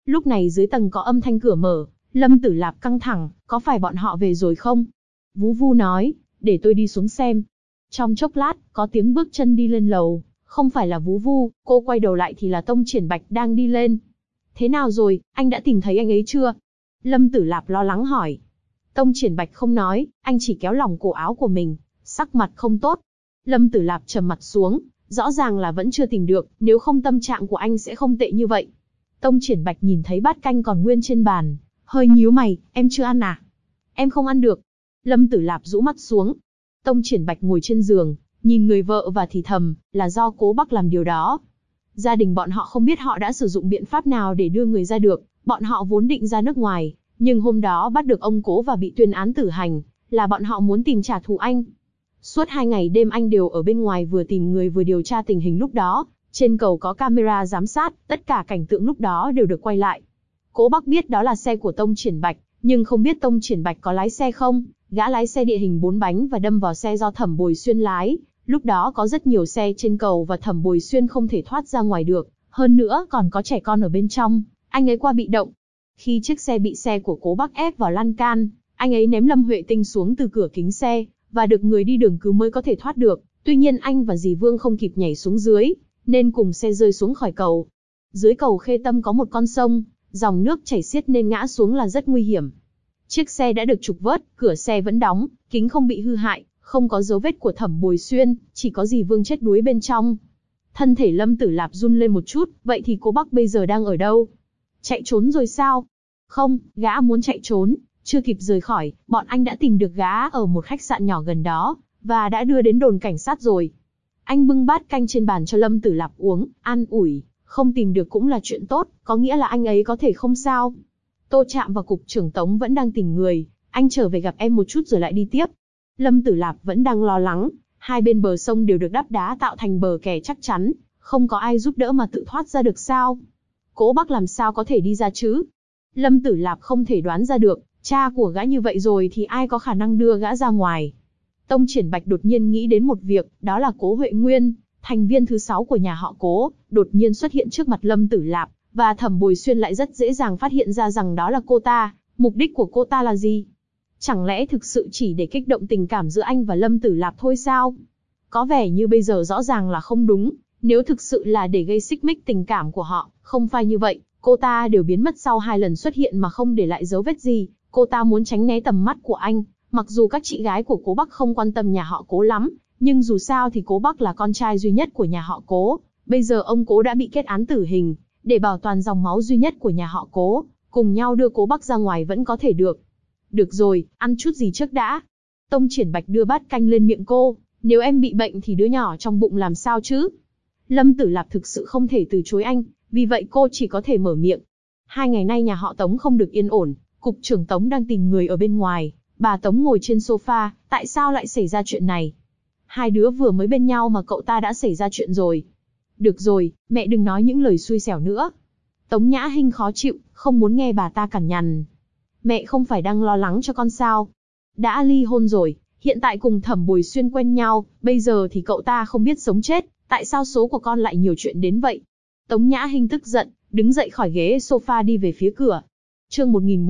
Lúc này dưới tầng có âm thanh cửa mở, Lâm Tử Lạp căng thẳng, có phải bọn họ về rồi không? Vú Vu nói, để tôi đi xuống xem. Trong chốc lát, có tiếng bước chân đi lên lầu, không phải là Vú Vu, cô quay đầu lại thì là Tông Triển Bạch đang đi lên. Thế nào rồi, anh đã tìm thấy anh ấy chưa? Lâm Tử Lạp lo lắng hỏi. Tông Triển Bạch không nói, anh chỉ kéo lòng cổ áo của mình, sắc mặt không tốt. Lâm Tử Lạp trầm mặt xuống, rõ ràng là vẫn chưa tìm được, nếu không tâm trạng của anh sẽ không tệ như vậy. Tông Triển Bạch nhìn thấy bát canh còn nguyên trên bàn, hơi nhíu mày, em chưa ăn à? Em không ăn được. Lâm Tử Lạp rũ mắt xuống. Tông Triển Bạch ngồi trên giường, nhìn người vợ và thì thầm, là do Cố Bắc làm điều đó. Gia đình bọn họ không biết họ đã sử dụng biện pháp nào để đưa người ra được, bọn họ vốn định ra nước ngoài, nhưng hôm đó bắt được ông Cố và bị tuyên án tử hành, là bọn họ muốn tìm trả thù anh. Suốt 2 ngày đêm anh đều ở bên ngoài vừa tìm người vừa điều tra tình hình lúc đó, trên cầu có camera giám sát, tất cả cảnh tượng lúc đó đều được quay lại. Cố Bắc biết đó là xe của Tông Triển Bạch, nhưng không biết Tông Triển Bạch có lái xe không, gã lái xe địa hình 4 bánh và đâm vào xe do Thẩm Bồi Xuyên lái. Lúc đó có rất nhiều xe trên cầu và Thẩm Bồi Xuyên không thể thoát ra ngoài được, hơn nữa còn có trẻ con ở bên trong, anh ấy qua bị động. Khi chiếc xe bị xe của Cố Bắc ép vào lan can, anh ấy ném Lâm Huệ Tinh xuống từ cửa kính xe, và được người đi đường cứu mới có thể thoát được. Tuy nhiên anh và dì Vương không kịp nhảy xuống dưới, nên cùng xe rơi xuống khỏi cầu. Dưới cầu Khê Tâm có một con sông, dòng nước chảy xiết nên ngã xuống là rất nguy hiểm. Chiếc xe đã được trục vớt, cửa xe vẫn đóng, kính không bị hư hại, không có dấu vết của Thẩm Bồi Xuyên, chỉ có dì Vương chết đuối bên trong. Thân thể Lâm Tử Lạp run lên một chút, vậy thì Cố Bắc bây giờ đang ở đâu? Chạy trốn rồi sao? Không, gã muốn chạy trốn, chưa kịp rời khỏi, bọn anh đã tìm được gã ở một khách sạn nhỏ gần đó, và đã đưa đến đồn cảnh sát rồi. Anh bưng bát canh trên bàn cho Lâm Tử Lạp uống, an ủi, không tìm được cũng là chuyện tốt, có nghĩa là anh ấy có thể không sao. Tô Trạm và Cục trưởng Tống vẫn đang tìm người, anh trở về gặp em một chút rồi lại đi tiếp. Lâm Tử Lạp vẫn đang lo lắng, hai bên bờ sông đều được đắp đá tạo thành bờ kè chắc chắn, không có ai giúp đỡ mà tự thoát ra được sao? Cố Bắc làm sao có thể đi ra chứ? Lâm Tử Lạp không thể đoán ra được, cha của gã như vậy rồi thì ai có khả năng đưa gã ra ngoài. Tông Triển Bạch đột nhiên nghĩ đến một việc, đó là Cố Huệ Nguyên, thành viên thứ 6 của nhà họ Cố, đột nhiên xuất hiện trước mặt Lâm Tử Lạp, và Thẩm Bồi Xuyên lại rất dễ dàng phát hiện ra rằng đó là cô ta. Mục đích của cô ta là gì? Chẳng lẽ thực sự chỉ để kích động tình cảm giữa anh và Lâm Tử Lạp thôi sao? Có vẻ như bây giờ rõ ràng là không đúng, nếu thực sự là để gây xích mích tình cảm của họ, không phải như vậy, cô ta đều biến mất sau 2 lần xuất hiện mà không để lại dấu vết gì, cô ta muốn tránh né tầm mắt của anh. Mặc dù các chị gái của Cố Bắc không quan tâm nhà họ Cố lắm, nhưng dù sao thì Cố Bắc là con trai duy nhất của nhà họ Cố, bây giờ ông Cố đã bị kết án tử hình, để bảo toàn dòng máu duy nhất của nhà họ Cố, cùng nhau đưa Cố Bắc ra ngoài vẫn có thể được. Được rồi, ăn chút gì trước đã. Tông Triển Bạch đưa bát canh lên miệng cô, nếu em bị bệnh thì đứa nhỏ trong bụng làm sao chứ? Lâm Tử Lạp thực sự không thể từ chối anh, vì vậy cô chỉ có thể mở miệng. 2 ngày nay nhà họ Tống không được yên ổn, Cục trưởng Tống đang tìm người ở bên ngoài, bà Tống ngồi trên sofa, tại sao lại xảy ra chuyện này? 2 đứa vừa mới bên nhau mà cậu ta đã xảy ra chuyện rồi. Được rồi, mẹ đừng nói những lời xui xẻo nữa. Tống Nhã Hinh khó chịu, không muốn nghe bà ta cằn nhằn. Mẹ không phải đang lo lắng cho con sao? Đã ly hôn rồi, hiện tại cùng Thẩm Bồi Xuyên quen nhau, bây giờ thì cậu ta không biết sống chết, tại sao số của con lại nhiều chuyện đến vậy? Tống Nhã Hinh tức giận, đứng dậy khỏi ghế sofa đi về phía cửa. Chương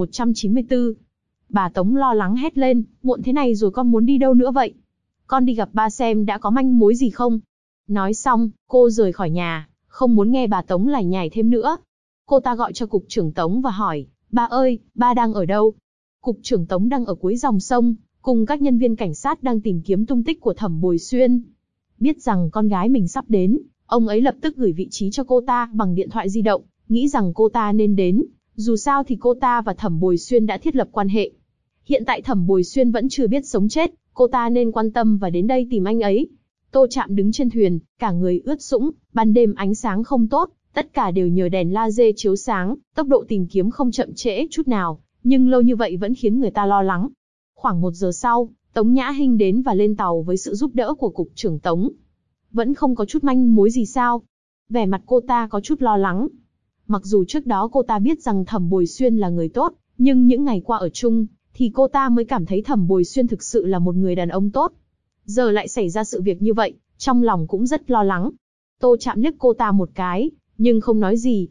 1194. Bà Tống lo lắng hét lên, muộn thế này rồi con muốn đi đâu nữa vậy? Con đi gặp ba xem đã có manh mối gì không? Nói xong, cô rời khỏi nhà, không muốn nghe bà Tống lải nhải thêm nữa. Cô ta gọi cho Cục trưởng Tống và hỏi, ba ơi, ba đang ở đâu? Cục trưởng Tống đang ở cuối dòng sông, cùng các nhân viên cảnh sát đang tìm kiếm tung tích của Thẩm Bồi Xuyên. Biết rằng con gái mình sắp đến, ông ấy lập tức gửi vị trí cho cô ta bằng điện thoại di động, nghĩ rằng cô ta nên đến, dù sao thì cô ta và Thẩm Bồi Xuyên đã thiết lập quan hệ. Hiện tại Thẩm Bồi Xuyên vẫn chưa biết sống chết, cô ta nên quan tâm và đến đây tìm anh ấy. Tô Trạm đứng trên thuyền, cả người ướt sũng, ban đêm ánh sáng không tốt, tất cả đều nhờ đèn laser chiếu sáng, tốc độ tìm kiếm không chậm trễ chút nào, nhưng lâu như vậy vẫn khiến người ta lo lắng. Khoảng 1 giờ sau, Tống Nhã Hinh đến và lên tàu với sự giúp đỡ của Cục trưởng Tống. Vẫn không có chút manh mối gì sao? Vẻ mặt cô ta có chút lo lắng. Mặc dù trước đó cô ta biết rằng Thẩm Bồi Xuyên là người tốt, nhưng những ngày qua ở chung, thì cô ta mới cảm thấy Thẩm Bồi Xuyên thực sự là một người đàn ông tốt. Giờ lại xảy ra sự việc như vậy, trong lòng cũng rất lo lắng. Tô Trạm liếc cô ta một cái, nhưng không nói gì.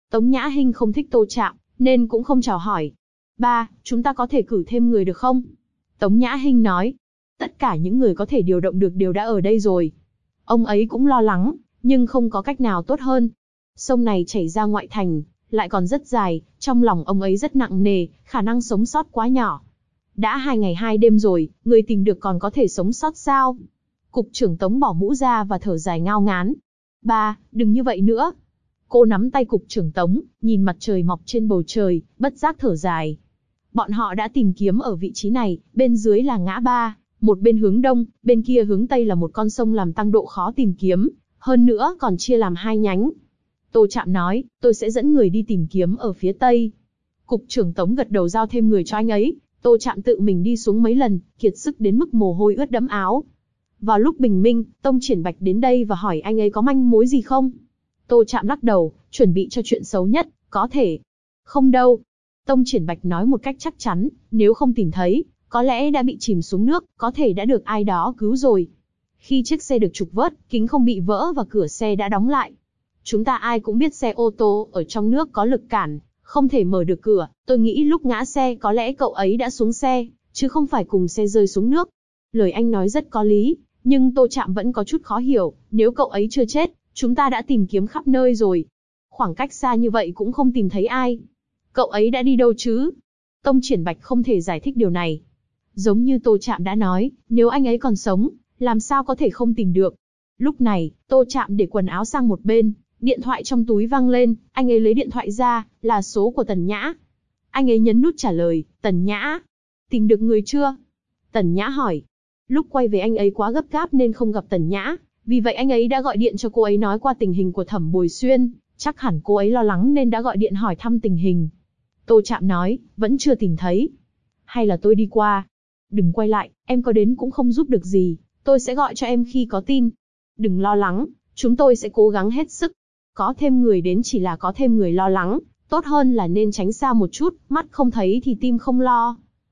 Tống Nhã Hinh không thích Tô Trạm, nên cũng không chào hỏi. Ba, chúng ta có thể cử thêm người được không? Tống Nhã Hinh nói. Tất cả những người có thể điều động được đều đã ở đây rồi. Ông ấy cũng lo lắng, nhưng không có cách nào tốt hơn. Sông này chảy ra ngoại thành, lại còn rất dài, trong lòng ông ấy rất nặng nề, khả năng sống sót quá nhỏ. Đã 2 ngày 2 đêm rồi, người tìm được còn có thể sống sót sao? Cục trưởng Tống bỏ mũ ra và thở dài ngao ngán. Ba, đừng như vậy nữa. Cô nắm tay cục trưởng Tống, nhìn mặt trời mọc trên bầu trời, bất giác thở dài. Bọn họ đã tìm kiếm ở vị trí này, bên dưới là ngã ba, một bên hướng đông, bên kia hướng tây là một con sông làm tăng độ khó tìm kiếm, hơn nữa còn chia làm 2 nhánh. Tô Trạm nói, tôi sẽ dẫn người đi tìm kiếm ở phía tây. Cục trưởng Tống gật đầu giao thêm người cho anh ấy. Tô Trạm tự mình đi xuống mấy lần, kiệt sức đến mức mồ hôi ướt đẫm áo. Vào lúc bình minh, Tông Triển Bạch đến đây và hỏi anh ấy có manh mối gì không. Tô Trạm lắc đầu, chuẩn bị cho chuyện xấu nhất, có thể. Không đâu. Tông Triển Bạch nói một cách chắc chắn, nếu không tìm thấy, có lẽ đã bị chìm xuống nước, có thể đã được ai đó cứu rồi. Khi chiếc xe được trục vớt, kính không bị vỡ và cửa xe đã đóng lại. Chúng ta ai cũng biết xe ô tô ở trong nước có lực cản, không thể mở được cửa. Tôi nghĩ lúc ngã xe có lẽ cậu ấy đã xuống xe, chứ không phải cùng xe rơi xuống nước. Lời anh nói rất có lý, nhưng Tô Trạm vẫn có chút khó hiểu. Nếu cậu ấy chưa chết, chúng ta đã tìm kiếm khắp nơi rồi. Khoảng cách xa như vậy cũng không tìm thấy ai. Cậu ấy đã đi đâu chứ? Tông Triển Bạch không thể giải thích điều này. Giống như Tô Trạm đã nói, nếu anh ấy còn sống, làm sao có thể không tìm được. Lúc này, Tô Trạm để quần áo sang một bên, điện thoại trong túi vang lên, anh ấy lấy điện thoại ra, là số của Tần Nhã. Anh ấy nhấn nút trả lời, Tần Nhã. Tìm được người chưa? Tần Nhã hỏi. Lúc quay về anh ấy quá gấp gáp nên không gặp Tần Nhã, vì vậy anh ấy đã gọi điện cho cô ấy nói qua tình hình của Thẩm Bồi Xuyên, chắc hẳn cô ấy lo lắng nên đã gọi điện hỏi thăm tình hình. Tô Trạm nói, vẫn chưa tìm thấy. Hay là tôi đi qua? Đừng quay lại, em có đến cũng không giúp được gì, tôi sẽ gọi cho em khi có tin. Đừng lo lắng, chúng tôi sẽ cố gắng hết sức. Có thêm người đến chỉ là có thêm người lo lắng, tốt hơn là nên tránh xa một chút, mắt không thấy thì tim không lo.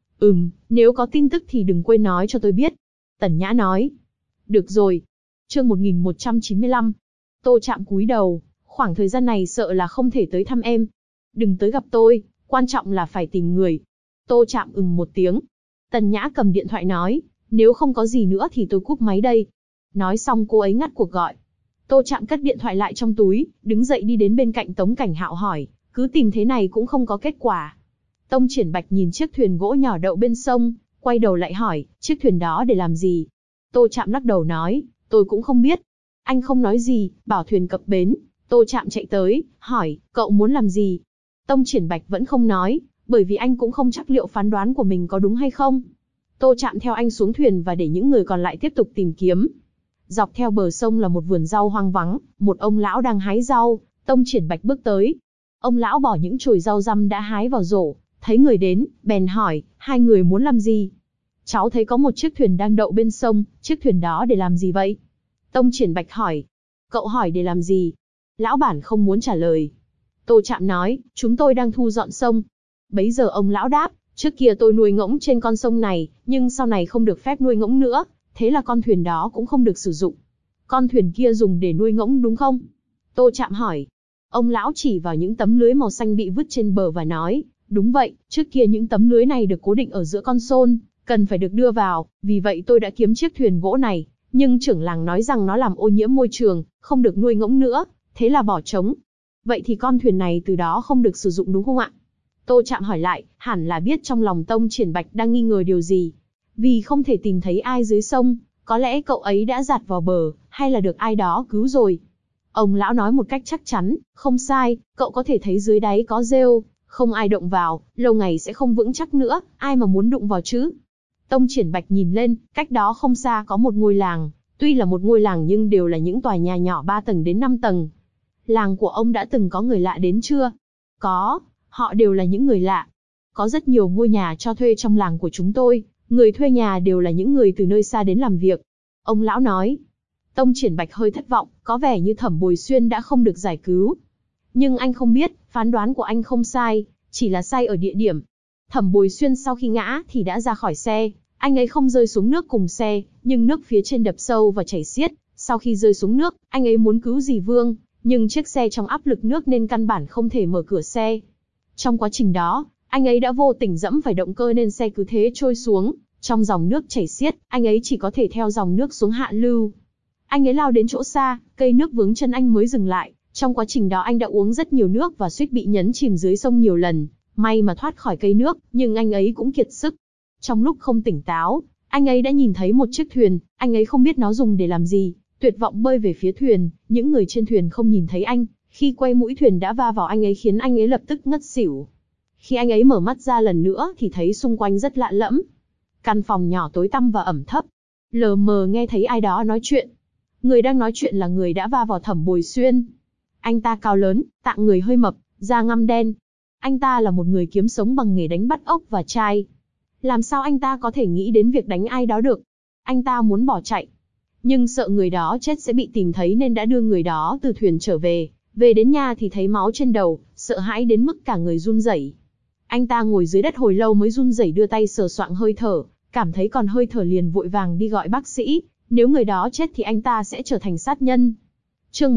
Nếu có tin tức thì đừng quên nói cho tôi biết. Tần Nhã nói. Được rồi. Chương 1195. Tô Trạm cúi đầu, khoảng thời gian này sợ là không thể tới thăm em. Đừng tới gặp tôi, quan trọng là phải tìm người. Tô Trạm một tiếng. Tần Nhã cầm điện thoại nói, nếu không có gì nữa thì tôi cúp máy đây. Nói xong cô ấy ngắt cuộc gọi. Tô Trạm cất điện thoại lại trong túi, đứng dậy đi đến bên cạnh Tống Cảnh Hạo hỏi, cứ tìm thế này cũng không có kết quả. Tông Triển Bạch nhìn chiếc thuyền gỗ nhỏ đậu bên sông, quay đầu lại hỏi, chiếc thuyền đó để làm gì? Tô Trạm lắc đầu nói, tôi cũng không biết. Anh không nói gì, bảo thuyền cập bến. Tô Trạm chạy tới, hỏi, cậu muốn làm gì? Tông Triển Bạch vẫn không nói, bởi vì anh cũng không chắc liệu phán đoán của mình có đúng hay không. Tô Trạm theo anh xuống thuyền và để những người còn lại tiếp tục tìm kiếm. Dọc theo bờ sông là một vườn rau hoang vắng, một ông lão đang hái rau. Tông Triển Bạch bước tới. Ông lão bỏ những chồi rau răm đã hái vào rổ, thấy người đến, bèn hỏi, hai người muốn làm gì? Cháu thấy có một chiếc thuyền đang đậu bên sông, chiếc thuyền đó để làm gì vậy? Tông Triển Bạch hỏi. Cậu hỏi để làm gì? Lão bản không muốn trả lời. Tô Trạm nói, chúng tôi đang thu dọn sông. Bấy giờ ông lão đáp, trước kia tôi nuôi ngỗng trên con sông này, nhưng sau này không được phép nuôi ngỗng nữa, thế là con thuyền đó cũng không được sử dụng. Con thuyền kia dùng để nuôi ngỗng đúng không? Tô Trạm hỏi. Ông lão chỉ vào những tấm lưới màu xanh bị vứt trên bờ và nói, đúng vậy, trước kia những tấm lưới này được cố định ở giữa con sôn, cần phải được đưa vào, vì vậy tôi đã kiếm chiếc thuyền gỗ này, nhưng trưởng làng nói rằng nó làm ô nhiễm môi trường, không được nuôi ngỗng nữa, thế là bỏ trống. Vậy thì con thuyền này từ đó không được sử dụng đúng không ạ? Tô Trạm hỏi lại, hẳn là biết trong lòng Tông Triển Bạch đang nghi ngờ điều gì. Vì không thể tìm thấy ai dưới sông, có lẽ cậu ấy đã giạt vào bờ, hay là được ai đó cứu rồi. Ông lão nói một cách chắc chắn, không sai, cậu có thể thấy dưới đáy có rêu, không ai động vào, lâu ngày sẽ không vững chắc nữa, ai mà muốn đụng vào chứ. Tông Triển Bạch nhìn lên, cách đó không xa có một ngôi làng, tuy là một ngôi làng nhưng đều là những tòa nhà nhỏ 3 tầng đến 5 tầng. Làng của ông đã từng có người lạ đến chưa? Có, họ đều là những người lạ. Có rất nhiều ngôi nhà cho thuê trong làng của chúng tôi, người thuê nhà đều là những người từ nơi xa đến làm việc. Ông lão nói. Tông Triển Bạch hơi thất vọng, có vẻ như Thẩm Bồi Xuyên đã không được giải cứu. Nhưng anh không biết, phán đoán của anh không sai, chỉ là sai ở địa điểm. Thẩm Bồi Xuyên sau khi ngã thì đã ra khỏi xe, anh ấy không rơi xuống nước cùng xe, nhưng nước phía trên đập sâu và chảy xiết. Sau khi rơi xuống nước, anh ấy muốn cứu dì Vương, nhưng chiếc xe trong áp lực nước nên căn bản không thể mở cửa xe. Trong quá trình đó, anh ấy đã vô tình dẫm phải động cơ nên xe cứ thế trôi xuống. Trong dòng nước chảy xiết, anh ấy chỉ có thể theo dòng nước xuống hạ lưu. Anh ấy lao đến chỗ xa, cây nước vướng chân anh mới dừng lại. Trong quá trình đó anh đã uống rất nhiều nước và suýt bị nhấn chìm dưới sông nhiều lần. May mà thoát khỏi cây nước, nhưng anh ấy cũng kiệt sức. Trong lúc không tỉnh táo, anh ấy đã nhìn thấy một chiếc thuyền, anh ấy không biết nó dùng để làm gì. Tuyệt vọng bơi về phía thuyền, những người trên thuyền không nhìn thấy anh. Khi quay mũi thuyền đã va vào anh ấy khiến anh ấy lập tức ngất xỉu. Khi anh ấy mở mắt ra lần nữa thì thấy xung quanh rất lạ lẫm. Căn phòng nhỏ tối tăm và ẩm thấp. Lờ mờ nghe thấy ai đó nói chuyện. Người đang nói chuyện là người đã va vào Thẩm Bồi Xuyên. Anh ta cao lớn, tạng người hơi mập, da ngăm đen. Anh ta là một người kiếm sống bằng nghề đánh bắt ốc và trai. Làm sao anh ta có thể nghĩ đến việc đánh ai đó được? Anh ta muốn bỏ chạy, nhưng sợ người đó chết sẽ bị tìm thấy nên đã đưa người đó từ thuyền trở về. Về đến nhà thì thấy máu trên đầu, sợ hãi đến mức cả người run rẩy. Anh ta ngồi dưới đất hồi lâu mới run rẩy đưa tay sờ soạng hơi thở, cảm thấy còn hơi thở liền vội vàng đi gọi bác sĩ. Nếu người đó chết thì anh ta sẽ trở thành sát nhân. Chương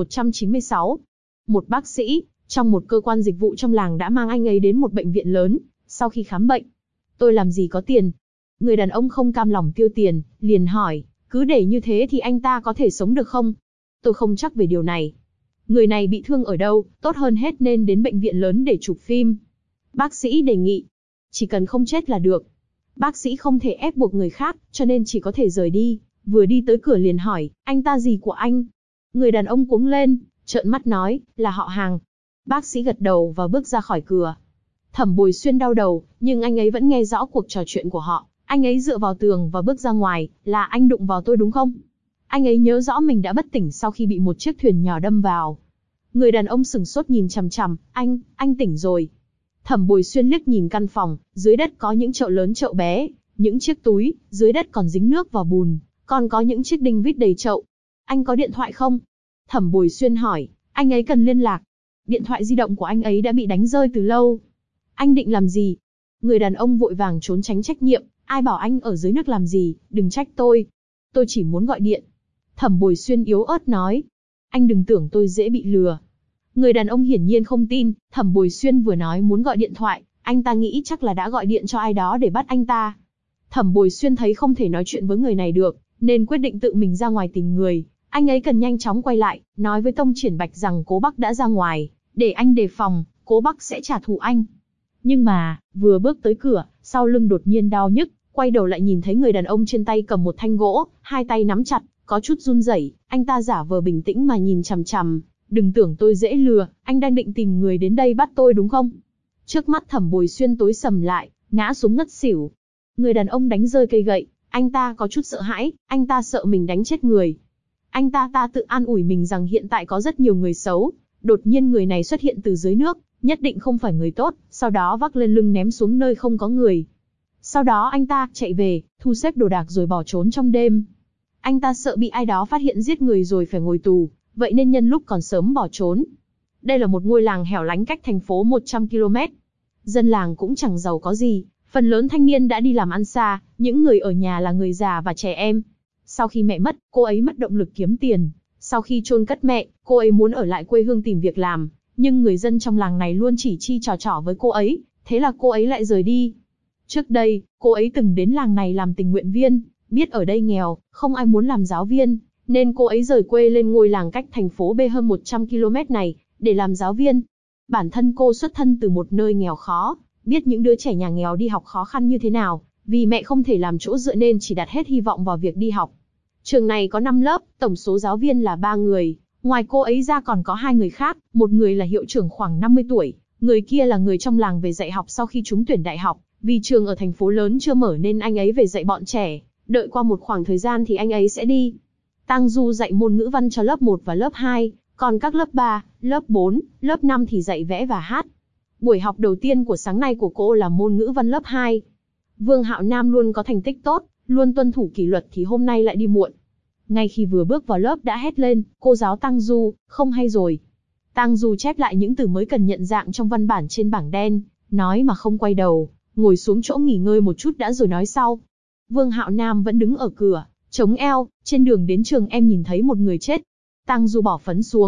1196. Một bác sĩ, trong một cơ quan dịch vụ trong làng đã mang anh ấy đến một bệnh viện lớn. Sau khi khám bệnh, tôi làm gì có tiền? Người đàn ông không cam lòng tiêu tiền, liền hỏi, cứ để như thế thì anh ta có thể sống được không? Tôi không chắc về điều này. Người này bị thương ở đâu, tốt hơn hết nên đến bệnh viện lớn để chụp phim. Bác sĩ đề nghị, chỉ cần không chết là được. Bác sĩ không thể ép buộc người khác, cho nên chỉ có thể rời đi. Vừa đi tới cửa liền hỏi, anh ta gì của anh? Người đàn ông cuống lên, trợn mắt nói, là họ hàng. Bác sĩ gật đầu và bước ra khỏi cửa. Thẩm Bồi Xuyên đau đầu, nhưng anh ấy vẫn nghe rõ cuộc trò chuyện của họ. Anh ấy dựa vào tường và bước ra ngoài, là anh đụng vào tôi đúng không? Anh ấy nhớ rõ mình đã bất tỉnh sau khi bị một chiếc thuyền nhỏ đâm vào. Người đàn ông sửng sốt nhìn chằm chằm, anh tỉnh rồi. Thẩm Bồi Xuyên liếc nhìn căn phòng, dưới đất có những chậu lớn chậu bé, những chiếc túi, dưới đất còn dính nước và bùn, còn có những chiếc đinh vít đầy chậu. Anh có điện thoại không? Thẩm Bồi Xuyên hỏi, anh ấy cần liên lạc. Điện thoại di động của anh ấy đã bị đánh rơi từ lâu. Anh định làm gì? Người đàn ông vội vàng trốn tránh trách nhiệm, ai bảo anh ở dưới nước làm gì, đừng trách tôi. Tôi chỉ muốn gọi điện. Thẩm Bồi Xuyên yếu ớt nói. Anh đừng tưởng tôi dễ bị lừa. Người đàn ông hiển nhiên không tin, Thẩm Bồi Xuyên vừa nói muốn gọi điện thoại, anh ta nghĩ chắc là đã gọi điện cho ai đó để bắt anh ta. Thẩm Bồi Xuyên thấy không thể nói chuyện với người này được, nên quyết định tự mình ra ngoài tìm người. Anh ấy cần nhanh chóng quay lại, nói với Tông Triển Bạch rằng Cố Bắc đã ra ngoài, để anh đề phòng, Cố Bắc sẽ trả thù anh. Nhưng mà, vừa bước tới cửa, sau lưng đột nhiên đau nhức, quay đầu lại nhìn thấy người đàn ông trên tay cầm một thanh gỗ, hai tay nắm chặt, có chút run rẩy. Anh ta giả vờ bình tĩnh mà nhìn chằm chằm. Đừng tưởng tôi dễ lừa, anh đang định tìm người đến đây bắt tôi đúng không? Trước mắt Thẩm Bồi Xuyên tối sầm lại, ngã xuống ngất xỉu. Người đàn ông đánh rơi cây gậy, anh ta có chút sợ hãi, anh ta sợ mình đánh chết người. Anh ta tự an ủi mình rằng hiện tại có rất nhiều người xấu, đột nhiên người này xuất hiện từ dưới nước, nhất định không phải người tốt, sau đó vác lên lưng ném xuống nơi không có người. Sau đó anh ta chạy về, thu xếp đồ đạc rồi bỏ trốn trong đêm. Anh ta sợ bị ai đó phát hiện giết người rồi phải ngồi tù, vậy nên nhân lúc còn sớm bỏ trốn. Đây là một ngôi làng hẻo lánh cách thành phố 100 km. Dân làng cũng chẳng giàu có gì, phần lớn thanh niên đã đi làm ăn xa, những người ở nhà là người già và trẻ em. Sau khi mẹ mất, cô ấy mất động lực kiếm tiền. Sau khi chôn cất mẹ, cô ấy muốn ở lại quê hương tìm việc làm, nhưng người dân trong làng này luôn chỉ chi trò trò với cô ấy, thế là cô ấy lại rời đi. Trước đây, cô ấy từng đến làng này làm tình nguyện viên, biết ở đây nghèo, không ai muốn làm giáo viên, nên cô ấy rời quê lên ngôi làng cách thành phố B hơn 100 km này, để làm giáo viên. Bản thân cô xuất thân từ một nơi nghèo khó, biết những đứa trẻ nhà nghèo đi học khó khăn như thế nào, vì mẹ không thể làm chỗ dựa nên chỉ đặt hết hy vọng vào việc đi học. Trường này có 5 lớp, tổng số giáo viên là 3 người, ngoài cô ấy ra còn có 2 người khác, một người là hiệu trưởng khoảng 50 tuổi, người kia là người trong làng về dạy học sau khi trúng tuyển đại học, vì trường ở thành phố lớn chưa mở nên anh ấy về dạy bọn trẻ, đợi qua một khoảng thời gian thì anh ấy sẽ đi. Tang Du dạy môn ngữ văn cho lớp 1 và lớp 2, còn các lớp 3, lớp 4, lớp 5 thì dạy vẽ và hát. Buổi học đầu tiên của sáng nay của cô là môn ngữ văn lớp 2. Vương Hạo Nam luôn có thành tích tốt, luôn tuân thủ kỷ luật thì hôm nay lại đi muộn. Ngay khi vừa bước vào lớp đã hét lên, cô giáo Tang Du, không hay rồi. Tang Du chép lại những từ mới cần nhận dạng trong văn bản trên bảng đen, nói mà không quay đầu, ngồi xuống chỗ nghỉ ngơi một chút đã rồi nói sau. Vương Hạo Nam vẫn đứng ở cửa, chống eo, trên đường đến trường em nhìn thấy một người chết. Tang Du bỏ phấn xuống,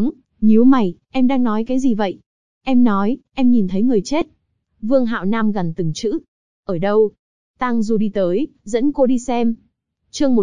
Nhíu mày, em đang nói cái gì vậy? Em nói, em nhìn thấy người chết. Vương Hạo Nam gần từng chữ. Ở đâu? Tang Du đi tới, dẫn cô đi xem. Chương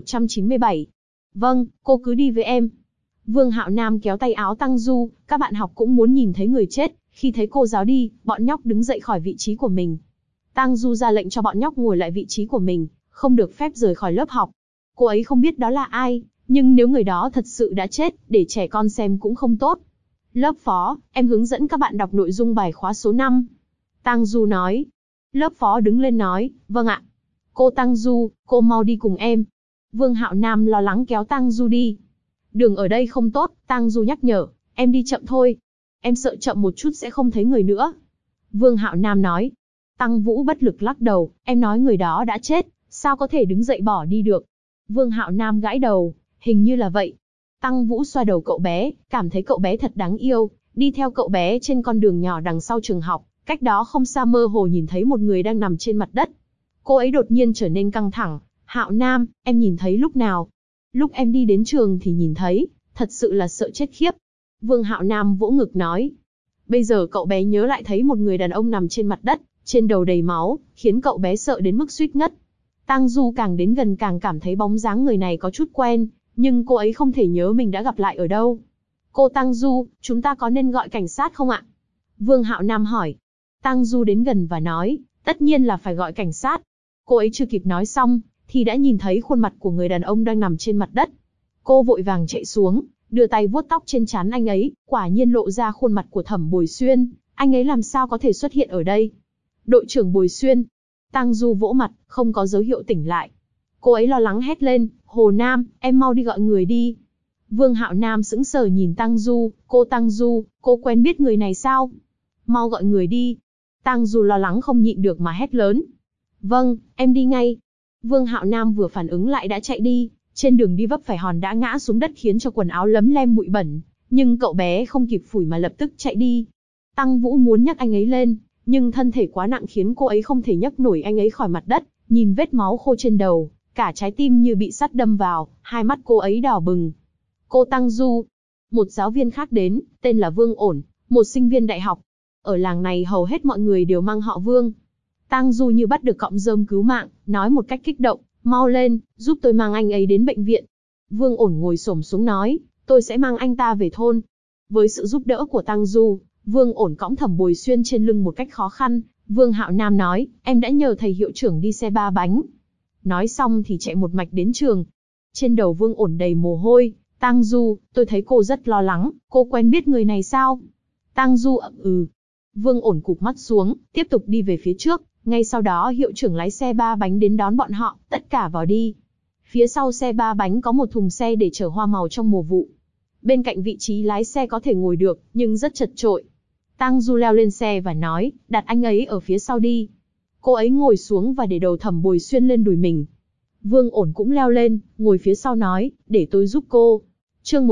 1197. Vâng, cô cứ đi với em. Vương Hạo Nam kéo tay áo Tang Du, các bạn học cũng muốn nhìn thấy người chết. Khi thấy cô giáo đi, bọn nhóc đứng dậy khỏi vị trí của mình. Tang Du ra lệnh cho bọn nhóc ngồi lại vị trí của mình, không được phép rời khỏi lớp học. Cô ấy không biết đó là ai, nhưng nếu người đó thật sự đã chết, để trẻ con xem cũng không tốt. Lớp phó, em hướng dẫn các bạn đọc nội dung bài khóa số 5. Tang Du nói. Lớp phó đứng lên nói, vâng ạ. Cô Tang Du, cô mau đi cùng em. Vương Hạo Nam lo lắng kéo Tang Du đi. Đường ở đây không tốt, Tang Du nhắc nhở, em đi chậm thôi. Em sợ chậm một chút sẽ không thấy người nữa. Vương Hạo Nam nói. Tăng Vũ bất lực lắc đầu, em nói người đó đã chết, sao có thể đứng dậy bỏ đi được. Vương Hạo Nam gãi đầu, hình như là vậy. Tăng Vũ xoa đầu cậu bé, cảm thấy cậu bé thật đáng yêu, đi theo cậu bé trên con đường nhỏ đằng sau trường học, cách đó không xa mơ hồ nhìn thấy một người đang nằm trên mặt đất. Cô ấy đột nhiên trở nên căng thẳng, Hạo Nam, em nhìn thấy lúc nào? Lúc em đi đến trường thì nhìn thấy, thật sự là sợ chết khiếp. Vương Hạo Nam vỗ ngực nói. Bây giờ cậu bé nhớ lại thấy một người đàn ông nằm trên mặt đất, trên đầu đầy máu, khiến cậu bé sợ đến mức suýt ngất. Tang Du càng đến gần càng cảm thấy bóng dáng người này có chút quen, nhưng cô ấy không thể nhớ mình đã gặp lại ở đâu. Cô Tang Du, chúng ta có nên gọi cảnh sát không ạ? Vương Hạo Nam hỏi. Tang Du đến gần và nói, tất nhiên là phải gọi cảnh sát. Cô ấy chưa kịp nói xong, thì đã nhìn thấy khuôn mặt của người đàn ông đang nằm trên mặt đất. Cô vội vàng chạy xuống, đưa tay vuốt tóc trên trán anh ấy, quả nhiên lộ ra khuôn mặt của Thẩm Bồi Xuyên, anh ấy làm sao có thể xuất hiện ở đây? Đội trưởng Bồi Xuyên. Tang Du vỗ mặt, không có dấu hiệu tỉnh lại. Cô ấy lo lắng hét lên, Hồ Nam, em mau đi gọi người đi. Vương Hạo Nam sững sờ nhìn Tang Du, Tang Du, cô quen biết người này sao? Mau gọi người đi. Tang Du lo lắng không nhịn được mà hét lớn. Vâng, em đi ngay. Vương Hạo Nam vừa phản ứng lại đã chạy đi, trên đường đi vấp phải hòn đá ngã xuống đất khiến cho quần áo lấm lem bụi bẩn, nhưng cậu bé không kịp phủi mà lập tức chạy đi. Tăng Vũ muốn nhấc anh ấy lên, nhưng thân thể quá nặng khiến cô ấy không thể nhấc nổi anh ấy khỏi mặt đất, nhìn vết máu khô trên đầu, cả trái tim như bị sắt đâm vào, hai mắt cô ấy đỏ bừng. Cô Tăng Du. Một giáo viên khác đến, tên là Vương Ổn, một sinh viên đại học. Ở làng này hầu hết mọi người đều mang họ Vương. Tang Du như bắt được cọng rơm cứu mạng, nói một cách kích động, mau lên, giúp tôi mang anh ấy đến bệnh viện. Vương Ổn ngồi xổm xuống nói, tôi sẽ mang anh ta về thôn. Với sự giúp đỡ của Tang Du, Vương Ổn cõng Thẩm Bồi Xuyên trên lưng một cách khó khăn. Vương Hạo Nam nói, em đã nhờ thầy hiệu trưởng đi xe 3 bánh. Nói xong thì chạy một mạch đến trường. Trên đầu Vương Ổn đầy mồ hôi. Tang Du, tôi thấy cô rất lo lắng, cô quen biết người này sao? Tang Du Vương Ổn cụp mắt xuống, tiếp tục đi về phía trước. Ngay sau đó hiệu trưởng lái xe 3 bánh đến đón bọn họ, tất cả vào đi. Phía sau xe 3 bánh có một thùng xe để chở hoa màu trong mùa vụ. Bên cạnh vị trí lái xe có thể ngồi được, nhưng rất chật chội. Tang Du leo lên xe và nói, đặt anh ấy ở phía sau đi. Cô ấy ngồi xuống và để đầu Thẩm Bồi Xuyên lên đùi mình. Vương Ổn cũng leo lên, ngồi phía sau nói, để tôi giúp cô. Chương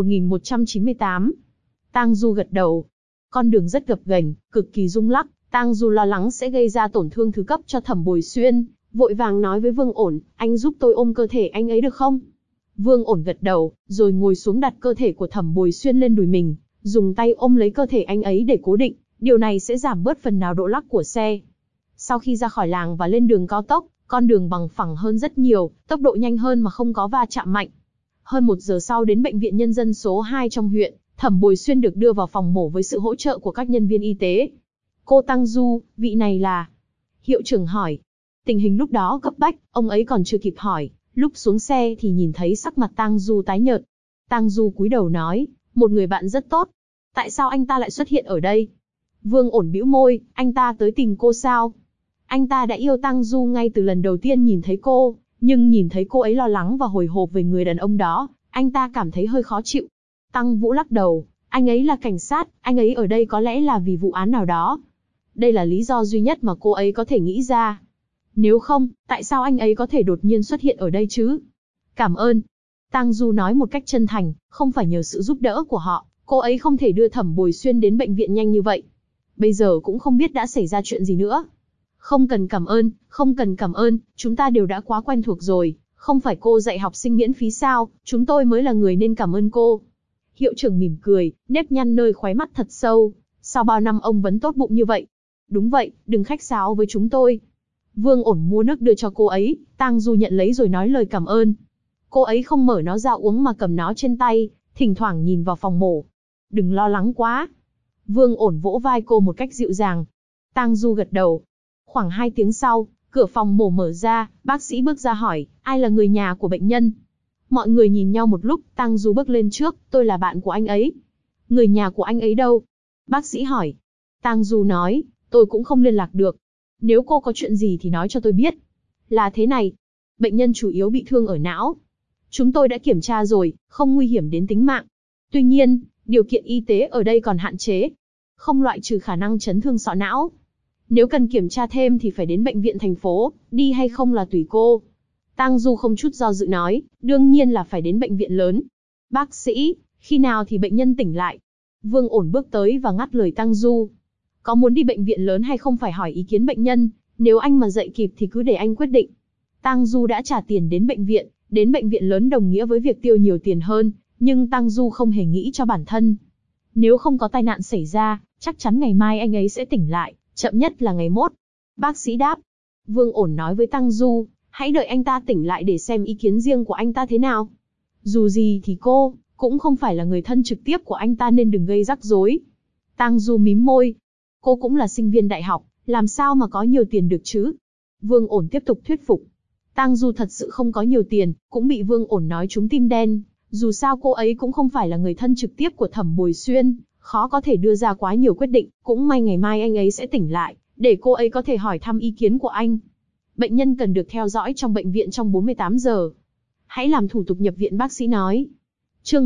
1198. Tang Du gật đầu. Con đường rất gập ghềnh, cực kỳ rung lắc. Tang Du lo lắng sẽ gây ra tổn thương thứ cấp cho Thẩm Bồi Xuyên, vội vàng nói với Vương Ổn, anh giúp tôi ôm cơ thể anh ấy được không? Vương Ổn gật đầu, rồi ngồi xuống đặt cơ thể của Thẩm Bồi Xuyên lên đùi mình, dùng tay ôm lấy cơ thể anh ấy để cố định, điều này sẽ giảm bớt phần nào độ lắc của xe. Sau khi ra khỏi làng và lên đường cao tốc, con đường bằng phẳng hơn rất nhiều, tốc độ nhanh hơn mà không có va chạm mạnh. Hơn 1 giờ sau đến bệnh viện nhân dân số 2 trong huyện, Thẩm Bồi Xuyên được đưa vào phòng mổ với sự hỗ trợ của các nhân viên y tế. Cô Tang Du, vị này là? Hiệu trưởng hỏi. Tình hình lúc đó cấp bách, ông ấy còn chưa kịp hỏi, lúc xuống xe thì nhìn thấy sắc mặt Tang Du tái nhợt. Tang Du cúi đầu nói, một người bạn rất tốt. Tại sao anh ta lại xuất hiện ở đây? Vương Ổn bĩu môi, anh ta tới tìm cô sao? Anh ta đã yêu Tang Du ngay từ lần đầu tiên nhìn thấy cô, nhưng nhìn thấy cô ấy lo lắng và hồi hộp về người đàn ông đó, anh ta cảm thấy hơi khó chịu. Tăng Vũ lắc đầu, anh ấy là cảnh sát, anh ấy ở đây có lẽ là vì vụ án nào đó. Đây là lý do duy nhất mà cô ấy có thể nghĩ ra. Nếu không, tại sao anh ấy có thể đột nhiên xuất hiện ở đây chứ? Cảm ơn. Tang Du nói một cách chân thành, không phải nhờ sự giúp đỡ của họ, cô ấy không thể đưa Thẩm Bồi Xuyên đến bệnh viện nhanh như vậy. Bây giờ cũng không biết đã xảy ra chuyện gì nữa. Không cần cảm ơn, không cần cảm ơn, chúng ta đều đã quá quen thuộc rồi, không phải cô dạy học sinh miễn phí sao, chúng tôi mới là người nên cảm ơn cô. Hiệu trưởng mỉm cười, nếp nhăn nơi khóe mắt thật sâu. Sau bao năm ông vẫn tốt bụng như vậy. Đúng vậy, đừng khách sáo với chúng tôi. Vương Ổn mua nước đưa cho cô ấy, Tang Du nhận lấy rồi nói lời cảm ơn. Cô ấy không mở nó ra uống mà cầm nó trên tay, thỉnh thoảng nhìn vào phòng mổ. Đừng lo lắng quá. Vương Ổn vỗ vai cô một cách dịu dàng. Tang Du gật đầu. Khoảng 2 tiếng sau, cửa phòng mổ mở ra, bác sĩ bước ra hỏi, ai là người nhà của bệnh nhân? Mọi người nhìn nhau một lúc, Tang Du bước lên trước, tôi là bạn của anh ấy. Người nhà của anh ấy đâu? Bác sĩ hỏi. Tang Du nói, tôi cũng không liên lạc được. Nếu cô có chuyện gì thì nói cho tôi biết. Là thế này, bệnh nhân chủ yếu bị thương ở não. Chúng tôi đã kiểm tra rồi, không nguy hiểm đến tính mạng. Tuy nhiên, điều kiện y tế ở đây còn hạn chế. Không loại trừ khả năng chấn thương sọ não. Nếu cần kiểm tra thêm thì phải đến bệnh viện thành phố, đi hay không là tùy cô. Tang Du không chút do dự nói, đương nhiên là phải đến bệnh viện lớn. Bác sĩ, khi nào thì bệnh nhân tỉnh lại? Vương Ổn bước tới và ngắt lời Tang Du. Có muốn đi bệnh viện lớn hay không phải hỏi ý kiến bệnh nhân, nếu anh mà dậy kịp thì cứ để anh quyết định. Tang Du đã trả tiền đến bệnh viện lớn đồng nghĩa với việc tiêu nhiều tiền hơn, nhưng Tang Du không hề nghĩ cho bản thân. Nếu không có tai nạn xảy ra, chắc chắn ngày mai anh ấy sẽ tỉnh lại, chậm nhất là ngày mốt. Bác sĩ đáp. Vương Ổn nói với Tang Du, hãy đợi anh ta tỉnh lại để xem ý kiến riêng của anh ta thế nào. Dù gì thì cô cũng không phải là người thân trực tiếp của anh ta nên đừng gây rắc rối. Tang Du mím môi. Cô cũng là sinh viên đại học, làm sao mà có nhiều tiền được chứ? Vương Ổn tiếp tục thuyết phục. Tang Du thật sự không có nhiều tiền, cũng bị Vương Ổn nói trúng tim đen. Dù sao cô ấy cũng không phải là người thân trực tiếp của Thẩm Bồi Xuyên, khó có thể đưa ra quá nhiều quyết định, cũng may ngày mai anh ấy sẽ tỉnh lại, để cô ấy có thể hỏi thăm ý kiến của anh. Bệnh nhân cần được theo dõi trong bệnh viện trong 48 giờ. Hãy làm thủ tục nhập viện, bác sĩ nói. Chương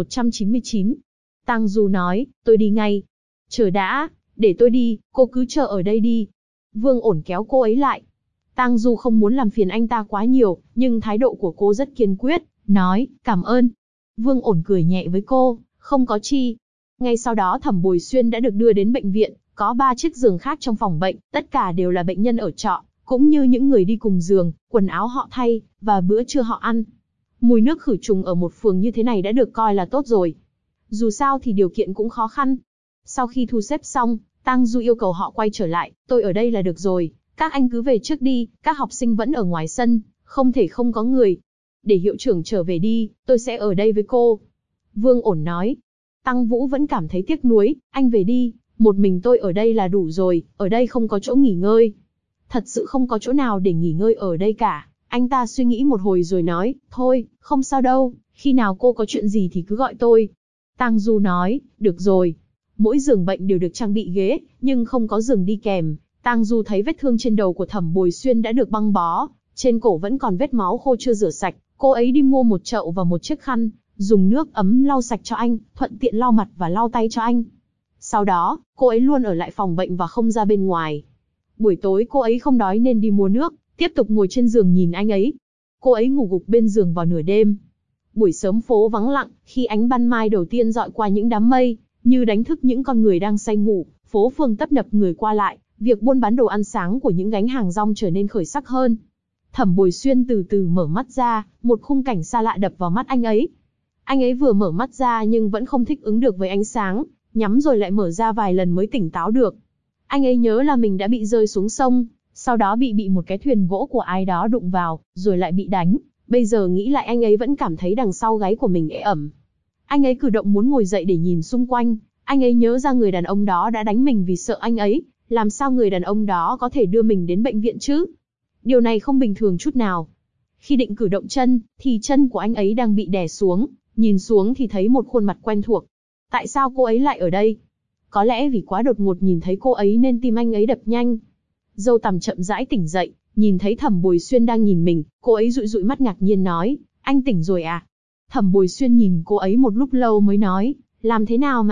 1199. Tang Du nói, tôi đi ngay. Chờ đã, để tôi đi, cô cứ chờ ở đây đi. Vương Ổn kéo cô ấy lại. Tang Du không muốn làm phiền anh ta quá nhiều, nhưng thái độ của cô rất kiên quyết, nói, cảm ơn. Vương Ổn cười nhẹ với cô, không có chi. Ngay sau đó Thẩm Bồi Xuyên đã được đưa đến bệnh viện, có 3 chiếc giường khác trong phòng bệnh, tất cả đều là bệnh nhân ở trọ, cũng như những người đi cùng giường, quần áo họ thay, và bữa trưa họ ăn. Mùi nước khử trùng ở một phường như thế này đã được coi là tốt rồi. Dù sao thì điều kiện cũng khó khăn. Sau khi thu xếp xong, Tang Du yêu cầu họ quay trở lại, tôi ở đây là được rồi, các anh cứ về trước đi, các học sinh vẫn ở ngoài sân, không thể không có người. Để hiệu trưởng trở về đi, tôi sẽ ở đây với cô. Vương Ổn nói. Tăng Vũ vẫn cảm thấy tiếc nuối, anh về đi, một mình tôi ở đây là đủ rồi, ở đây không có chỗ nghỉ ngơi. Thật sự không có chỗ nào để nghỉ ngơi ở đây cả. Anh ta suy nghĩ một hồi rồi nói, thôi, không sao đâu, khi nào cô có chuyện gì thì cứ gọi tôi. Tang Du nói, được rồi. Mỗi giường bệnh đều được trang bị ghế, nhưng không có giường đi kèm. Tang Du thấy vết thương trên đầu của Thẩm Bồi Xuyên đã được băng bó, trên cổ vẫn còn vết máu khô chưa rửa sạch. Cô ấy đi mua một chậu và một chiếc khăn, dùng nước ấm lau sạch cho anh, thuận tiện lau mặt và lau tay cho anh. Sau đó, cô ấy luôn ở lại phòng bệnh và không ra bên ngoài. Buổi tối cô ấy không đói nên đi mua nước, tiếp tục ngồi trên giường nhìn anh ấy. Cô ấy ngủ gục bên giường vào nửa đêm. Buổi sớm phố vắng lặng, khi ánh ban mai đầu tiên dọi qua những đám mây, như đánh thức những con người đang say ngủ, phố phường tấp nập người qua lại, việc buôn bán đồ ăn sáng của những gánh hàng rong trở nên khởi sắc hơn. Thẩm Bồi Xuyên từ từ mở mắt ra, một khung cảnh xa lạ đập vào mắt anh ấy. Anh ấy vừa mở mắt ra nhưng vẫn không thích ứng được với ánh sáng, nhắm rồi lại mở ra vài lần mới tỉnh táo được. Anh ấy nhớ là mình đã bị rơi xuống sông, sau đó bị một cái thuyền gỗ của ai đó đụng vào, rồi lại bị đánh. Bây giờ nghĩ lại anh ấy vẫn cảm thấy đằng sau gáy của mình ê ẩm. Anh ấy cử động muốn ngồi dậy để nhìn xung quanh, anh ấy nhớ ra người đàn ông đó đã đánh mình vì sợ anh ấy, làm sao người đàn ông đó có thể đưa mình đến bệnh viện chứ? Điều này không bình thường chút nào. Khi định cử động chân, thì chân của anh ấy đang bị đè xuống, nhìn xuống thì thấy một khuôn mặt quen thuộc. Tại sao cô ấy lại ở đây? Có lẽ vì quá đột ngột nhìn thấy cô ấy nên tim anh ấy đập nhanh. Dâu tằm chậm rãi tỉnh dậy, nhìn thấy Thẩm Bồi Xuyên đang nhìn mình, cô ấy dụi dụi mắt ngạc nhiên nói, anh tỉnh rồi à? Thẩm Bồi Xuyên nhìn cô ấy một lúc lâu mới nói, làm thế nào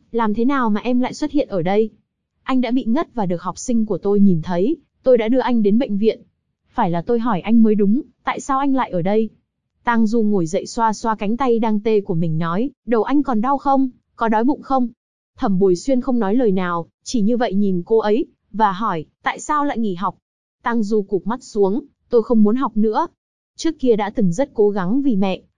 mà em lại xuất hiện ở đây? Anh đã bị ngất và được học sinh của tôi nhìn thấy, tôi đã đưa anh đến bệnh viện. Phải là tôi hỏi anh mới đúng, tại sao anh lại ở đây? Tang Du ngồi dậy xoa xoa cánh tay đang tê của mình nói, đầu anh còn đau không? Có đói bụng không? Thẩm Bồi Xuyên không nói lời nào, chỉ như vậy nhìn cô ấy, và hỏi, tại sao lại nghỉ học? Tang Du cụp mắt xuống, tôi không muốn học nữa. Trước kia đã từng rất cố gắng vì mẹ,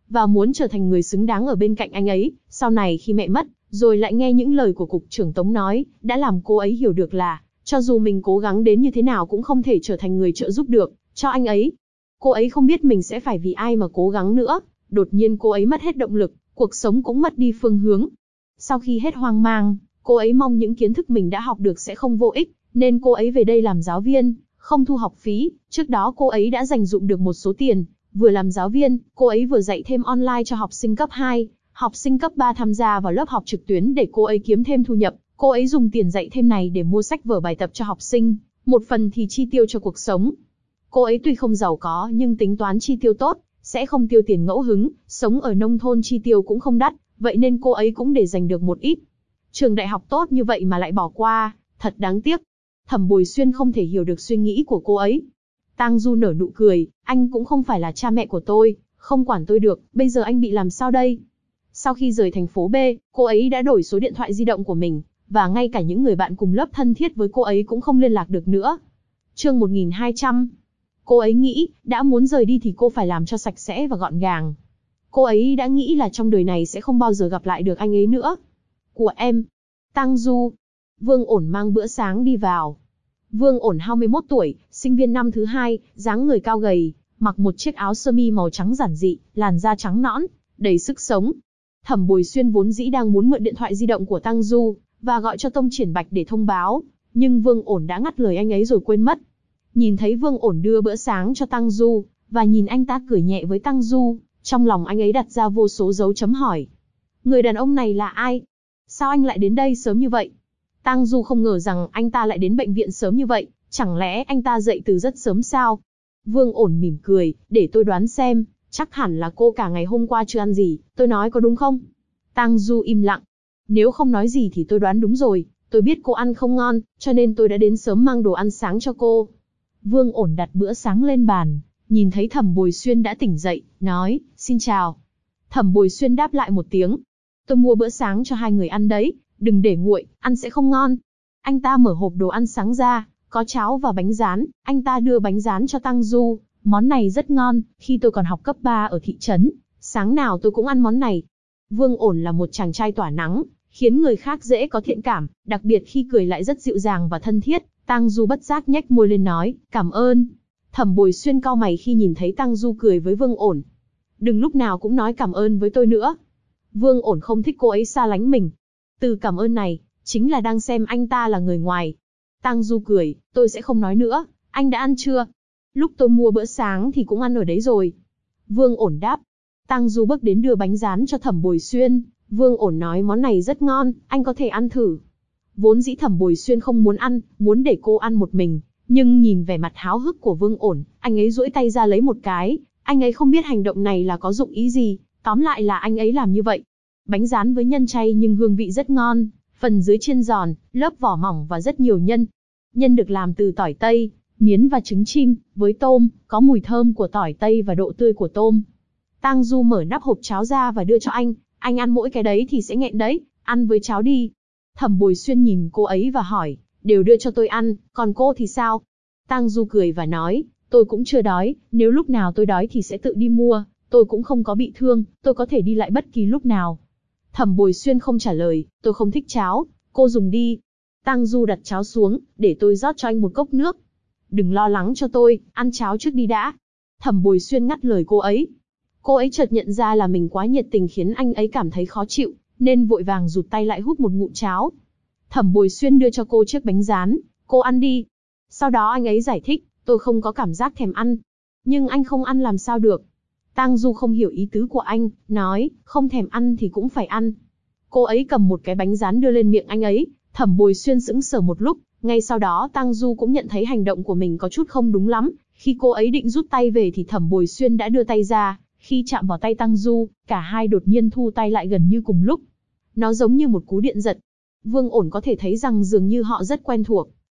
và muốn trở thành người xứng đáng ở bên cạnh anh ấy. Sau này khi mẹ mất, rồi lại nghe những lời của cục trưởng Tống nói, đã làm cô ấy hiểu được là, cho dù mình cố gắng đến như thế nào cũng không thể trở thành người trợ giúp được cho anh ấy. Cô ấy không biết mình sẽ phải vì ai mà cố gắng nữa. Đột nhiên cô ấy mất hết động lực, cuộc sống cũng mất đi phương hướng. Sau khi hết hoang mang, cô ấy mong những kiến thức mình đã học được sẽ không vô ích, nên cô ấy về đây làm giáo viên, không thu học phí. Trước đó cô ấy đã dành dụm được một số tiền, vừa làm giáo viên, cô ấy vừa dạy thêm online cho học sinh cấp 2, học sinh cấp 3 tham gia vào lớp học trực tuyến để cô ấy kiếm thêm thu nhập. Cô ấy dùng tiền dạy thêm này để mua sách vở bài tập cho học sinh, một phần thì chi tiêu cho cuộc sống. Cô ấy tuy không giàu có nhưng tính toán chi tiêu tốt, sẽ không tiêu tiền ngẫu hứng, sống ở nông thôn chi tiêu cũng không đắt, vậy nên cô ấy cũng để dành được một ít. Trường đại học tốt như vậy mà lại bỏ qua, thật đáng tiếc. Thẩm Bồi Xuyên không thể hiểu được suy nghĩ của cô ấy. Tang Du nở nụ cười, anh cũng không phải là cha mẹ của tôi, không quản tôi được, bây giờ anh bị làm sao đây? Sau khi rời thành phố B, cô ấy đã đổi số điện thoại di động của mình, và ngay cả những người bạn cùng lớp thân thiết với cô ấy cũng không liên lạc được nữa. Chương 1200. Cô ấy nghĩ, đã muốn rời đi thì cô phải làm cho sạch sẽ và gọn gàng. Cô ấy đã nghĩ là trong đời này sẽ không bao giờ gặp lại được anh ấy nữa. Của em. Tang Du. Vương Ổn mang bữa sáng đi vào. Vương Ổn 21 tuổi, sinh viên năm thứ 2, dáng người cao gầy, mặc một chiếc áo sơ mi màu trắng giản dị, làn da trắng nõn, đầy sức sống. Thẩm Bồi Xuyên vốn dĩ đang muốn mượn điện thoại di động của Tang Du, và gọi cho Tông Triển Bạch để thông báo, nhưng Vương Ổn đã ngắt lời anh ấy rồi quên mất. Nhìn thấy Vương Ổn đưa bữa sáng cho Tang Du, và nhìn anh ta cười nhẹ với Tang Du, trong lòng anh ấy đặt ra vô số dấu chấm hỏi. Người đàn ông này là ai? Sao anh lại đến đây sớm như vậy? Tang Du không ngờ rằng anh ta lại đến bệnh viện sớm như vậy, chẳng lẽ anh ta dậy từ rất sớm sao? Vương Ổn mỉm cười, để tôi đoán xem, chắc hẳn là cô cả ngày hôm qua chưa ăn gì, tôi nói có đúng không? Tang Du im lặng. Nếu không nói gì thì tôi đoán đúng rồi, tôi biết cô ăn không ngon, cho nên tôi đã đến sớm mang đồ ăn sáng cho cô. Vương Ổn đặt bữa sáng lên bàn, nhìn thấy Thẩm Bồi Xuyên đã tỉnh dậy, nói, xin chào. Thẩm Bồi Xuyên đáp lại một tiếng. Tôi mua bữa sáng cho hai người ăn đấy, đừng để nguội, ăn sẽ không ngon. Anh ta mở hộp đồ ăn sáng ra, có cháo và bánh rán, anh ta đưa bánh rán cho Tang Du. Món này rất ngon, khi tôi còn học cấp 3 ở thị trấn, sáng nào tôi cũng ăn món này. Vương Ổn là một chàng trai tỏa nắng, khiến người khác dễ có thiện cảm, đặc biệt khi cười lại rất dịu dàng và thân thiết. Tang Du bất giác nhếch môi lên nói, cảm ơn. Thẩm Bồi Xuyên cau mày khi nhìn thấy Tang Du cười với Vương Ổn. Đừng lúc nào cũng nói cảm ơn với tôi nữa. Vương Ổn không thích cô ấy xa lánh mình. Từ cảm ơn này, chính là đang xem anh ta là người ngoài. Tang Du cười, tôi sẽ không nói nữa, anh đã ăn chưa? Lúc tôi mua bữa sáng thì cũng ăn ở đấy rồi. Vương Ổn đáp. Tang Du bước đến đưa bánh rán cho Thẩm Bồi Xuyên. Vương Ổn nói món này rất ngon, anh có thể ăn thử. Vốn dĩ Thẩm Bồi Xuyên không muốn ăn, muốn để cô ăn một mình. Nhưng nhìn vẻ mặt háo hức của Vương Ổn, anh ấy duỗi tay ra lấy một cái. Anh ấy không biết hành động này là có dụng ý gì, tóm lại là anh ấy làm như vậy. Bánh rán với nhân chay nhưng hương vị rất ngon, phần dưới chiên giòn, lớp vỏ mỏng và rất nhiều nhân. Nhân được làm từ tỏi tây, miến và trứng chim, với tôm, có mùi thơm của tỏi tây và độ tươi của tôm. Tang Du mở nắp hộp cháo ra và đưa cho anh ăn mỗi cái đấy thì sẽ nghẹn đấy, ăn với cháo đi. Thẩm Bồi Xuyên nhìn cô ấy và hỏi, đều đưa cho tôi ăn, còn cô thì sao? Tang Du cười và nói, tôi cũng chưa đói, nếu lúc nào tôi đói thì sẽ tự đi mua, tôi cũng không có bị thương, tôi có thể đi lại bất kỳ lúc nào. Thẩm Bồi Xuyên không trả lời, tôi không thích cháo, cô dùng đi. Tang Du đặt cháo xuống, để tôi rót cho anh một cốc nước. Đừng lo lắng cho tôi, ăn cháo trước đi đã. Thẩm Bồi Xuyên ngắt lời cô ấy. Cô ấy chợt nhận ra là mình quá nhiệt tình khiến anh ấy cảm thấy khó chịu, nên vội vàng rụt tay lại hút một ngụm cháo. Thẩm Bồi Xuyên đưa cho cô chiếc bánh rán, cô ăn đi. Sau đó anh ấy giải thích, tôi không có cảm giác thèm ăn. Nhưng anh không ăn làm sao được. Tang Du không hiểu ý tứ của anh, nói, không thèm ăn thì cũng phải ăn. Cô ấy cầm một cái bánh rán đưa lên miệng anh ấy, Thẩm Bồi Xuyên sững sờ một lúc, ngay sau đó Tang Du cũng nhận thấy hành động của mình có chút không đúng lắm. Khi cô ấy định rút tay về thì Thẩm Bồi Xuyên đã đưa tay ra, khi chạm vào tay Tang Du, cả hai đột nhiên thu tay lại gần như cùng lúc. Nó giống như một cú điện giật. Vương Ổn có thể thấy rằng dường như họ rất quen thuộc.